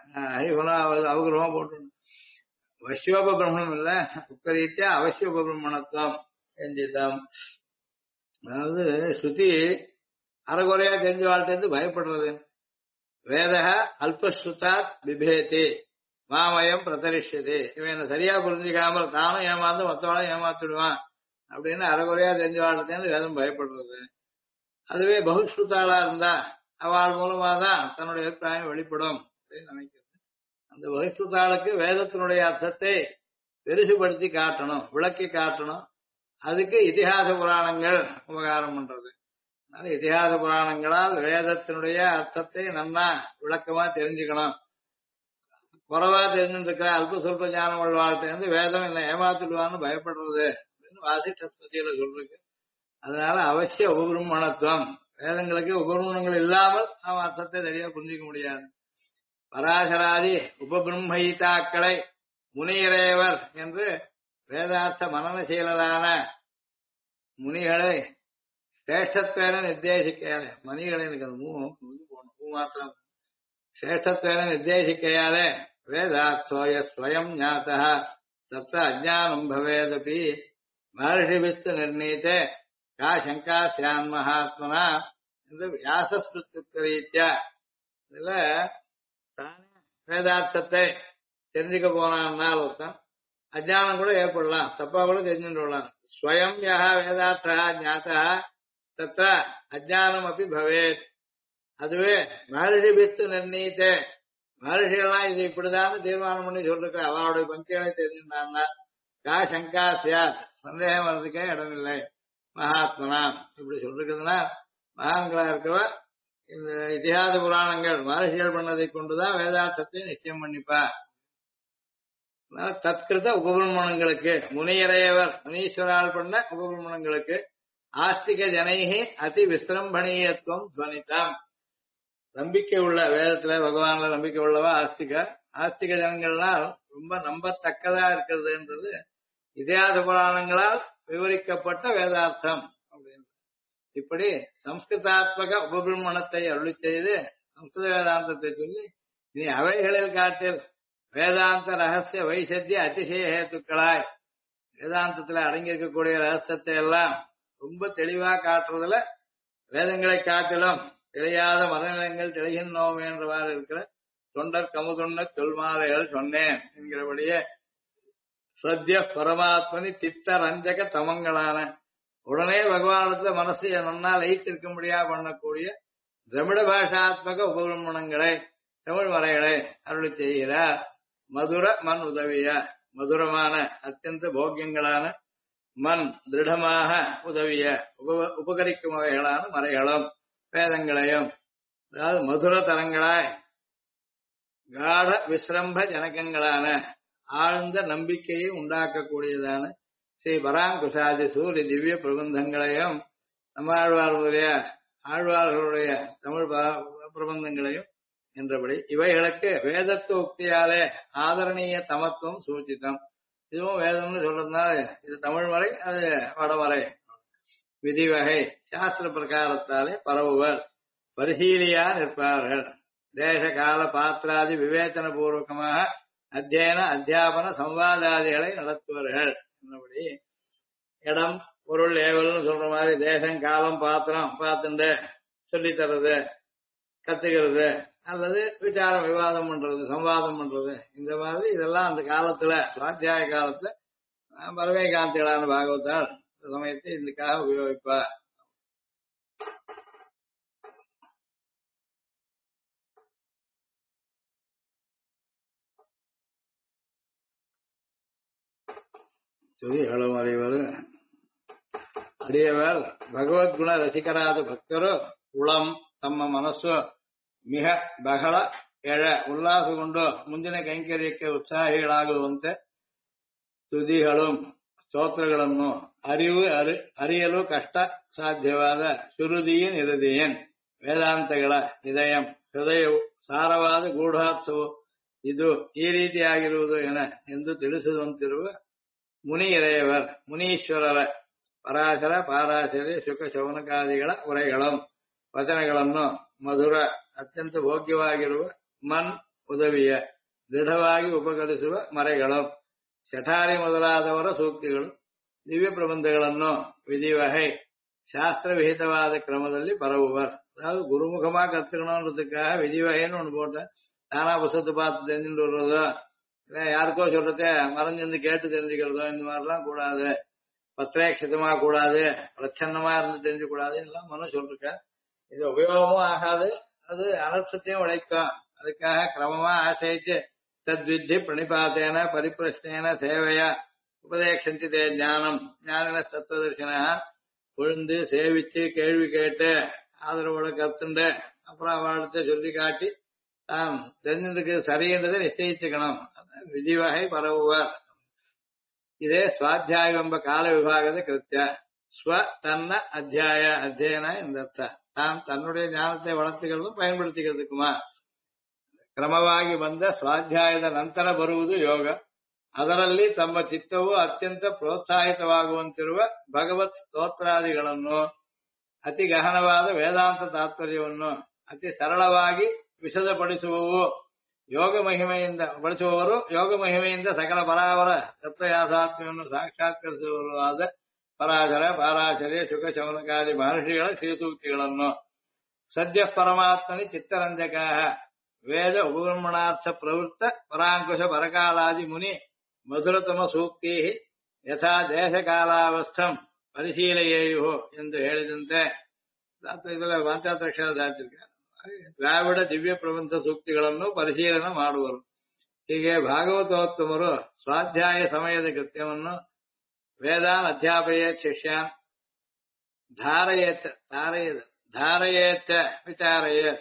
அவகிரமா போட்டு வசியோப பிரம்மணம் இல்ல, உக்தரீத்யா அவசிய உபபிரம்மணத்துவம் எஞ்சிதம். அதாவது ஸ்ருதி அறகுறையா தெரிஞ்ச வாழ்க்கை பயப்படுறது. வேத அல்பஸ்ருதாத் பிபேதி மாமயம் பிரதரிஷ்யது. இவன் என்ன சரியா புரிஞ்சுக்காமல் தானும் ஏமாந்து மற்றவளும் ஏமாத்திடுவான் அப்படின்னு அறகுறையா தெரிஞ்ச வாழ்க்கை வேதம் பயப்படுறது. அதுவே பகுஸ்ருதாளா இருந்தா அவள் மூலமா தான் தன்னுடைய அபிப்பிராயம் வெளிப்படும் அப்படின்னு நினைக்கிறது. அந்த பகுஸ்ருதாளுக்கு வேதத்தினுடைய அர்த்தத்தை பெருசுபடுத்தி காட்டணும், விளக்கி காட்டணும். அதுக்கு இதிகாச புராணங்கள் உபகாரம் பண்றது. அதனால இதிகாச புராணங்களால் வேதத்தினுடைய அர்த்தத்தை நன்னா விளக்கமா தெரிஞ்சுக்கணும். குறைவா தெரிஞ்சுட்டு இருக்கிற அல்ப சொல்ப ஞானம் உள்ள வாழ்க்கை வேதம் என்ன ஏமாத்திடுவான்னு பயப்படுறது அப்படின்னு வாசிஷ்ட ஸ்மிருதியில சொல்றது. அதனால அவசிய உபபிரம்மணத்துவம், வேதங்களுக்கு உபபிரமணங்கள் இல்லாமல் நாம் அர்த்தத்தை சரியா புரிஞ்சிக்க முடியாது. பராசராதி உபபிரம்மயிதாக்களை முனியரேவர் என்று வேதார்த்த மனநசீலரான முனிகளை சிரேஷ்டத்வேன நிர்தேசிக்கையாலே, மணிகளை மாத்திரம் சிரேஷ்டத்வேன நிர்தேசிக்கையாலே வேதார்த்தோய ஸ்வயம் ஞாதः தத்ர அஜ்ஞானம் பவேதபி மகர்ஷிபிஸ்து நிர்ணீதே கா சங்கா ஸ்யான் மகாத்மனா என்று வியாசஸ்மிருத்யுக்தரீத்யா. இதுல தானே வேதார்த்தத்தை தெரிஞ்சுக்க போனான்னால் ஒருத்தன் அஜ்ஞானம் கூட ஏற்படலாம், தப்பா கூட தெரிஞ்சுட்டு விடலாம். ஸ்வயம் யஹ வேதார்த்தா ஞாதः தத்ர அஜ்ஞானம் அப்படி பவேத். அதுவே மகர்ஷிபிஸ்து நிர்ணீதே, மகர்ஷிகள்லாம் இது இப்படிதான் தீர்மானம் பண்ணி சொல்லிருக்க அவளுடைய பங்கிகளை தெரிஞ்சுட்டான்னா கா சங்கா சியாத், சந்தேகம் வர்றதுக்கே இடமில்லை. மகாத்மனா இப்படி சொல்லிருக்கிறதுனா மகான்களா இருக்கவ இந்த இதிகாச புராணங்கள் மகர்ஷிகள் பண்ணதை கொண்டுதான் வேதார்த்தத்தை நிச்சயம் பண்ணிப்பா. தத்கிருத உபபிரமணங்களுக்கு முனியரையவர் முனீஸ்வரால் பண்ண உபபிரமணங்களுக்கு ஆஸ்திக ஜனைகி அதி விசிரம்பணீயத்துவம் துவனித்தாம். நம்பிக்கை உள்ள வேதத்துல பகவான்ல நம்பிக்கை உள்ளவா ஆஸ்திக ஜனங்கள்லாம் ரொம்ப நம்பத்தக்கதா இருக்கிறதுன்றது இதிகாச புராணங்களால் விவரிக்கப்பட்ட வேதார்த்தம் அப்படின்னு. இப்படி சம்ஸ்கிருதாத்மக உபபிரமணத்தை அருளி செய்து சம்ஸ்கிருத வேதாந்தத்தை சொல்லி நீ அவைகளில் காட்டில் வேதாந்த ரகசிய வைசத்திய அதிசய ஹேத்துக்களாய் வேதாந்தத்துல அடங்கியிருக்கக்கூடிய ரகசியத்தை எல்லாம் ரொம்ப தெளிவா காட்டுறதுல வேதங்களை காட்டிலும் தெரியாத மரநிலங்கள் தெளிகின்றோம் என்றவாறு இருக்கிற தொண்டர் கமுதுண்ண சொல்மாலைகள் சொன்னேன் என்கிறபடியே சத்ய பரமாத்மனி சித்த ரஞ்சக தமங்களான உடனே பகவானத்துல மனசை நன்னா லயித்திருக்க முடியா பண்ணக்கூடிய திரமிட பாஷாத்மக உபபிரமணங்களை தமிழ் மறைகளை அருளி செய்கிறார். மதுர மண் உதவிய மதுரமான அத்தியந்த போக்கியங்களான மண் திருடமாக உதவிய உபகரிக்கும் வகைகளான மறைகளும் வேதங்களையும், அதாவது மதுர தரங்களாய் காட விசிரம்ப ஜனகங்களான ஆழ்ந்த நம்பிக்கையை உண்டாக்கக்கூடியதான ஸ்ரீ பராங்குசாதி சூரிய திவ்ய பிரபந்தங்களையும் நம்மாழ்வார்களுடைய ஆழ்வார்களுடைய தமிழ் பிரபந்தங்களையும் என்றபடி இவைகளுக்கு வேதத்துவ உக்தியாலே ஆதரணீய தமத்துவம் சூச்சிதம். இதுவும் வேதம்னு சொல்றதுனால இது தமிழ் மறை, அது வடமறை. விதி வகை சாஸ்திர பிரகாரத்தாலே பரவுவர். பரிசீலியா நிற்பார்கள். தேச கால பாத்திராதி விவேச்சன பூர்வகமாக அத்தியன அத்தியாபன சம்வாதாதிகளை நடத்துவார்கள். என்னபடி இடம் பொருள் ஏவல்னு சொல்ற மாதிரி தேசம் காலம் பாத்திரம் பார்த்துட்டு சொல்லி தர்றது, கத்துக்கிறது, அல்லது விசாரம் விவாதம் பண்றது, சம்வாதம் பண்றது, இந்த மாதிரி இதெல்லாம் அந்த காலத்துல சுவாத்தியாய காலத்துல பரமே காந்திகளான பாகவத்தால் சமயத்தை இதுக்காக உபயோகிப்பா. ತುದಿಗಳು ಮರೆಯುವರು ಅಡಿಯವರು ಭಗವದ್ಗುಣ ರಸಿಕರಾದ ಭಕ್ತರು ಉಳಂ ತಮ್ಮ ಮನಸ್ಸು ಮಿಹ ಬಹಳ ಎಳ ಉಲ್ಲಾಸಗೊಂಡು ಮುಂದಿನ ಕೈಂಕರ್ಯಕ್ಕೆ ಉತ್ಸಾಹಿಗಳಾಗುವಂತೆ ತುದಿಗಳು ಸ್ತೋತ್ರಗಳನ್ನು ಅರಿಯಲು ಕಷ್ಟ ಸಾಧ್ಯವಾದ ಶುರುದಿಯನ್ ಇರುದಿಯನ್ ವೇದಾಂತಗಳ ಹೃದಯವು ಸಾರವಾದ ಗೂಢಾರ್ಥವು ಇದು ಈ ರೀತಿಯಾಗಿರುವುದು ಎಂದು ತಿಳಿಸುವಂತಿರುವ ಮುನಿಯರೆಯವರ್ ಮುನೀಶ್ವರರ ಪರಾಶರ ಪಾರಾಶರಿ ಶುಕ ಶೌನಕಾದಿಗಳ ಉರೆಗಳು ವಚನಗಳನ್ನು ಮಧುರ ಅತ್ಯಂತ ಭೋಗ್ಯವಾಗಿರುವ ಮನ್ ಉದವಿಯ ದೃಢವಾಗಿ ಉಪಕರಿಸುವ ಮರೆಗಳು ಶಠಾರಿ ಮೊದಲಾದವರ ಸೂಕ್ತಿಗಳು ದಿವ್ಯ ಪ್ರಬಂಧಗಳನ್ನು ವಿಧಿವಹೈ ಶಾಸ್ತ್ರವಿಹಿತವಾದ ಕ್ರಮದಲ್ಲಿ பரவுவர். அதாவது குருமுகமா கத்துக்கணும்ன்றதுக்காக விதிவகைன்னு ஒண்ணு போட்ட தானா புத்தகத்தை பார்த்து தெரிஞ்சுட்டு வர்றதோ யாருக்கோ சொல்றதே மறைஞ்சிருந்து கேட்டு தெரிஞ்சுக்கிறதோ இந்த மாதிரிலாம் கூடாது. பத்திரேட்சிதமா கூடாது, பிரச்சன்னமா இருந்து தெரிஞ்சு கூடாது எல்லாம் மனு சொல்லிருக்க. இது உபயோகமும் ஆகாது, அது அனர்த்தத்தையும் உழைக்கும். அதுக்காக கிரமமா ஆசைச்சு தத்வித்தி பிரணிபாத்தேன பரிப்பிரஷ்னேன சேவையா உபதேசந்தி தே ஞானம் ஞானின தத்துவதர்சன விழுந்து சேவிச்சு கேள்வி கேட்டு ஆதரவோட கத்துண்டு அப்புறம் அவளுக்கு சொல்லி காட்டி தான் தெரிஞ்சதுக்கு சரியன்றதை நிச்சயிச்சுக்கணும். விதிவகை பரவுவர். ಇದೇ ಸ್ವಾಧ್ಯಾಯವೆಂಬ ಕಾಲ ವಿಭಾಗದ ಕೃತ್ಯ. ಸ್ವ ತನ್ನ ಅಧ್ಯಯನ ಎಂದರ್ಥ. ತಾನು ತನ್ನುடைய ஞானத்தை வளர்த்துಕೊಳ್ಳಲು பயன்படுத்திக்கிறதுக்குமா ಕ್ರಮವಾಗಿ ಬಂದ ಸ್ವಾಧ್ಯಾಯದ ನಂತರ ಬರುವುದು ಯೋಗ. ಅದರಲ್ಲಿ ತಮ್ಮ ಚಿತ್ತವು ಅತ್ಯಂತ ಪ್ರೋತ್ಸಾಹಿತವಾಗುವಂತಿರುವ ಭಗವತ್ ಸ್ತೋತ್ರಾದಿಗಳನ್ನು ಅತಿ ಗಹನವಾದ ವೇದಾಂತ ತಾತ್ಪರ್ಯವನ್ನು ಅತಿ ಸರಳವಾಗಿ ವಿಶದಪಡಿಸುವವು ಯೋಗ ಮಹಿಮೆಯಿಂದ ಸಕಲ ಪರಾವರ ತತ್ವಯಾಥಾತ್ಮ್ಯವನ್ನು ಸಾಕ್ಷಾತ್ಕರಿಸುವವರು ಆದ ಪರಾಶರ ಪಾರಾಶರ್ಯ ಶುಕ ಶೌನಕಾದಿ ಮಹರ್ಷಿಗಳ ಶ್ರೀಸೂಕ್ತಿಗಳನ್ನು ಸದ್ಯ ಪರಮಾತ್ಮನಿ ಚಿತ್ತರಂಜಕ ವೇದ ಉಪಬ್ರಹ್ಮಣಾರ್ಥ ಪ್ರವೃತ್ತ ಪರಾಂಕುಶ ಪರಕಾಲಾದಿ ಮುನಿ ಮಧುರತಮ ಸೂಕ್ತಿ ಯಥಾ ದೇಶಕಾಲಾವಸ್ಥಂ ಪರಿಶೀಲೆಯೇಯು ಎಂದು ಹೇಳಿದಂತೆ ಇದೆಲ್ಲ ವಾಂಚಾತ್ರಕ್ಷರ ದಾತಿರ್ಕ ದ್ರಾವಿಡ ದಿವ್ಯ ಪ್ರಬಂಧ ಸೂಕ್ತಿಗಳನ್ನು ಪರಿಶೀಲನೆ ಮಾಡುವರು. ಹೀಗೆ ಭಾಗವತೋತ್ತಮರು ಸ್ವಾಧ್ಯಾಯ ಸಮಯದ ಕೃತ್ಯವನ್ನು ವೇದಾನ್ ಅಧ್ಯಾಪಯೇತ್ ಶಿಷ್ಯಾನ್ ಧಾರಯೇತ್ ವಿಚಾರಯೇತ್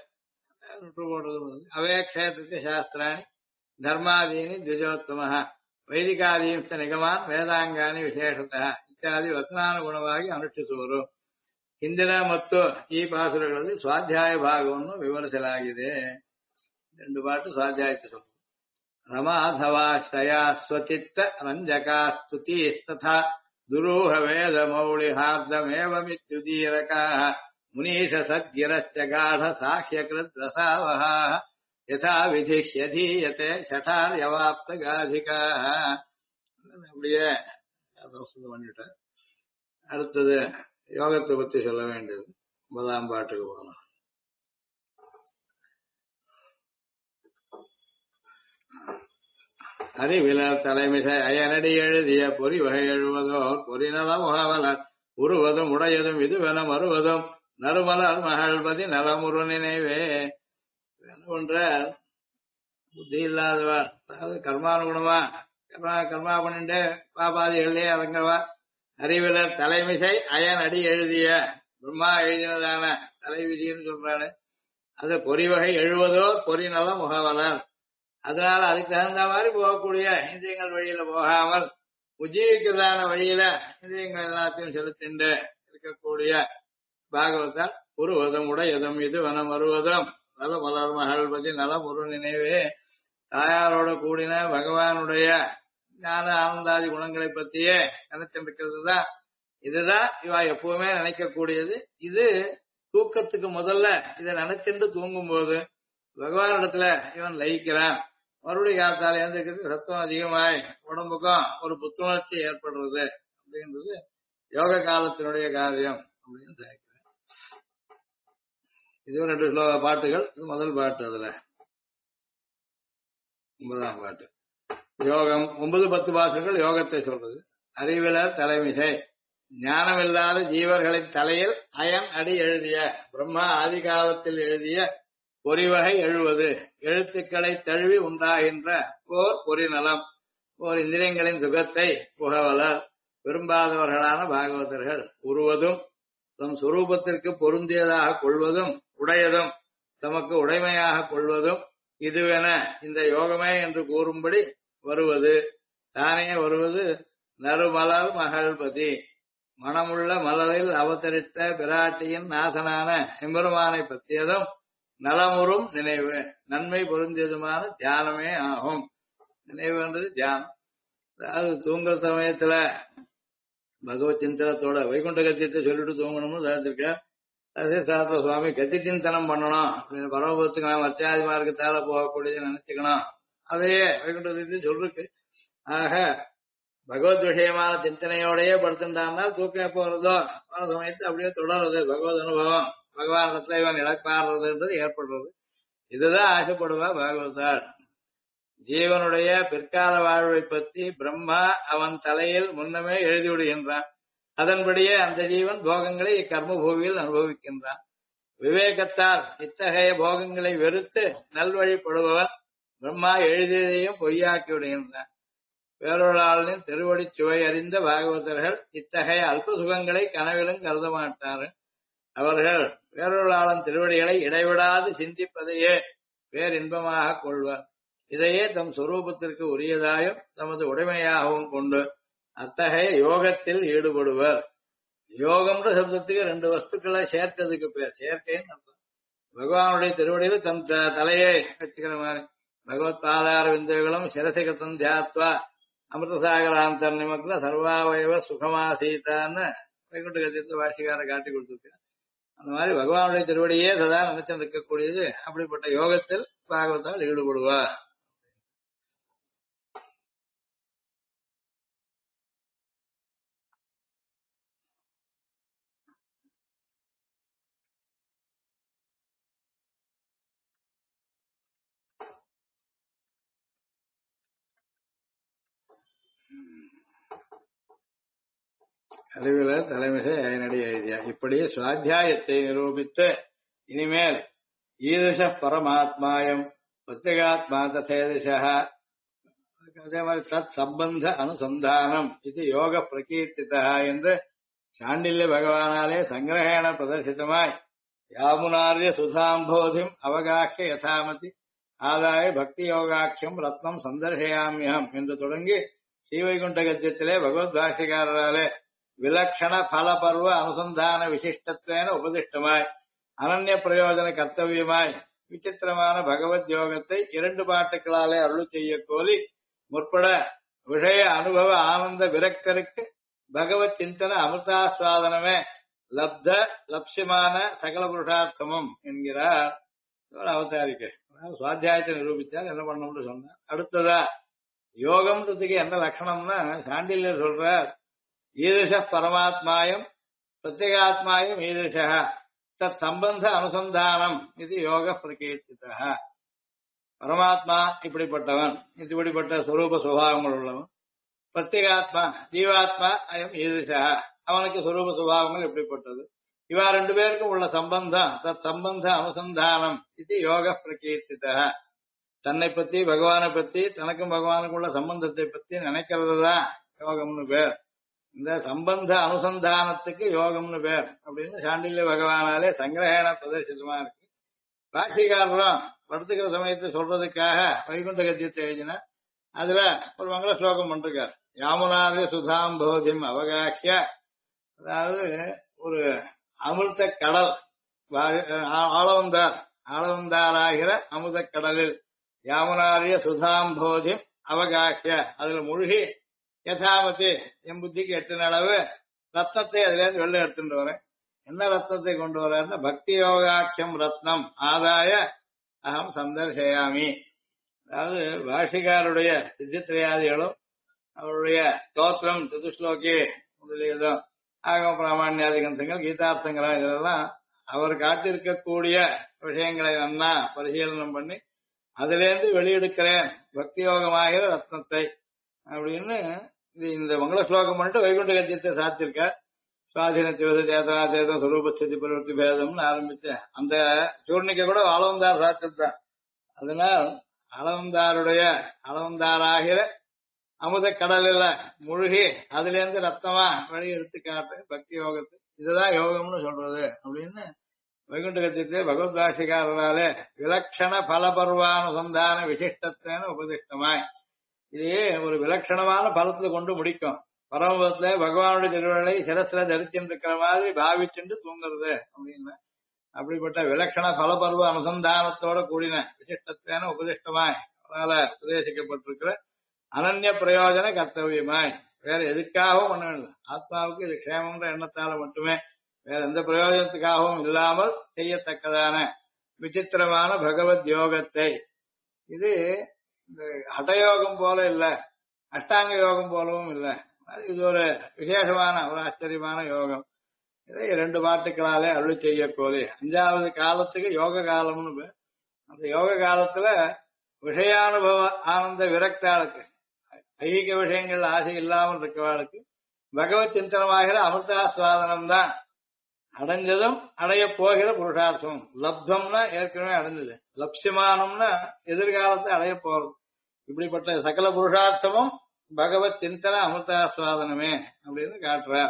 ಅವೇಕ್ಷೇತತೆ ಶಾಸ್ತ್ರಾಣಿ ಧರ್ಮಾದೀನಿ ದ್ವಿಜೋತ್ತಮ ವೈದಿಕಾದೀಂಶ ನಿಗಮಾನ್ ವೇದಾಂಗಾನಿ ವಿಶೇಷತಃ ಇತ್ಯಾದಿ ವಚನಾನುಗುಣವಾಗಿ ಅನುಷ್ಠಿಸುವರು. ಹಿಂದಿನ ಮತ್ತು ಈ ಪಾಸುರಗಳಲ್ಲಿ ಸ್ವಾಧ್ಯಾಯ ಭಾಗವನ್ನು ವಿವರಿಸಲಾಗಿದೆ. 2 ಪಾಠ ಸ್ವಾಧ್ಯಾಯಕ್ಕೆ ಸ್ವಲ್ಪ ರಮಾಧವಾಶ್ರಯಾ ಸ್ವಚಿತ್ತ ರಂಜಕಾ ಸ್ತುತಿಸ್ತಥಾ ದುರೂಹ ವೇದ ಮೌಳಿ ಹಾರ್ದಮೇವಮಿತ್ಯುದೀರಕಾ ಮುನೀಶ ಸದ್ಗಿರಶ್ಚ ಗಾಢ ಸಾಕ್ಷ್ಯಕೃತ್ ರಸಾವಹ ಯಥಾ ವಿಧಿಷ್ಯಧೀಯತೆ ಶಠಾರ್ಯವಾಪ್ತ ಗಾಧಿಕಾ. அப்படியே பண்ணிட்ட. அடுத்தது யோகத்தை பத்தி சொல்ல வேண்டியது 9ஆம் பாட்டுக்கு போகலாம். அறிவிலர் தலைமிசை அயனடி எழுதிய பொறி வகை எழுவதோர் பொறிநல முகவலர் உருவதும் உடையதும் இதுவென மறுவதும் நறுமலர் மகள்பதி நலமுரு நினைவே. ஒன்ற புத்தி இல்லாதவர், அதாவது கர்மானுகுணமா கர்மா பண்ணிட்டு பாபாதிகளே அடங்கவா. அறிவிலர் தலைமிசை அயன் அடி எழுதிய பிரம்மா எழுதினதான தலைவிதின்னு சொல்றாரு. அது பொறிவகை எழுவதோர் பொறிநல முகவலர். அதனால அதுக்கு தகுந்த மாதிரி போகக்கூடிய இந்திரியங்கள் வழியில போகாமல் உஜீவிக்கிறதான வழியில இந்திரியங்கள் எல்லாத்தையும் செலுத்திண்டு இருக்கக்கூடிய பாகவத்தால் உருவதும் உடையதும் இது வனம் வருவதும் நல மலர் மகள்பதி நலம் ஒரு நினைவே. தாயாரோட கூடின பகவானுடைய ஞான ஆனந்தாதி குணங்களை பத்தியே நினைச்சிருக்கிறது தான். இதுதான் இவா எப்பவுமே நினைக்கக்கூடியது. இது தூக்கத்துக்கு முதல்ல இதை நினைச்சுட்டு தூங்கும் போது பகவானிடத்துல இவன் லயிக்கிறான். மறுபடியும் காத்தால எழுந்திருக்கிறது சத்தம் அதிகமாய் உடம்புக்கும் ஒரு புத்துணர்ச்சி ஏற்படுறது அப்படின்றது யோக காலத்தினுடைய காரியம் அப்படின்னு நினைக்கிறேன். இது 2 பாட்டுகள். இது முதல் பாட்டு. அதுல 9ஆம் பாட்டு யோகம். 9-10 பாட்டுகள் யோகத்தை சொல்றது. அறிவிலர் தலைமிசை ஞானமில்லாத ஜீவர்களின் தலையில் அயன் அடி எழுதிய பிரம்மா ஆதி காலத்தில் எழுதிய பொறிவகை எழுவது எழுத்துக்களை தழுவி உண்டாகின்ற ஓர் பொறிநலம் ஓர் இந்திரியங்களின் சுகத்தை புகவலர் விரும்பாதவர்களான பாகவதர்கள் உருவதும் தம் சுரூபத்திற்கு பொருந்தியதாக கொள்வதும் உடையதும் தமக்கு உடைமையாக கொள்வதும் இதுவென இந்த யோகமே என்று கூறும்படி வருவது தானே வருவது நறுமலர் மகள்பதி மனமுள்ள மலரில் அவதரித்த பிராட்டியின் நாதனான எம்பெருமானை பற்றியதும் நலமுறும் நினைவு நன்மை பொருந்தியதுமான தியானமே ஆகும். நினைவுன்றது தியானம். அதாவது தூங்குற சமயத்துல பகவத் சிந்தனத்தோட வைகுண்ட கத்தியத்தை சொல்லிட்டு தூங்கணும்னு இருக்க. அதே சாஸ்திர சுவாமி கத்தி சிந்தனம் பண்ணணும் அப்படின்னு பரமபத்துக்கு நாம் அர்ச்சாதி மார்க்கத்தால போகக்கூடியது நினைச்சுக்கணும். அதையே வைகுண்ட கத்தியத்தை சொல்லிருக்கு. ஆக பகவத் விஷயமான சிந்தனையோடையே படுத்துட்டான்னா தூக்கம் எப்போ வருதோ வர சமயத்தை அப்படியே தொடர்றது. பகவத் அனுபவம் பகவானிடத்துல இவன் இழப்பாடுறதுன்றது ஏற்படுறது. இதுதான் ஆசைப்படுவா பாகவதாள். ஜீவனுடைய பிற்கால வாழ்வை பற்றி பிரம்மா அவன் தலையில் முன்னமே எழுதிவிடுகின்றான். அதன்படியே அந்த ஜீவன் போகங்களை இக்கர்ம பூமியில் அனுபவிக்கின்றான். விவேகத்தால் இத்தகைய போகங்களை வெறுத்து நல்வழிப்படுபவன் பிரம்மா எழுதியதையும் பொய்யாக்கி விடுகின்றான். வேறொருளின் திருவடி சுவை அறிந்த பாகவதர்கள் இத்தகைய அல்ப சுகங்களை கனவிலும் கருத மாட்டார்கள். அவர்கள் வேறொருளாளன் திருவடிகளை இடைவிடாது சிந்திப்பதையே பேரின்பமாக கொள்வர். இதையே தம் சொரூபத்திற்கு உரியதாயும் தமது உடைமையாகவும் கொண்டு அத்தகைய யோகத்தில் ஈடுபடுவர். யோகம்ன்ற சப்தத்துக்கு 2 வஸ்துக்களை சேர்த்ததுக்கு பேர் சேர்க்கைன்னு அர்த்தம். பகவானுடைய திருவடியில் தம் தலையை வச்சுக்கிற மாதிரி பகவத் பாதார விந்தகளும் சிரசிகத்தம் தியாத்வா அமிர்தசாகராந்தர் நிமக்ன சர்வாவயவ சுகமாசீதான்னு வைகுண்ட கத்தியத்தை பாஷிகார காட்டி கொடுத்துருக்க. அந்த மாதிரி பகவானுடைய திருவடியே சதா நினைச்சு இருக்கக்கூடியது. அப்படிப்பட்ட யோகத்தில் பாகவத்தால் ஈடுபடுவா. அறிவில தலைமிசை அயனடி எழுதியா. இப்படி சுவாத்தியாயத்தை நிரூபித்து இனிமேல் ஈதச பரமாத்மாயம் பிரத்யேகாத்மா தசேதச அதே மாதிரி தத் சம்பந்த அனுசந்தானம் இது யோக பிரகீர்த்திதா என்று சாண்டில்ய பகவானாலே சங்கிரகேண பிரதர்சிதமாய் யாமுனார்ய சுதாம்போதிம் அவகாஹ்ய யதாமதி ஆதாய பக்தி யோகாக்கியம் ரத்னம் சந்தர்ஷயாமியம் என்று தொடங்கி ஸ்ரீவைகுண்ட கத்தியத்திலே பகவத் பாஷ்யக்காரராலே விலக்ஷண பல பர்வ அனுசந்தான விசிஷ்டத்வேன உபதிஷ்டமாய் அனன்ய பிரயோஜன கர்த்தவியமாய் விசித்திரமான பகவத் யோகத்தை 2 பாட்டுகளாலே அருள் செய்ய கோலி முற்பட விஷய அனுபவ ஆனந்த விரக்தருக்கு பகவத் சிந்தன அமிர்தாஸ்வாதனமே லப்த லப்சியமான சகல புருஷார்த்தமும் என்கிறார் அவதாரிக்கு. சுவாத்தியாயத்தை நிரூபித்தால் என்ன பண்ணணும்னு சொன்னார். அடுத்ததா யோகம்ன்றதுக்கு என்ன லட்சணம்னா சாண்டில்யர் சொல்றார். ஈதச பரமாத்மாயம் பிரத்யேகாத்மாயம் ஈதச தத் சம்பந்த அனுசந்தானம் இது யோக பிரகீர்த்திதா. பரமாத்மா இப்படிப்பட்டவன், இப்படிப்பட்ட சுரூப சுபாவங்கள் உள்ளவன். பிரத்யேகாத்மா ஜீவாத்மா அயம் ஈதசா அவனுக்கு சுரூப சுபாவங்கள் எப்படிப்பட்டது. இவா 2 பேருக்கும் உள்ள சம்பந்தம் தத் சம்பந்த அனுசந்தானம் இது யோக பிரகீர்த்திதா. தன்னை பத்தி பகவானை பத்தி தனக்கும் பகவானுக்கும் உள்ள சம்பந்தத்தை பத்தி நினைக்கிறது தான் யோகம்னு பேர். இந்த சம்பந்த அனுசந்தானத்துக்கு யோகம்னு பேர் அப்படின்னு சாண்டில்ய பகவானாலே சங்கிரகேண பிரதர்சிதமா இருக்கு. பாஷிகாரரும் படுத்துக்கிற சமயத்தை சொல்றதுக்காக வைகுண்ட கத்தியத்தை எழுதினார். அதுல ஒரு மங்கள ஸ்லோகம் பண்ணிருக்கார். யாமுனாரிய சுதாம் போதிம் அவகாஹ்ய, அதாவது ஒரு அமிர்த கடல் ஆளவந்தாராகிற அமிர்த கடலில் யாமுனாரிய சுதாம் போதிம் அவகாஹ்ய அதுல மூழ்கி யதாமதி என் புத்திக்கு எட்டின அளவு ரத்னத்தை அதுல இருந்து வெளில எடுத்துட்டு வரேன். என்ன ரத்னத்தை கொண்டு வர்றாருன்னா பக்தி யோகாக்கியம் ரத்னம் ஆதாய அகம் சந்தர்சயாமி. அதாவது பாஷிகாருடைய சித்தித்ரயாதிகளும் அவருடைய ஸ்தோத்திரம் சதுஸ்லோகி முதலியதும் ஆகம பிராமணியாதி கிரந்தங்கள் கீதார்த்தங்கள் இதெல்லாம் அவர் காட்டியிருக்கக்கூடிய விஷயங்களை நன்னா பரிசீலனம் பண்ணி அதிலேருந்து வெளியெடுக்கிறேன் பக்தி யோகமாகிற ரத்னத்தை அப்படின்னு இந்த மங்கள ஸ்லோகம் பண்ணிட்டு வைகுண்ட கத்தியத்தை சாத்திருக்கார். சுவாதீனத்திவது சேதனாச்சேதம் சுரூபஸ்திதி பிரவருத்தி பேதம்னு ஆரம்பிச்சு அந்த சூர்ணிக்க கூட அளவந்தார் சாத்திருந்தான். அதனால் அளவந்தாராகிற அமுத கடலில் மூழ்கி அதுல இருந்து ரத்தமா வெளியே எடுத்து காட்டு பக்தி யோகத்தை இதுதான் யோகம்னு சொல்றது அப்படின்னு வைகுண்ட கத்தியத்தை பகவத் பாஷிகாரராலே விலட்சண பலபர்வானுசந்தான விசிஷ்டத்தேன உபதிஷ்டமாய் இதே ஒரு விலட்சணமான பலத்துல கொண்டு முடிக்கும். பரமபதத்துல பகவானுடைய திருவள்ளை சிரஸ்ல தரிச்சுட்டு இருக்கிற மாதிரி பாவிச்சுட்டு தூங்குறது அப்படின்னு அப்படிப்பட்ட விலட்சண பலபர்வ அனுசந்தானத்தோட கூடின விசிஷ்டத்தேன உபதிஷ்டமாய் அவரால் உபதேசிக்கப்பட்டிருக்கிற அனன்ய பிரயோஜன கர்த்தவியமாய் வேற எதுக்காகவும் பண்ண வேண்டும். ஆத்மாவுக்கு இது க்ஷேமன்ற எண்ணத்தால மட்டுமே வேற எந்த பிரயோஜனத்துக்காகவும் இல்லாமல் செய்யத்தக்கதான விசித்திரமான பகவத் யோகத்தை இது இந்த ஹடயோகம் போல இல்ல, அஷ்டாங்க யோகம் போலவும் இல்லை. இது ஒரு விசேஷமான ஒரு ஆச்சரியமான யோகம். இதை 2 பாட்டுக்களாலே அருள் செய்யக்கோலி 5வது காலத்துக்கு யோக காலம்னு பேர். அந்த யோக காலத்துல விஷயானுபவ ஆனந்த விரக்தாளுக்கு ஐகிக விஷயங்கள் ஆசை இல்லாமல் இருக்கவாளுக்கு பகவத் சிந்தனமாகிற அமிர்தாஸ்வாதனம் தான் அடைஞ்சதும் அடைய போகிற புருஷார்த்தம். லப்தம்னா ஏற்கனவே அடைஞ்சது, லட்சியமானம்னா எதிர்காலத்தை அடைய போறது. இப்படிப்பட்ட சகல புருஷார்த்தமும் பகவத் சிந்தன அமிர்தாஸ்வாதனமே அப்படின்னு காட்டுறார்.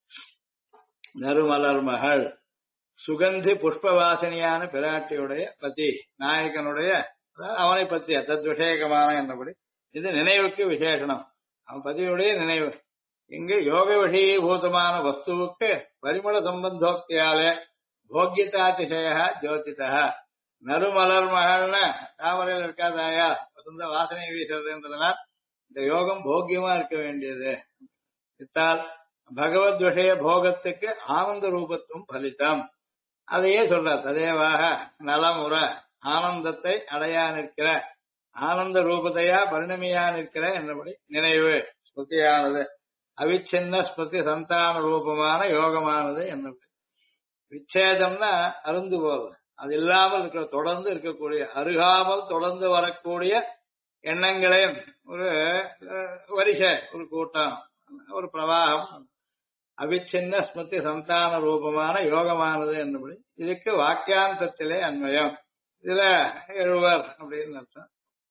நறுமலர் மகள் சுகந்தி புஷ்ப வாசனியான பிராட்டியுடைய பதி நாயகனுடைய அவனை பற்றிய தத் விஷேகமான என்னபடி இது நினைவுக்கு விசேஷனம். அவன் பதியுடைய நினைவு இங்கு யோக விஷயீபூதமான வஸ்துவுக்கு பரிமள சம்பந்தோக்தியாலே போக்கியதாதிசய ஜோதித. நறுமலர் மகள்னு தாமரையில் இருக்காதாயா வசந்த வாசனை வீசுறதுன்றதுனால் இந்த யோகம் போக்கியமா இருக்க வேண்டியது. இத்தால் பகவத் விஷய போகத்துக்கு ஆனந்த ரூபத்துவம் பலித்தம். அதையே சொல்றார். ததேவாக நலமுற ஆனந்தத்தை அடையா நிற்கிற ஆனந்த ரூபத்தையா பரிணமியா நிற்கிற என்னபடி நினைவு ஸ்மிருதியானது அவிச்சின்ன ஸ்மிருதி சந்தான ரூபமான யோகமானது என்னபடி. விச்சேதம்னா அருந்து போறது, அது இல்லாமல் இருக்கிற தொடர்ந்து இருக்கக்கூடிய அருகாமல் தொடர்ந்து வரக்கூடிய எண்ணங்களையும் ஒரு வரிசை ஒரு கூட்டம் ஒரு பிரவாகம் அவிச்சின்ன ஸ்மிருதி சந்தான ரூபமான யோகமானது என்னபடி. இதுக்கு வாக்கியாந்தத்திலே அன்வயம். இதுல எழுவர் அப்படின்னு அர்த்தம்.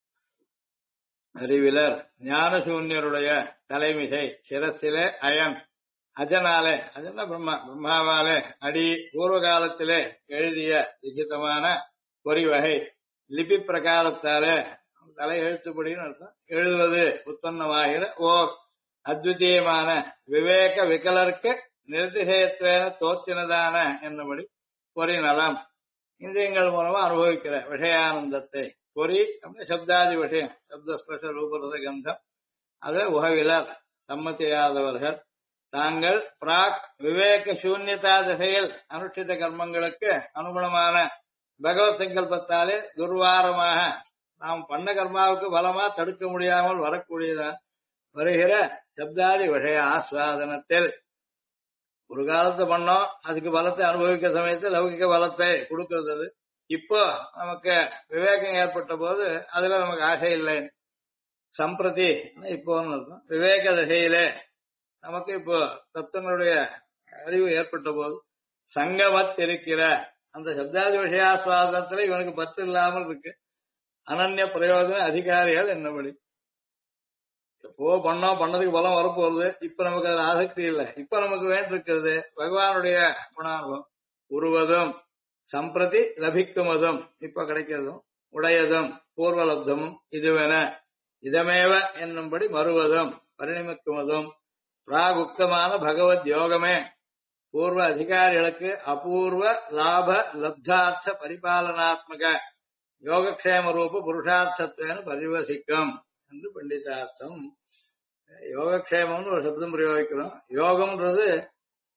அறிவிலர் ஞானசூன்யருடைய தலைமிசை சிரசிலே அயன் அஜனாலே அஜன பிரம்மாவாலே அடி பூர்வ காலத்திலே எழுதிய லிகிதமான பொறிவகை லிபி பிரகாரத்தாலே தலை எழுத்துப்படின்னு அர்த்தம். எழுதுவது உற்பத்தமாகிற ஓர் அத்விதீயமான விவேக விகலருக்கு நிர்திசயத்துவேன தோத்தினதான என்னபடி பொறி நலம் இந்திரியங்கள் மூலமா அனுபவிக்கிற விஷயானந்தத்தை. பொறி சப்தாதி விஷயம் சப்தஸ்பர்ஷ ரூபரத கந்தம் அது உகவிலர் சம்மதியாதவர்கள் தாங்கள் பிராக் விவேக சூன்யதா திசையில் அனுஷ்டித்த கர்மங்களுக்கு அனுகுணமான பகவத் சங்கல்பத்தாலே துர்வாரமாக நாம் பண்ண கர்மாவுக்கு பலமா தடுக்க முடியாமல் வரக்கூடியதான் வருகிற சப்தாதி விஷய ஆஸ்வாதனத்தில் ஒரு காலத்தை பண்ணோம், அதுக்கு பலத்தை அனுபவிக்கிற சமயத்தில் லௌகிக பலத்தை கொடுக்கிறது. இப்போ நமக்கு விவேகம் ஏற்பட்ட போது அதுல நமக்கு ஆசை இல்லை. சம்பிரதி இப்போ விவேக திசையிலே நமக்கு இப்போ தத்துவங்களுடைய அறிவு ஏற்பட்ட போது சங்கமத் இருக்கிற அந்த சப்தாதி விஷயாஸ்வாதனத்துல இவனுக்கு பற்று இல்லாமல் இருக்கு. அனன்ய பிரயோஜன அதிகாரிகள் என்னபடி எப்போ பண்ணதுக்கு பலம் வரப்போறது. இப்ப நமக்கு அதுல ஆசக்தி இல்லை. இப்ப நமக்கு வேண்டிருக்கிறது பகவானுடைய குணார்வம் உருவதும் சம்பிரதி லபிக்குமதும் இப்ப கிடைக்கிறதும் உடையதும் பூர்வலப்தமும் இதுவென இதமேவ என்னும்படி மறுவதும் பரிணமிக்குமதும் பிராகுப்தமான பகவத் யோகமே பூர்வ அதிகாரிகளுக்கு அபூர்வ லாப லப்தார்த்த பரிபாலனாத்மக யோகக்ஷேம ரூப புருஷார்த்தத்வேன பரிவசிக்கும் என்று பண்டிதார்த்தம். யோகக்ஷேமம்னு ஒரு சப்தம் பிரயோகிக்கிறோம். யோகம்ன்றது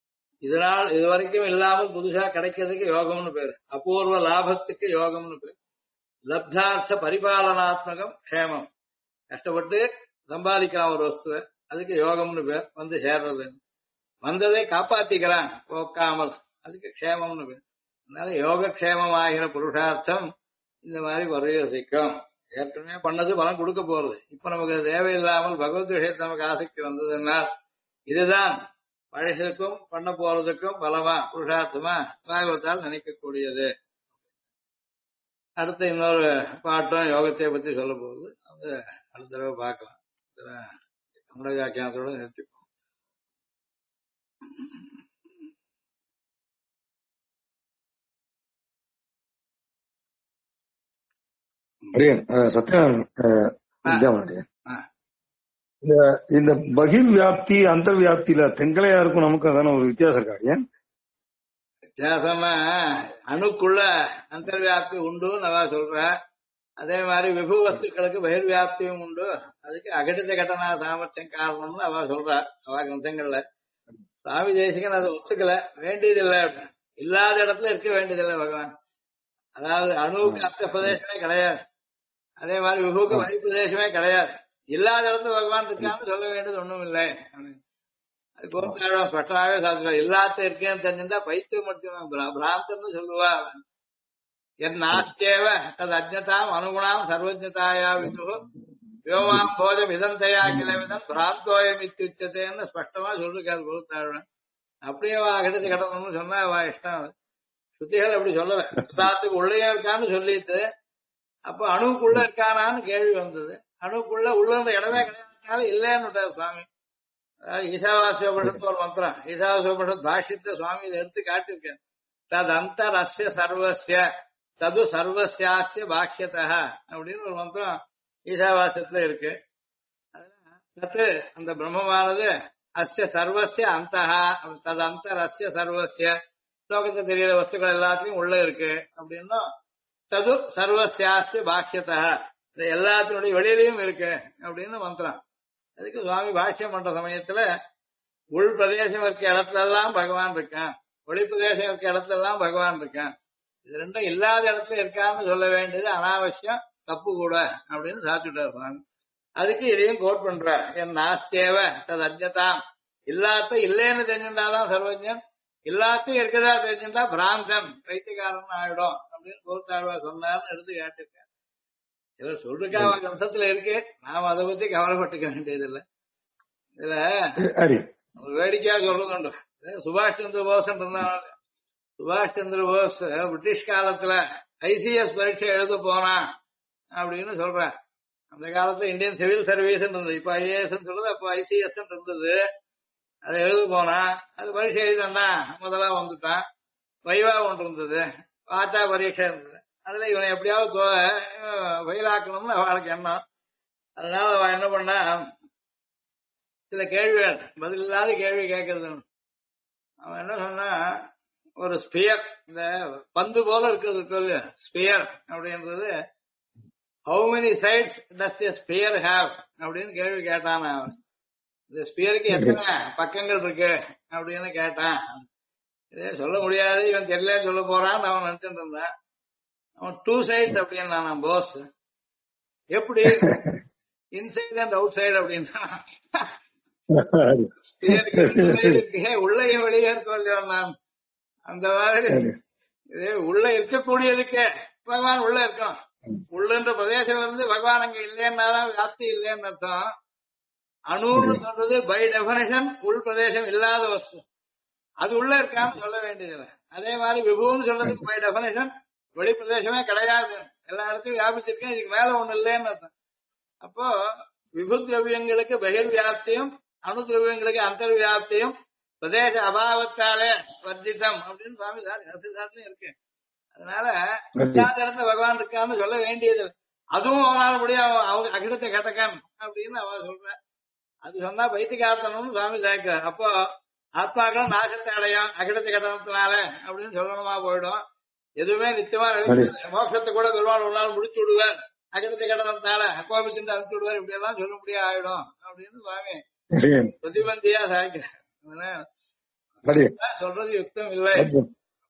இதனால் இதுவரைக்கும் இல்லாமல் புதுசா கிடைக்கிறதுக்கு யோகம்னு பேரு. அபூர்வ லாபத்துக்கு யோகம்னு பேரு. லப்தார்த்த பரிபாலனாத்மகம் க்ஷேமம். கஷ்டப்பட்டு சம்பாதிக்கிறான் ஒரு வஸ்துவை, அதுக்கு யோகம்னு பேர். வந்து சேர்றது, வந்ததை காப்பாத்திக்கிறான் போக்காமல், அதுக்கு க்ஷேமம்னு பேர். அதனால யோகக்ஷேமம் ஆகிற புருஷார்த்தம் இந்த மாதிரி பரிவசிக்கும். ஏற்கனவே பண்ணது பலம் கொடுக்க போறது. இப்ப நமக்கு தேவையில்லாமல் பகவத் விஷயத்து நமக்கு ஆசக்தி வந்ததுன்னா இதுதான் பழசுக்கும் பண்ண போறதுக்கும் பலமா புருஷார்த்தமா பாகவத்தால் நினைக்கக்கூடியது. அடுத்து இன்னொரு பாட்டம் யோகத்தை பத்தி சொல்ல போகுது. அது அடுத்த தடவை பார்க்கலாம். தமிழ வியாக்கியானத்தோட நிறுத்திப்போம். இந்த பகிர் வியாப்தி அந்தர் வியாப்தியில தெங்கலையாருக்கும் நமக்கு அதான ஒரு வித்தியாசம் இருக்கா? வித்தியாசம்னா அணுக்குள்ள அந்தர்வியாப்தி உண்டு நல்லா சொல்ற. அதே மாதிரி விபு வஸ்துக்களுக்கு பகிர் வியாப்தியும் உண்டு. அதுக்கு அகடித கட்டணா சாமர்த்தியம் காரணம்னு அவ சொல்றா அவ கிரந்தங்கள்ல. சுவாமி தேசிகன் அதை ஒத்துக்கல, வேண்டியதில்லை, இல்லாத இடத்துல இருக்க வேண்டியதில்லை பகவான். அதாவது அணுவுக்கு அர்த்த பிரதேசமே கிடையாது, அதே மாதிரி விபுக்கு வழி பிரதேசமே கிடையாது. இல்லாத இடத்துல பகவான் இருக்கான்னு சொல்ல வேண்டியது ஒண்ணும் இல்லை. அது கோர்த்தாழம் ஸ்பஷ்டமாவே சாதிப்பார். எல்லாத்த இருக்கேன்னு தெரிஞ்சிருந்தா பைத்தியம் மட்டும் பிராந்தன்னு சொல்லுவா. என் நாஸ்தேவ தது அஜ்ஞதாம் அனுகுணாம் சர்வஜதாயா விது யோமாம் போஜம் இதந்தையா கிளவிதம் பிராந்தோயம் இத்தியுச்சதேன்னு ஸ்பஷ்டமா சொல்லிருக்காரு கோர்த்தாழம். அப்படியே வா கிடத்து கிடணும்னு சொன்னா வா இஷ்டம். சுத்திகள் அப்படி சொல்லல. எல்லாத்துக்கு உள்ளே இருக்கான்னு சொல்லிட்டு அப்ப அணுவுக்குள்ள இருக்கானான்னு கேள்வி வந்தது. அணுக்குள்ள உள்ள இருந்த இடமே கிடையாதுனால இல்லைன்னு சுவாமி. அதாவது ஈசாவாசியோபனிஷத்து ஒரு மந்திரம், ஈசாவாசியோபனிஷத் பாஷ்யத்தை சுவாமி இதை எடுத்து காட்டியிருக்கேன். தது அந்தர் அஸ்ய சர்வஸ்ய தது சர்வஸ்யாஸ்ய பாஷ்யதா அப்படின்னு ஒரு மந்திரம் ஈசாவாசியத்துல இருக்கு. தத்து அந்த பிரம்மமானது அஸ்ய சர்வஸ்ய அந்தஹா தது அந்தர் அஸ்ய சர்வஸ்ய லோகத்தை தெரிகிற வஸ்துக்கள் எல்லாத்தையும் உள்ள இருக்கு அப்படின்னும், தது சர்வஸ்யாஸ்ய பாஷ்யதா எல்லாத்தினுடைய வெளியிலையும் இருக்கு அப்படின்னு மந்திரம். அதுக்கு சுவாமி பாஷ்யம் பண்ற சமயத்துல உள் பிரதேசம் இருக்க இடத்துல எல்லாம் பகவான் இருக்கான், ஒளி பிரதேசம் இருக்க இடத்துல எல்லாம் பகவான் இருக்கான். இது ரெண்டும் இல்லாத இடத்துல இருக்கான்னு சொல்ல வேண்டியது அனாவசியம், தப்பு கூட அப்படின்னு சாப்பிட்டுட்டார் சுவாமி. அதுக்கு இதையும் கோட் பண்றார். என் நாஸ்தேவ தது அஜ்ஞதாம், இல்லாத இல்லைன்னு தெரிஞ்சிருந்தாதான் சர்வஜன், இல்லாத்தையும் இருக்கிறதா தெரிஞ்சிருந்தா பிராந்தன் பைத்தியக்காரன் ஆயிடும் அப்படின்னு கோர்த்தாழ்வா சொன்னார்னு எடுத்து கேட்டிருக்கேன். இவர் சொல்றா வம்சத்துல இருக்கு, நாம அதை பத்தி கவலைப்பட்டுக்க வேண்டியதில்லை. இதுல ஒரு வேடிக்கையா சொல்றதுண்டு. சுபாஷ் சந்திர போஸ் இருந்தாங்க. சுபாஷ் சந்திர போஸ் பிரிட்டிஷ் காலத்துல ஐசிஎஸ் பரீட்சை எழுத போனா அப்படின்னு சொல்றேன். அந்த காலத்துல இந்தியன் சிவில் சர்வீஸ் இருந்தது, இப்ப ஐஏஎஸ் சொல்றது, அப்ப ஐசிஎஸ் இருந்தது. அதை எழுத போனா அது பரீட்சை எழுதினா முதலா வந்துட்டான். வைவா ஒன்று இருந்தது, வாத்தா பரீட்சை இருந்தது. அதுல இவனை எப்படியாவது வயலாக்கணும்னு அவளுக்கு எண்ணம். அதனால அவன் என்ன பண்ணா, சில கேள்விகள் பதில் இல்லாத கேள்வி கேட்கறது. அவன் என்ன சொன்னா, ஒரு ஸ்பியர், இந்த பந்து போல இருக்கிறது ஸ்பியர் அப்படின்றது, how many sides does a sphere have அப்படின்னு கேள்வி கேட்டான். அவன் இந்த ஸ்பியருக்கு எத்தனை பக்கங்கள் இருக்கு அப்படின்னு கேட்டான். இதே சொல்ல முடியாது, இவன் தெரியல சொல்ல போறான்னு அவன் நினைச்சுட்டு இருந்தான். அவன் டூ சைட்ஸ் அப்படின்னா போஸ், எப்படி இன்சைட் அண்ட் அவுட் சைடு அப்படின்னா உள்ளையும் வெளியே இருக்கும் இல்லையோ, நான் அந்த மாதிரி இது உள்ள இருக்கக்கூடியதுக்கு பகவான் உள்ள இருக்கும். உள்ளன்ற பிரதேசம் இருந்து பகவான் அங்க இல்லைன்னாதான் வியாப்தி இல்லைன்னு அர்த்தம். அணுன்னு சொல்றது பை டெபினிஷன் உள் பிரதேசம் இல்லாத வஸ்து, அது உள்ள இருக்கான்னு சொல்ல வேண்டியதில்லை. அதே மாதிரி விபுன்னு சொல்றதுக்கு பை டெபினிஷன் வெளி பிரதேசமே கிடையாது, எல்லா இடத்தையும் வியாபிச்சிருக்கேன், இதுக்கு மேல ஒண்ணு இல்லைன்னு அர்த்தம். அப்போ விபு திரவியங்களுக்கு பகிர் வியாப்தியும் அணு திரவியங்களுக்கு அந்தர் வியாப்தியும் பிரதேச அபாவத்தாலே வர்ஜிதம் அப்படின்னு சுவாமி சாஸ்திரம் இருக்கு. அதனால இல்லாத இடத்துல பகவான் இருக்கான்னு சொல்ல வேண்டியது. அதுவும் அவனால முடியும், அவங்க அகிடத்தை கட்டக்கன் அப்படின்னு அவ சொல்ற. அது சொன்னா பைத்தியகார்த்தனும் சுவாமி சேர்க்கிறார். அப்போ ஆத்மாக்களும் நாசத்தை அடையும் அகிடத்தை கட்டணத்தினால அப்படின்னு சொல்லணுமா போயிடும். எதுவுமே நிச்சயமா மோட்சத்தை கூட பெருமாள் ஒரு நாள் முடிச்சு விடுவார், அகிடத்தை கட்டணத்தினால கோபிச்சுட்டு அனுப்பிச்சு விடுவார், இப்படி எல்லாம் சொல்ல முடியாது ஆயிடும் அப்படின்னு சுவாமி பிரதிபந்தியா சாய்க்கிறார். அடி சொல்றது யுக்தம் இல்லை. அற்புதம்.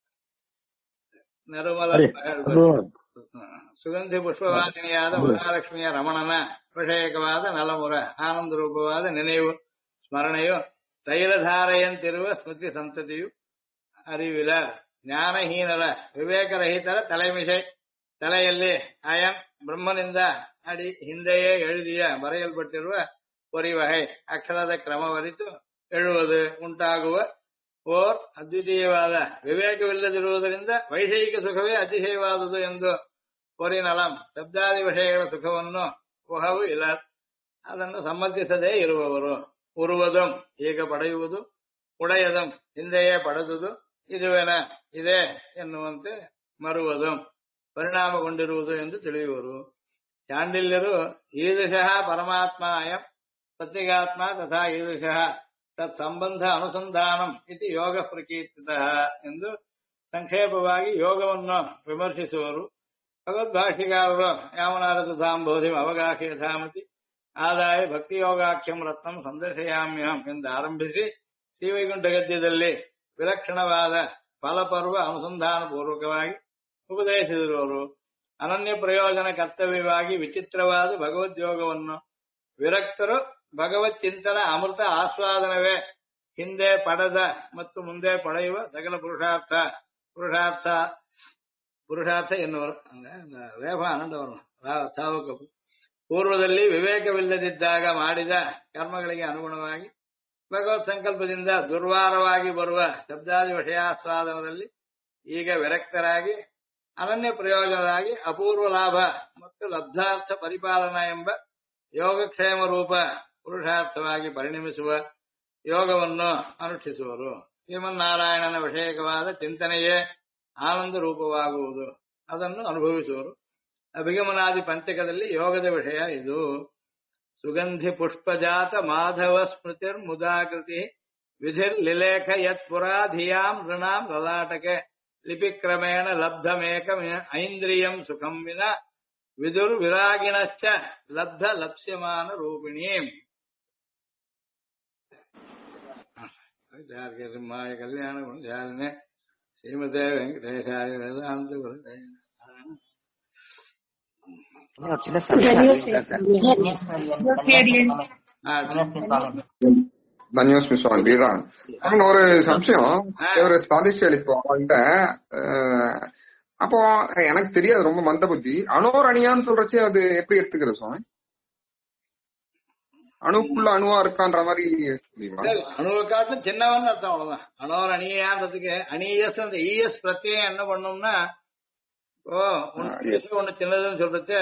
நறுமல அடி அற்புதம். சுகந்தி புஷ்பவாதினிಯಾದ ಮಹಾಲಕ್ಷ್ಮಿಯ ರಮಣನ ಅಭಿಷೇಕವಾದ ನಲಮುರ ಆನಂದ ರೂಪವಾದ ನೆನೆಯುವ ಸ್ಮರಣೆಯು ತೈಲಧಾರೆಯಂತಿರುವ ಸ್ಮೃತಿ ಸಂತತಿಯು ಅರಿವಿಲ ಜ್ಞಾನಹೀನರ ವಿವೇಕರಹಿತರ ತಲೆಮಿಷೆ ತಲೆಯಲ್ಲಿ ಅಯಂ ಬ್ರಹ್ಮನಿಂದ ಅಡಿ ಹಿಂದೆಯೇ எழுதிய ಬರೆಯಲ್ಪಟ್ಟಿರುವ பொறிவகை ಅಕ್ಷರದ ಕ್ರಮವರಿತು எழுவது ಉಂಟಾಗುವ ಓರ್ ಅದ್ವಿತೀಯವಾದ ವಿವೇಕವಿಲ್ಲದಿರುವುದರಿಂದ ವೈಷಯಿಕ ಸುಖವೇ ಅತಿಶಯವಾದುದು ಎಂದು ಪೊರಿನಲಂ ಶಬ್ದಾದಿ ವಿಷಯಗಳ ಸುಖವನ್ನು ಊಹವು ಇಲ್ಲ ಅದನ್ನು ಸಮ್ಮತಿಸದೇ ಇರುವವರು ಉರುವುದಂ ಈಗ ಪಡೆಯುವುದು ಉಡೆಯದಂ ಹಿಂದೆಯೇ ಪಡೆದುದು ಇದುವೆನ ಇದೆ ಎನ್ನುವಂತೆ ಮರುವುದಂ ಪರಿಣಾಮಗೊಂಡಿರುವುದು ಎಂದು ತಿಳಿಯುವರು. ಚಾಂಡಿಲ್ಯರು ಈದೃಶಃ ಪರಮಾತ್ಮ ಅಯಂ ಪ್ರತ್ಯಗಾತ್ಮ ತಥಾ ಈದೃಶಃ ತತ್ ಸಂಬಂಧ ಅನುಸಂಧಾನಂ ಇತಿ ಯೋಗ ಪ್ರಕೀರ್ತಿತಃ ಎಂದು ಸಂಕ್ಷೇಪವಾಗಿ ಯೋಗವನ್ನು ವಿಮರ್ಶಿಸುವರು. ಭಗವದ್ಭಾಷಿಕಾರರು ಯಾವನಾರದು ಸಾಂಬೋಧಿಂ ಅವಗಾಶ ಯಥಾಮತಿ ಆದಾಯ ಭಕ್ತಿಯೋಗಾಖ್ಯಂ ರತ್ನಂ ಸಂದರ್ಶಯಾಮ್ಯಹಂ ಎಂದು ಆರಂಭಿಸಿ ಶ್ರೀವೈಕುಂಠ ಗದ್ಯದಲ್ಲಿ ವಿಲಕ್ಷಣವಾದ ಫಲಪರ್ವ ಅನುಸಂಧಾನ ಪೂರ್ವಕವಾಗಿ ಉಪದೇಶಿಸಿರುವರು. ಅನನ್ಯ ಪ್ರಯೋಜನ ಕರ್ತವ್ಯವಾಗಿ ವಿಚಿತ್ರವಾದ ಭಗವದ್ಯೋಗವನ್ನು ವಿರಕ್ತರು ಭಗವತ್ ಚಿಂತನ ಅಮೃತ ಆಸ್ವಾದನವೇ ಹಿಂದೆ ಪಡೆದ ಮತ್ತು ಮುಂದೆ ಪಡೆಯುವ ಸಕಲ ಪುರುಷಾರ್ಥ ಎನ್ನುವರು. ರೇಫ ಆನಂದವರು ತಾವಕಪ್ಪು ಪೂರ್ವದಲ್ಲಿ ವಿವೇಕವಿಲ್ಲದಿದ್ದಾಗ ಮಾಡಿದ ಕರ್ಮಗಳಿಗೆ ಅನುಗುಣವಾಗಿ ಭಗವತ್ ಸಂಕಲ್ಪದಿಂದ ದುರ್ವಾರವಾಗಿ ಬರುವ ಶಬ್ದಾದಿ ವಿಷಯಾಸ್ವಾದನದಲ್ಲಿ ಈಗ ವಿರಕ್ತರಾಗಿ ಅನನ್ಯ ಪ್ರಯೋಜನರಾಗಿ ಅಪೂರ್ವ ಲಾಭ ಮತ್ತು ಲಬ್ಧಾರ್ಥ ಪರಿಪಾಲನಾ ಎಂಬ ಯೋಗಕ್ಷೇಮ ರೂಪ ಪುರುಷಾರ್ಥವಾಗಿ ಪರಿಣಮಿಸುವ ಯೋಗವನ್ನು ಅನುಷ್ಠಿಸುವರು. ಶ್ರೀಮನ್ನಾರಾಯಣನ ವಿಷಯಕವಾದ ಚಿಂತನೆಯೇ ಆನಂದ ರೂಪವಾಗುವುದು, ಅದನ್ನು ಅನುಭವಿಸುವರು. ಅಭಿಗಮನಾದಿ ಪಂಚಕದಲ್ಲಿ ಯೋಗದ ವಿಷಯ ಇದು. ಸುಗಂಧಿ ಪುಷ್ಪಜಾತ ಮಾಧವ ಸ್ಮೃತಿರ್ ಮುದಾಕೃತಿ ವಿಧಿರ್ ಲಿಲೇಖ ಯತ್ ಪುರಾ ಧಿಯಾಂ ನೃಣಾಂ ಲಲಾಟಕೆ ಲಿಪಿಕ್ರಮೇಣ ಲಬ್ಧಮೇಕ ಐಂದ್ರಿಯಂ ಸುಖಂ ವಿನ ವಿದುರ್ ವಿರಾಗಿಣಶ್ಚ ಲಬ್ಧ ಲಪ್ಸ್ಯಮಾನ ರೂಪಿಣೀಂ. ಸಿಂಹಾಯ ಕಲ್ಯಾಣ ಗುಣಜಾಲಿನೆ ಶ್ರೀಮತೆ ವೆಂಕಟೇಶಾಯ ವೇದಾಂತ ಗುರುದೇ. தன்யோஸ்மி சுவாமி வீரான் ஒரு சம்சயம் ஒரு ஸ்வாதிஷ்டி அளிப்போம். அப்போ எனக்கு தெரியாது, ரொம்ப மந்த புத்தி. அணோர் அணியான்னு சொல்றச்சு அது எப்படி எடுத்துக்கிறது சுவாமி? அணுக்குள்ள அணுவா இருக்கான்ற மாதிரி அணுவை காட்டும் சின்னவன் அர்த்தம், அவ்வளவுதான். அணோர் அணியான்றதுக்கு அணியஸ் அந்த இஎஸ் பிரத்யம் என்ன பண்ணோம்னா, ஒண்ணு சின்னதுன்னு சொல்றச்சு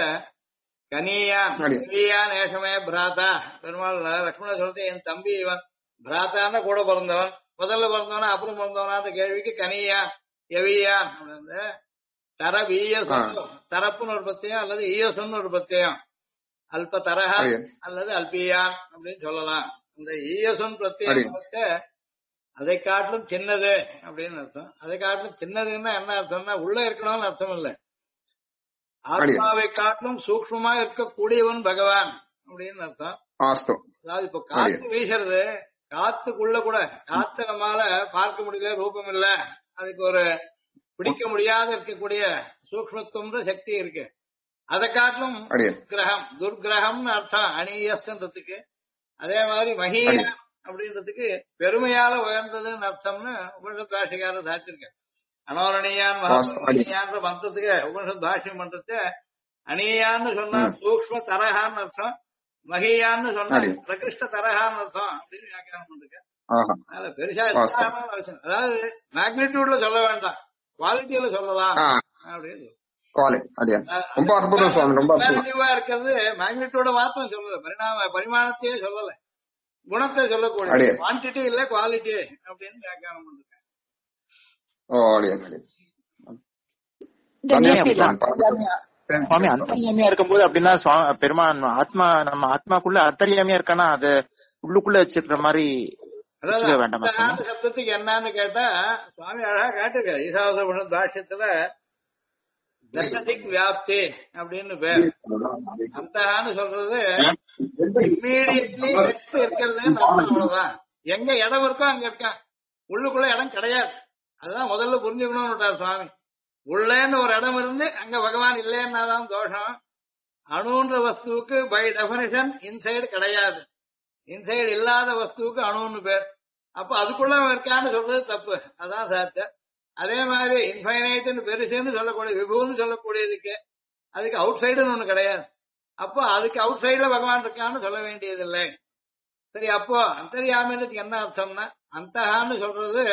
கனியான் ஏஷமே பிராத்தா. பெருமாள் லட்சுமண சொல்றது என் தம்பி இவன் பிராத்தான கூட பிறந்தவன், முதல்ல பிறந்தவனா அப்புறம் பிறந்தவனான்ற கேள்விக்கு கனியான் எவியான் அப்படின்னு தரப் ஈயஸ் தரப்புன்னு ஒரு பத்தியம் அல்லது ஈயஸ்ன்னு ஒரு பத்தியம், அல்ப தரஹா அல்லது அல்பியான் அப்படின்னு சொல்லலாம். இந்த ஈயசன் பிரத்யேகம் அதை காட்டிலும் சின்னது அப்படின்னு அர்த்தம். அதை காட்டிலும் சின்னதுன்னா என்ன அர்த்தம்னா உள்ள இருக்கணும்னு அர்த்தம் இல்லை, ஆத்மாவை காட்டிலும் சூக்ஷ்மமா இருக்கக்கூடியவன் பகவான் அப்படின்னு அர்த்தம். அதாவது இப்ப காத்து வீசுறது, காத்துக்குள்ள கூட காத்து நம்மால பார்க்க முடியல, ரூபம் இல்ல, அதுக்கு ஒரு பிடிக்க முடியாத இருக்கக்கூடிய சூக்ஷ்மத்துவம்ன்ற சக்தி இருக்கு. அதை காட்டிலும் கிரகம் துர்கிரகம்னு அர்த்தம் அணியஸ்ன்றதுக்கு. அதே மாதிரி மகிய அப்படின்றதுக்கு பெருமையால உயர்ந்ததுன்னு அர்த்தம்னு உபனிஷத் பாஷிகாரர் சாதிச்சிருக்கேன். அனோரணியான் மகனியான்ற மந்திரத்துக்கு உபனிஷத் பாஷ்யம் பண்றது அணியான்னு சொன்னா சூக்ஷ்ம தரகான்னு அர்த்தம், மகியான்னு சொன்னா பிரகிருஷ்ட தரகான்னு அர்த்தம் அப்படின்னு வியாக்கியானம் பண்றேன். அதனால பெருசா அதாவது மேக்னிடியூட்ல சொல்ல வேண்டாம், குவாலிட்டியில சொல்லலாம் அப்படின்னு. இருக்கிறது மேக்னிடியூட மாத்திரம் சொல்லல, பரிமாணத்தையே சொல்லல, குணத்தை சொல்லக்கூடிய குவான்டிட்டி இல்ல குவாலிட்டி அப்படின்னு வியாக்கியானம் பண்றேன். சுவாமி அந்தர்யாமியா இருக்கும்போது அப்படின்னா பெருமான் ஆத்மா நம்ம ஆத்மாக்குள்ள அந்தர்யாமியா இருக்கானா அது உள்ளுக்குள்ள வச்சிருக்கிற மாதிரி வேண்டாம். சப்தத்துக்கு என்னன்னு கேட்டா சுவாமி அழகா கேட்டிருக்காரு ஈசாவாச பாஷ்யத்துல தசதிக் வியாப்தி அப்படின்னு பேர். அந்தகான்னு சொல்றது இம்மீடியட்லி நெக்ஸ்ட் இருக்கிறது அவ்வளவுதான், எங்க இடம் இருக்கோ அங்க இருக்கான். உள்ளுக்குள்ள இடம் கிடையாது. அதுதான் முதல்ல புரிஞ்சுக்கணும்னு விட்டார் சுவாமி. உள்ளேன்னு ஒரு இடம் இருந்து அங்க பகவான் இல்லைன்னாதான் தோஷம். அணுன்ற வஸ்துவுக்கு பை டெபினிஷன் இன்சைடு கிடையாது. இன்சைடு இல்லாத வஸ்துவுக்கு அணுன்னு பேர். அப்ப அதுக்குள்ள இருக்கான்னு சொல்றது தப்பு. அதான் சாத்தியம். அதே மாதிரி இன்ஃபைனைட்னு பெருசுன்னு சொல்லக்கூடிய விபுன்னு சொல்லக்கூடியதுக்கு அதுக்கு அவுட் சைடுன்னு ஒண்ணு கிடையாது. அப்போ அதுக்கு அவுட் சைடுல பகவான் இருக்கான்னு சொல்ல வேண்டியதில்லை. சரி, அப்போ அந்தர்யாமின்றதுக்கு என்ன அர்த்தம்னா, அந்தகான்னு சொல்றது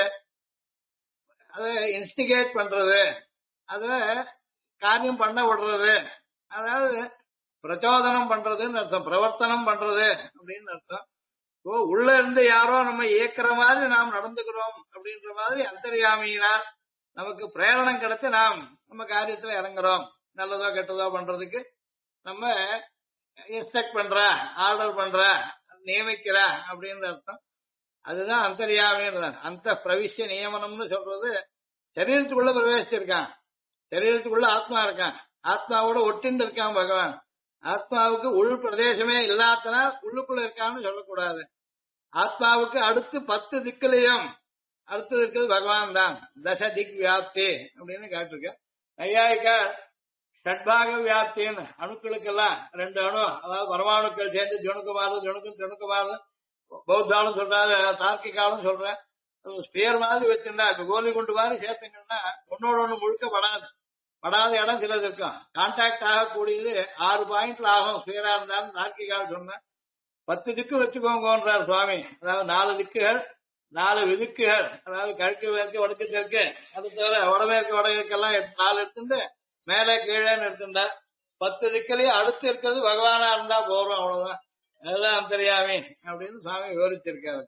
அதை இன்ஸ்டிகேட் பண்றது, அத காரியம் பண்ண விடுறது, அதாவது பிரச்சோதனம் பண்றதுன்னு அர்த்தம், பிரவர்த்தனம் பண்றது அப்படின்னு அர்த்தம். உள்ள இருந்து யாரோ நம்ம இயக்குற மாதிரி நாம் நடந்துக்கிறோம் அப்படின்ற மாதிரி அந்தர்யாமியினால் நமக்கு பிரேரணம் கிடைச்சு நாம் நம்ம காரியத்துல இறங்குறோம். நல்லதோ கெட்டதோ பண்றதுக்கு நம்ம இன்ஸ்ட்ரக்ட் பண்ற, ஆர்டர் பண்ற, நியமிக்கிற அப்படின்ற அர்த்தம். அதுதான் அந்தர்யாமின்றது. அந்த பிரவிஷ்ய நியமனம்னு சொல்றது சரீரத்துக்குள்ள பிரவேசிச்சிருக்கான், சரீரத்துக்குள்ள ஆத்மா இருக்கான், ஆத்மாவோட ஒட்டின்னு இருக்கான் பகவான். ஆத்மாவுக்கு உள் பிரதேசமே இல்லாதனால் உள்ளுக்குள்ள இருக்கான்னு சொல்லக்கூடாது. ஆத்மாவுக்கு அடுத்து 10 திக்குலையும் அடுத்து இருக்கிறது பகவான் தான். தச திக் வியாப்தி அப்படின்னு கேட்டிருக்க. நையாயிக்கா ஷட்பாக வியாப்தின்னு அணுக்களுக்கெல்லாம் 2 அணு, அதாவது பரமாணுக்கள் சேர்ந்து ஜணுக்குமாறு பௌத்தாலும் சொல்றாரு, தார்க்கிகாலும் சொல்றேன். ஸ்பியர் மாதிரி வச்சிருந்தா இப்ப கோலி குண்டு மாதிரி சேர்த்துங்கன்னா ஒன்னோட ஒண்ணு முழுக்க படாத இடம் சிலது இருக்கும். கான்டாக்ட் ஆகக்கூடியது 6 பாயிண்ட்ல ஆகும். ஸ்பியரா இருந்தாலும் தார்க்கிகால் சொன்னேன். 10 திக்கு வச்சுக்கோங்கன்றார் சுவாமி. அதாவது 4 திக்குகள், 4 விதுக்குகள், அதாவது கிழக்கு மேற்கு வடக்கு தெற்கு, அது தவிர வடமேற்கு வடகிழக்கெல்லாம் 4 எடுத்துட்டு மேலே கீழேன்னு எடுத்துட்டா 10 திக்கிலேயே அடுத்து இருக்கிறது பகவானா இருந்தா போறோம், அவ்வளவுதான். அதுதான் அந்தர்யாமி அப்படின்னு சுவாமி விவரிச்சிருக்காரு.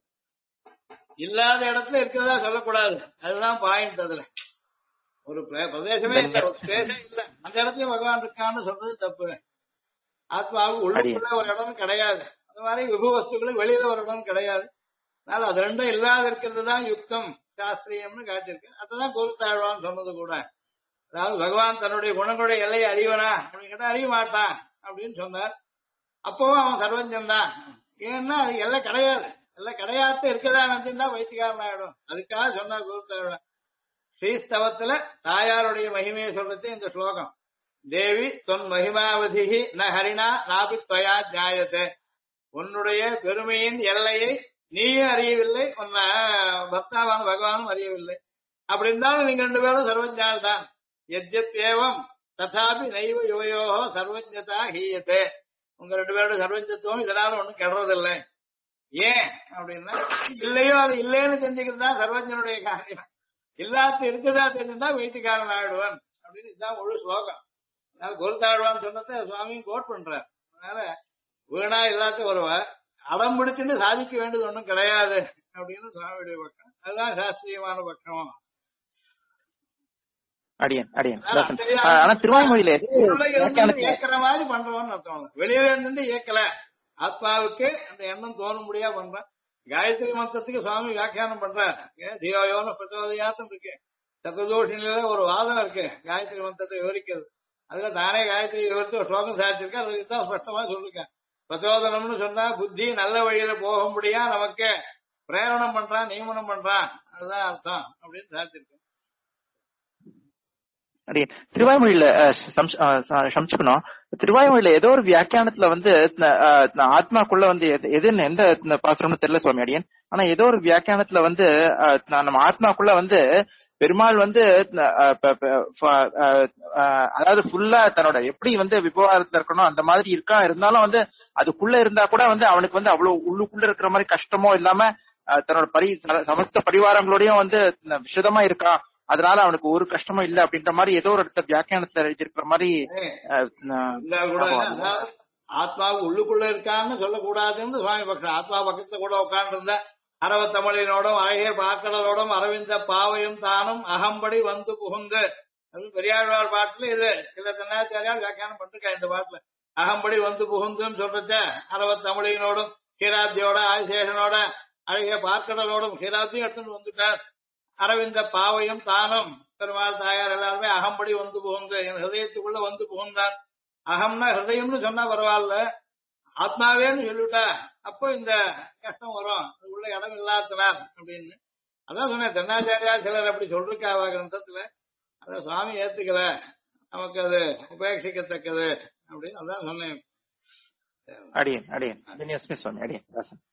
இல்லாத இடத்துல இருக்கிறதா சொல்லக்கூடாது, அதுதான் பாயிண்ட். அதுல ஒரு பிரதேசமே இல்ல, ஒரு ஸ்பேஸே இல்ல, அந்த இடத்துலயும் பகவான் இருக்கான்னு சொல்றது தப்பு. ஆத்மாவுக்கு உள்ளுக்குள்ள ஒரு இடம் கிடையாது, அந்த மாதிரி விபு வஸ்துக்களுக்கு வெளியில ஒரு இடம் கிடையாது. அதனால அது ரெண்டும் இல்லாத இருக்கிறது தான் யுக்தம், சாஸ்திரியம்னு காட்டியிருக்கு. அதுதான் கோருத்தாழ்வான்னு சொன்னது கூட. அதாவது பகவான் தன்னுடைய குணங்களுடைய எல்லையை அறிவனா அப்படின்னு கேட்டா அறிய மாட்டான் அப்படின்னு சொன்னார். அப்பவும் அவன் சர்வஜன் தான். ஏன்னா அது எல்லாம் கிடையாது, எல்லாம் கிடையாது இருக்கதா நினைச்சுட்டா வைத்தியக்காரன் ஆயிடும். அதுக்காக சொன்னார் கோருத்தாழ்வான். ஸ்ரீஸ்தவத்துல தாயாருடைய மகிமையை சொல்றது இந்த ஸ்லோகம். தேவி தொன் மகிமாவதிகி ந ஹரிணா நாபி துவயா ஜாயத்தே. உன்னுடைய பெருமையின் எல்லையை நீயும் அறியவில்லை, உன்ன பக்தாவான பகவானும் அறியவில்லை. அப்படி இருந்தாலும் நீங்க 2 பேரும் சர்வஜால் தான். எத்யத் ஏவம் ததாபி நைவ யுவயோகோ சர்வஜதா ஹீயத்தே. உங்க 2 பேரோட சர்வஜத்துவம் இதனால ஒண்ணும் கெடுறதில்லை. ஏன் அப்படின்னா இல்லையோ அது இல்லைன்னு தெரிஞ்சுக்கிறது தான் சர்வஜனுடைய காரியம். இல்லாத இருக்குதா தெரிஞ்சுட்டா வைத்தியக்காரன் ஆயிடுவான் அப்படின்னு இதுதான் முழு ஸ்லோகம். அதனால கோருத்தாழ்வான்னு சொன்னதை சுவாமியும் கோட் பண்றார். அதனால வீணா எல்லாத்தையும் ஒருவர் அடம் பிடிச்சுட்டு சாதிக்க வேண்டியது ஒண்ணும் கிடையாது அப்படின்னு சுவாமியுடைய பக்கம். அதுதான் சாஸ்திரியமான பக்கம். ஆனா திருவாய்மொழியில இயக்கிற மாதிரி பண்றோம்னு அர்த்தம். வெளியில இருந்து இயக்கல, ஆத்மாவுக்கு அந்த எண்ணம் தோணும்படியா பண்றேன். காயத்ரி மந்திரத்துக்கு சுவாமி வியாக்கியானம் பண்றார். தியோயோன்னு பிரச்சோதயாத்தம் இருக்கு, சப்ததோஷில ஒரு வாதம் இருக்கு காயத்ரி மந்திரத்தை விவரிக்கிறது. அதுல தானே காயத்ரி விவரித்து ஒரு ஸ்லோகம் சாதிச்சிருக்கேன். அதுக்கு தான் ஸ்பஷ்டமா சொல்லிருக்கேன். பிரச்சோதனம்னு சொன்னா புத்தி நல்ல வழியில போகும்படியா நமக்கு பிரேரணம் பண்றான், நியமனம் பண்றான், அதுதான் அர்த்தம் அப்படின்னு சாதிச்சிருக்கேன். திருவாய்மொழியில சமைச்சுக்கணும். திருவாய்மொழியில ஏதோ ஒரு வியாக்கியானத்துல வந்து ஆத்மாக்குள்ள வந்து எதுன்னு எந்த பாசுரம்னு தெரியல சுவாமி அடியன். ஆனா ஏதோ ஒரு வியாக்கியானத்துல வந்து நம்ம ஆத்மாக்குள்ள வந்து பெருமாள் வந்து அதாவது ஃபுல்லா தன்னோட எப்படி வந்து விவகாரத்துல இருக்கணும் அந்த மாதிரி இருந்தாலும் வந்து அதுக்குள்ள இருந்தா கூட வந்து அவனுக்கு வந்து அவ்வளவு உள்ளுக்குள்ள இருக்கிற மாதிரி கஷ்டமோ இல்லாம தன்னோட சமஸ்த பரிவாரங்களோடயும் வந்து விஷதமா இருக்கான். அதனால அவனுக்கு ஒரு கஷ்டமும் இல்ல அப்படின்ற மாதிரி ஏதோ ஒரு இடத்த வியாக்கியானத்துல எழுதியிருக்கிற மாதிரி. ஆத்மாவுக்கு உள்ளுக்குள்ள இருக்கான்னு சொல்லக்கூடாதுன்னு சுவாமி பக்கம். ஆத்மா பக்கத்துல கூட உட்கார்ந்து இருந்த அரவ தமிழினோடும் அழகிய பாக்கடலோடும் அரவிந்த பாவையும் தானும் அகம்படி வந்து புகுந்து அப்படின்னு பெரியாழ்வார் பாட்டுல இது சில தன்னாச்சாரியால் வியாக்கியானம் பண்ணிருக்கா. இந்த பாட்டுல அகம்படி வந்து புகுந்துன்னு சொல்றச்ச அரவ தமிழினோடும் ஹீராத்தியோட ஆதிசேஷனோட அழகிய பார்க்கடலோடும் ஹீராத்தியும் எடுத்துட்டு வந்துட்டார். அரவிந்த பாவையும் தானும் பெருமாள் தாயார் எல்லாருமே அகம்படி வந்து புகுந்து என் ஹிருதயத்துக்குள்ள வந்து புகுந்தான். அகம்னா ஹிருதயம்னு சொன்னா பரவாயில்ல, ஆத்மாவேன்னு சொல்லிவிட்டா அப்போ இந்த கஷ்டம் வரும், அது உள்ள இடம் இல்லாதனார் அப்படின்னு. அதான் சொன்னேன், தென்னாச்சாரியா சிலர் அப்படி சொல்லிருக்காவா கிரந்தத்துல, அத சுவாமி ஏத்துக்கல, நமக்கு அது உபேட்சிக்கத்தக்கது அப்படின்னு அதான் சொன்னேன். அடியேன் சுவாமி, அடியேன்.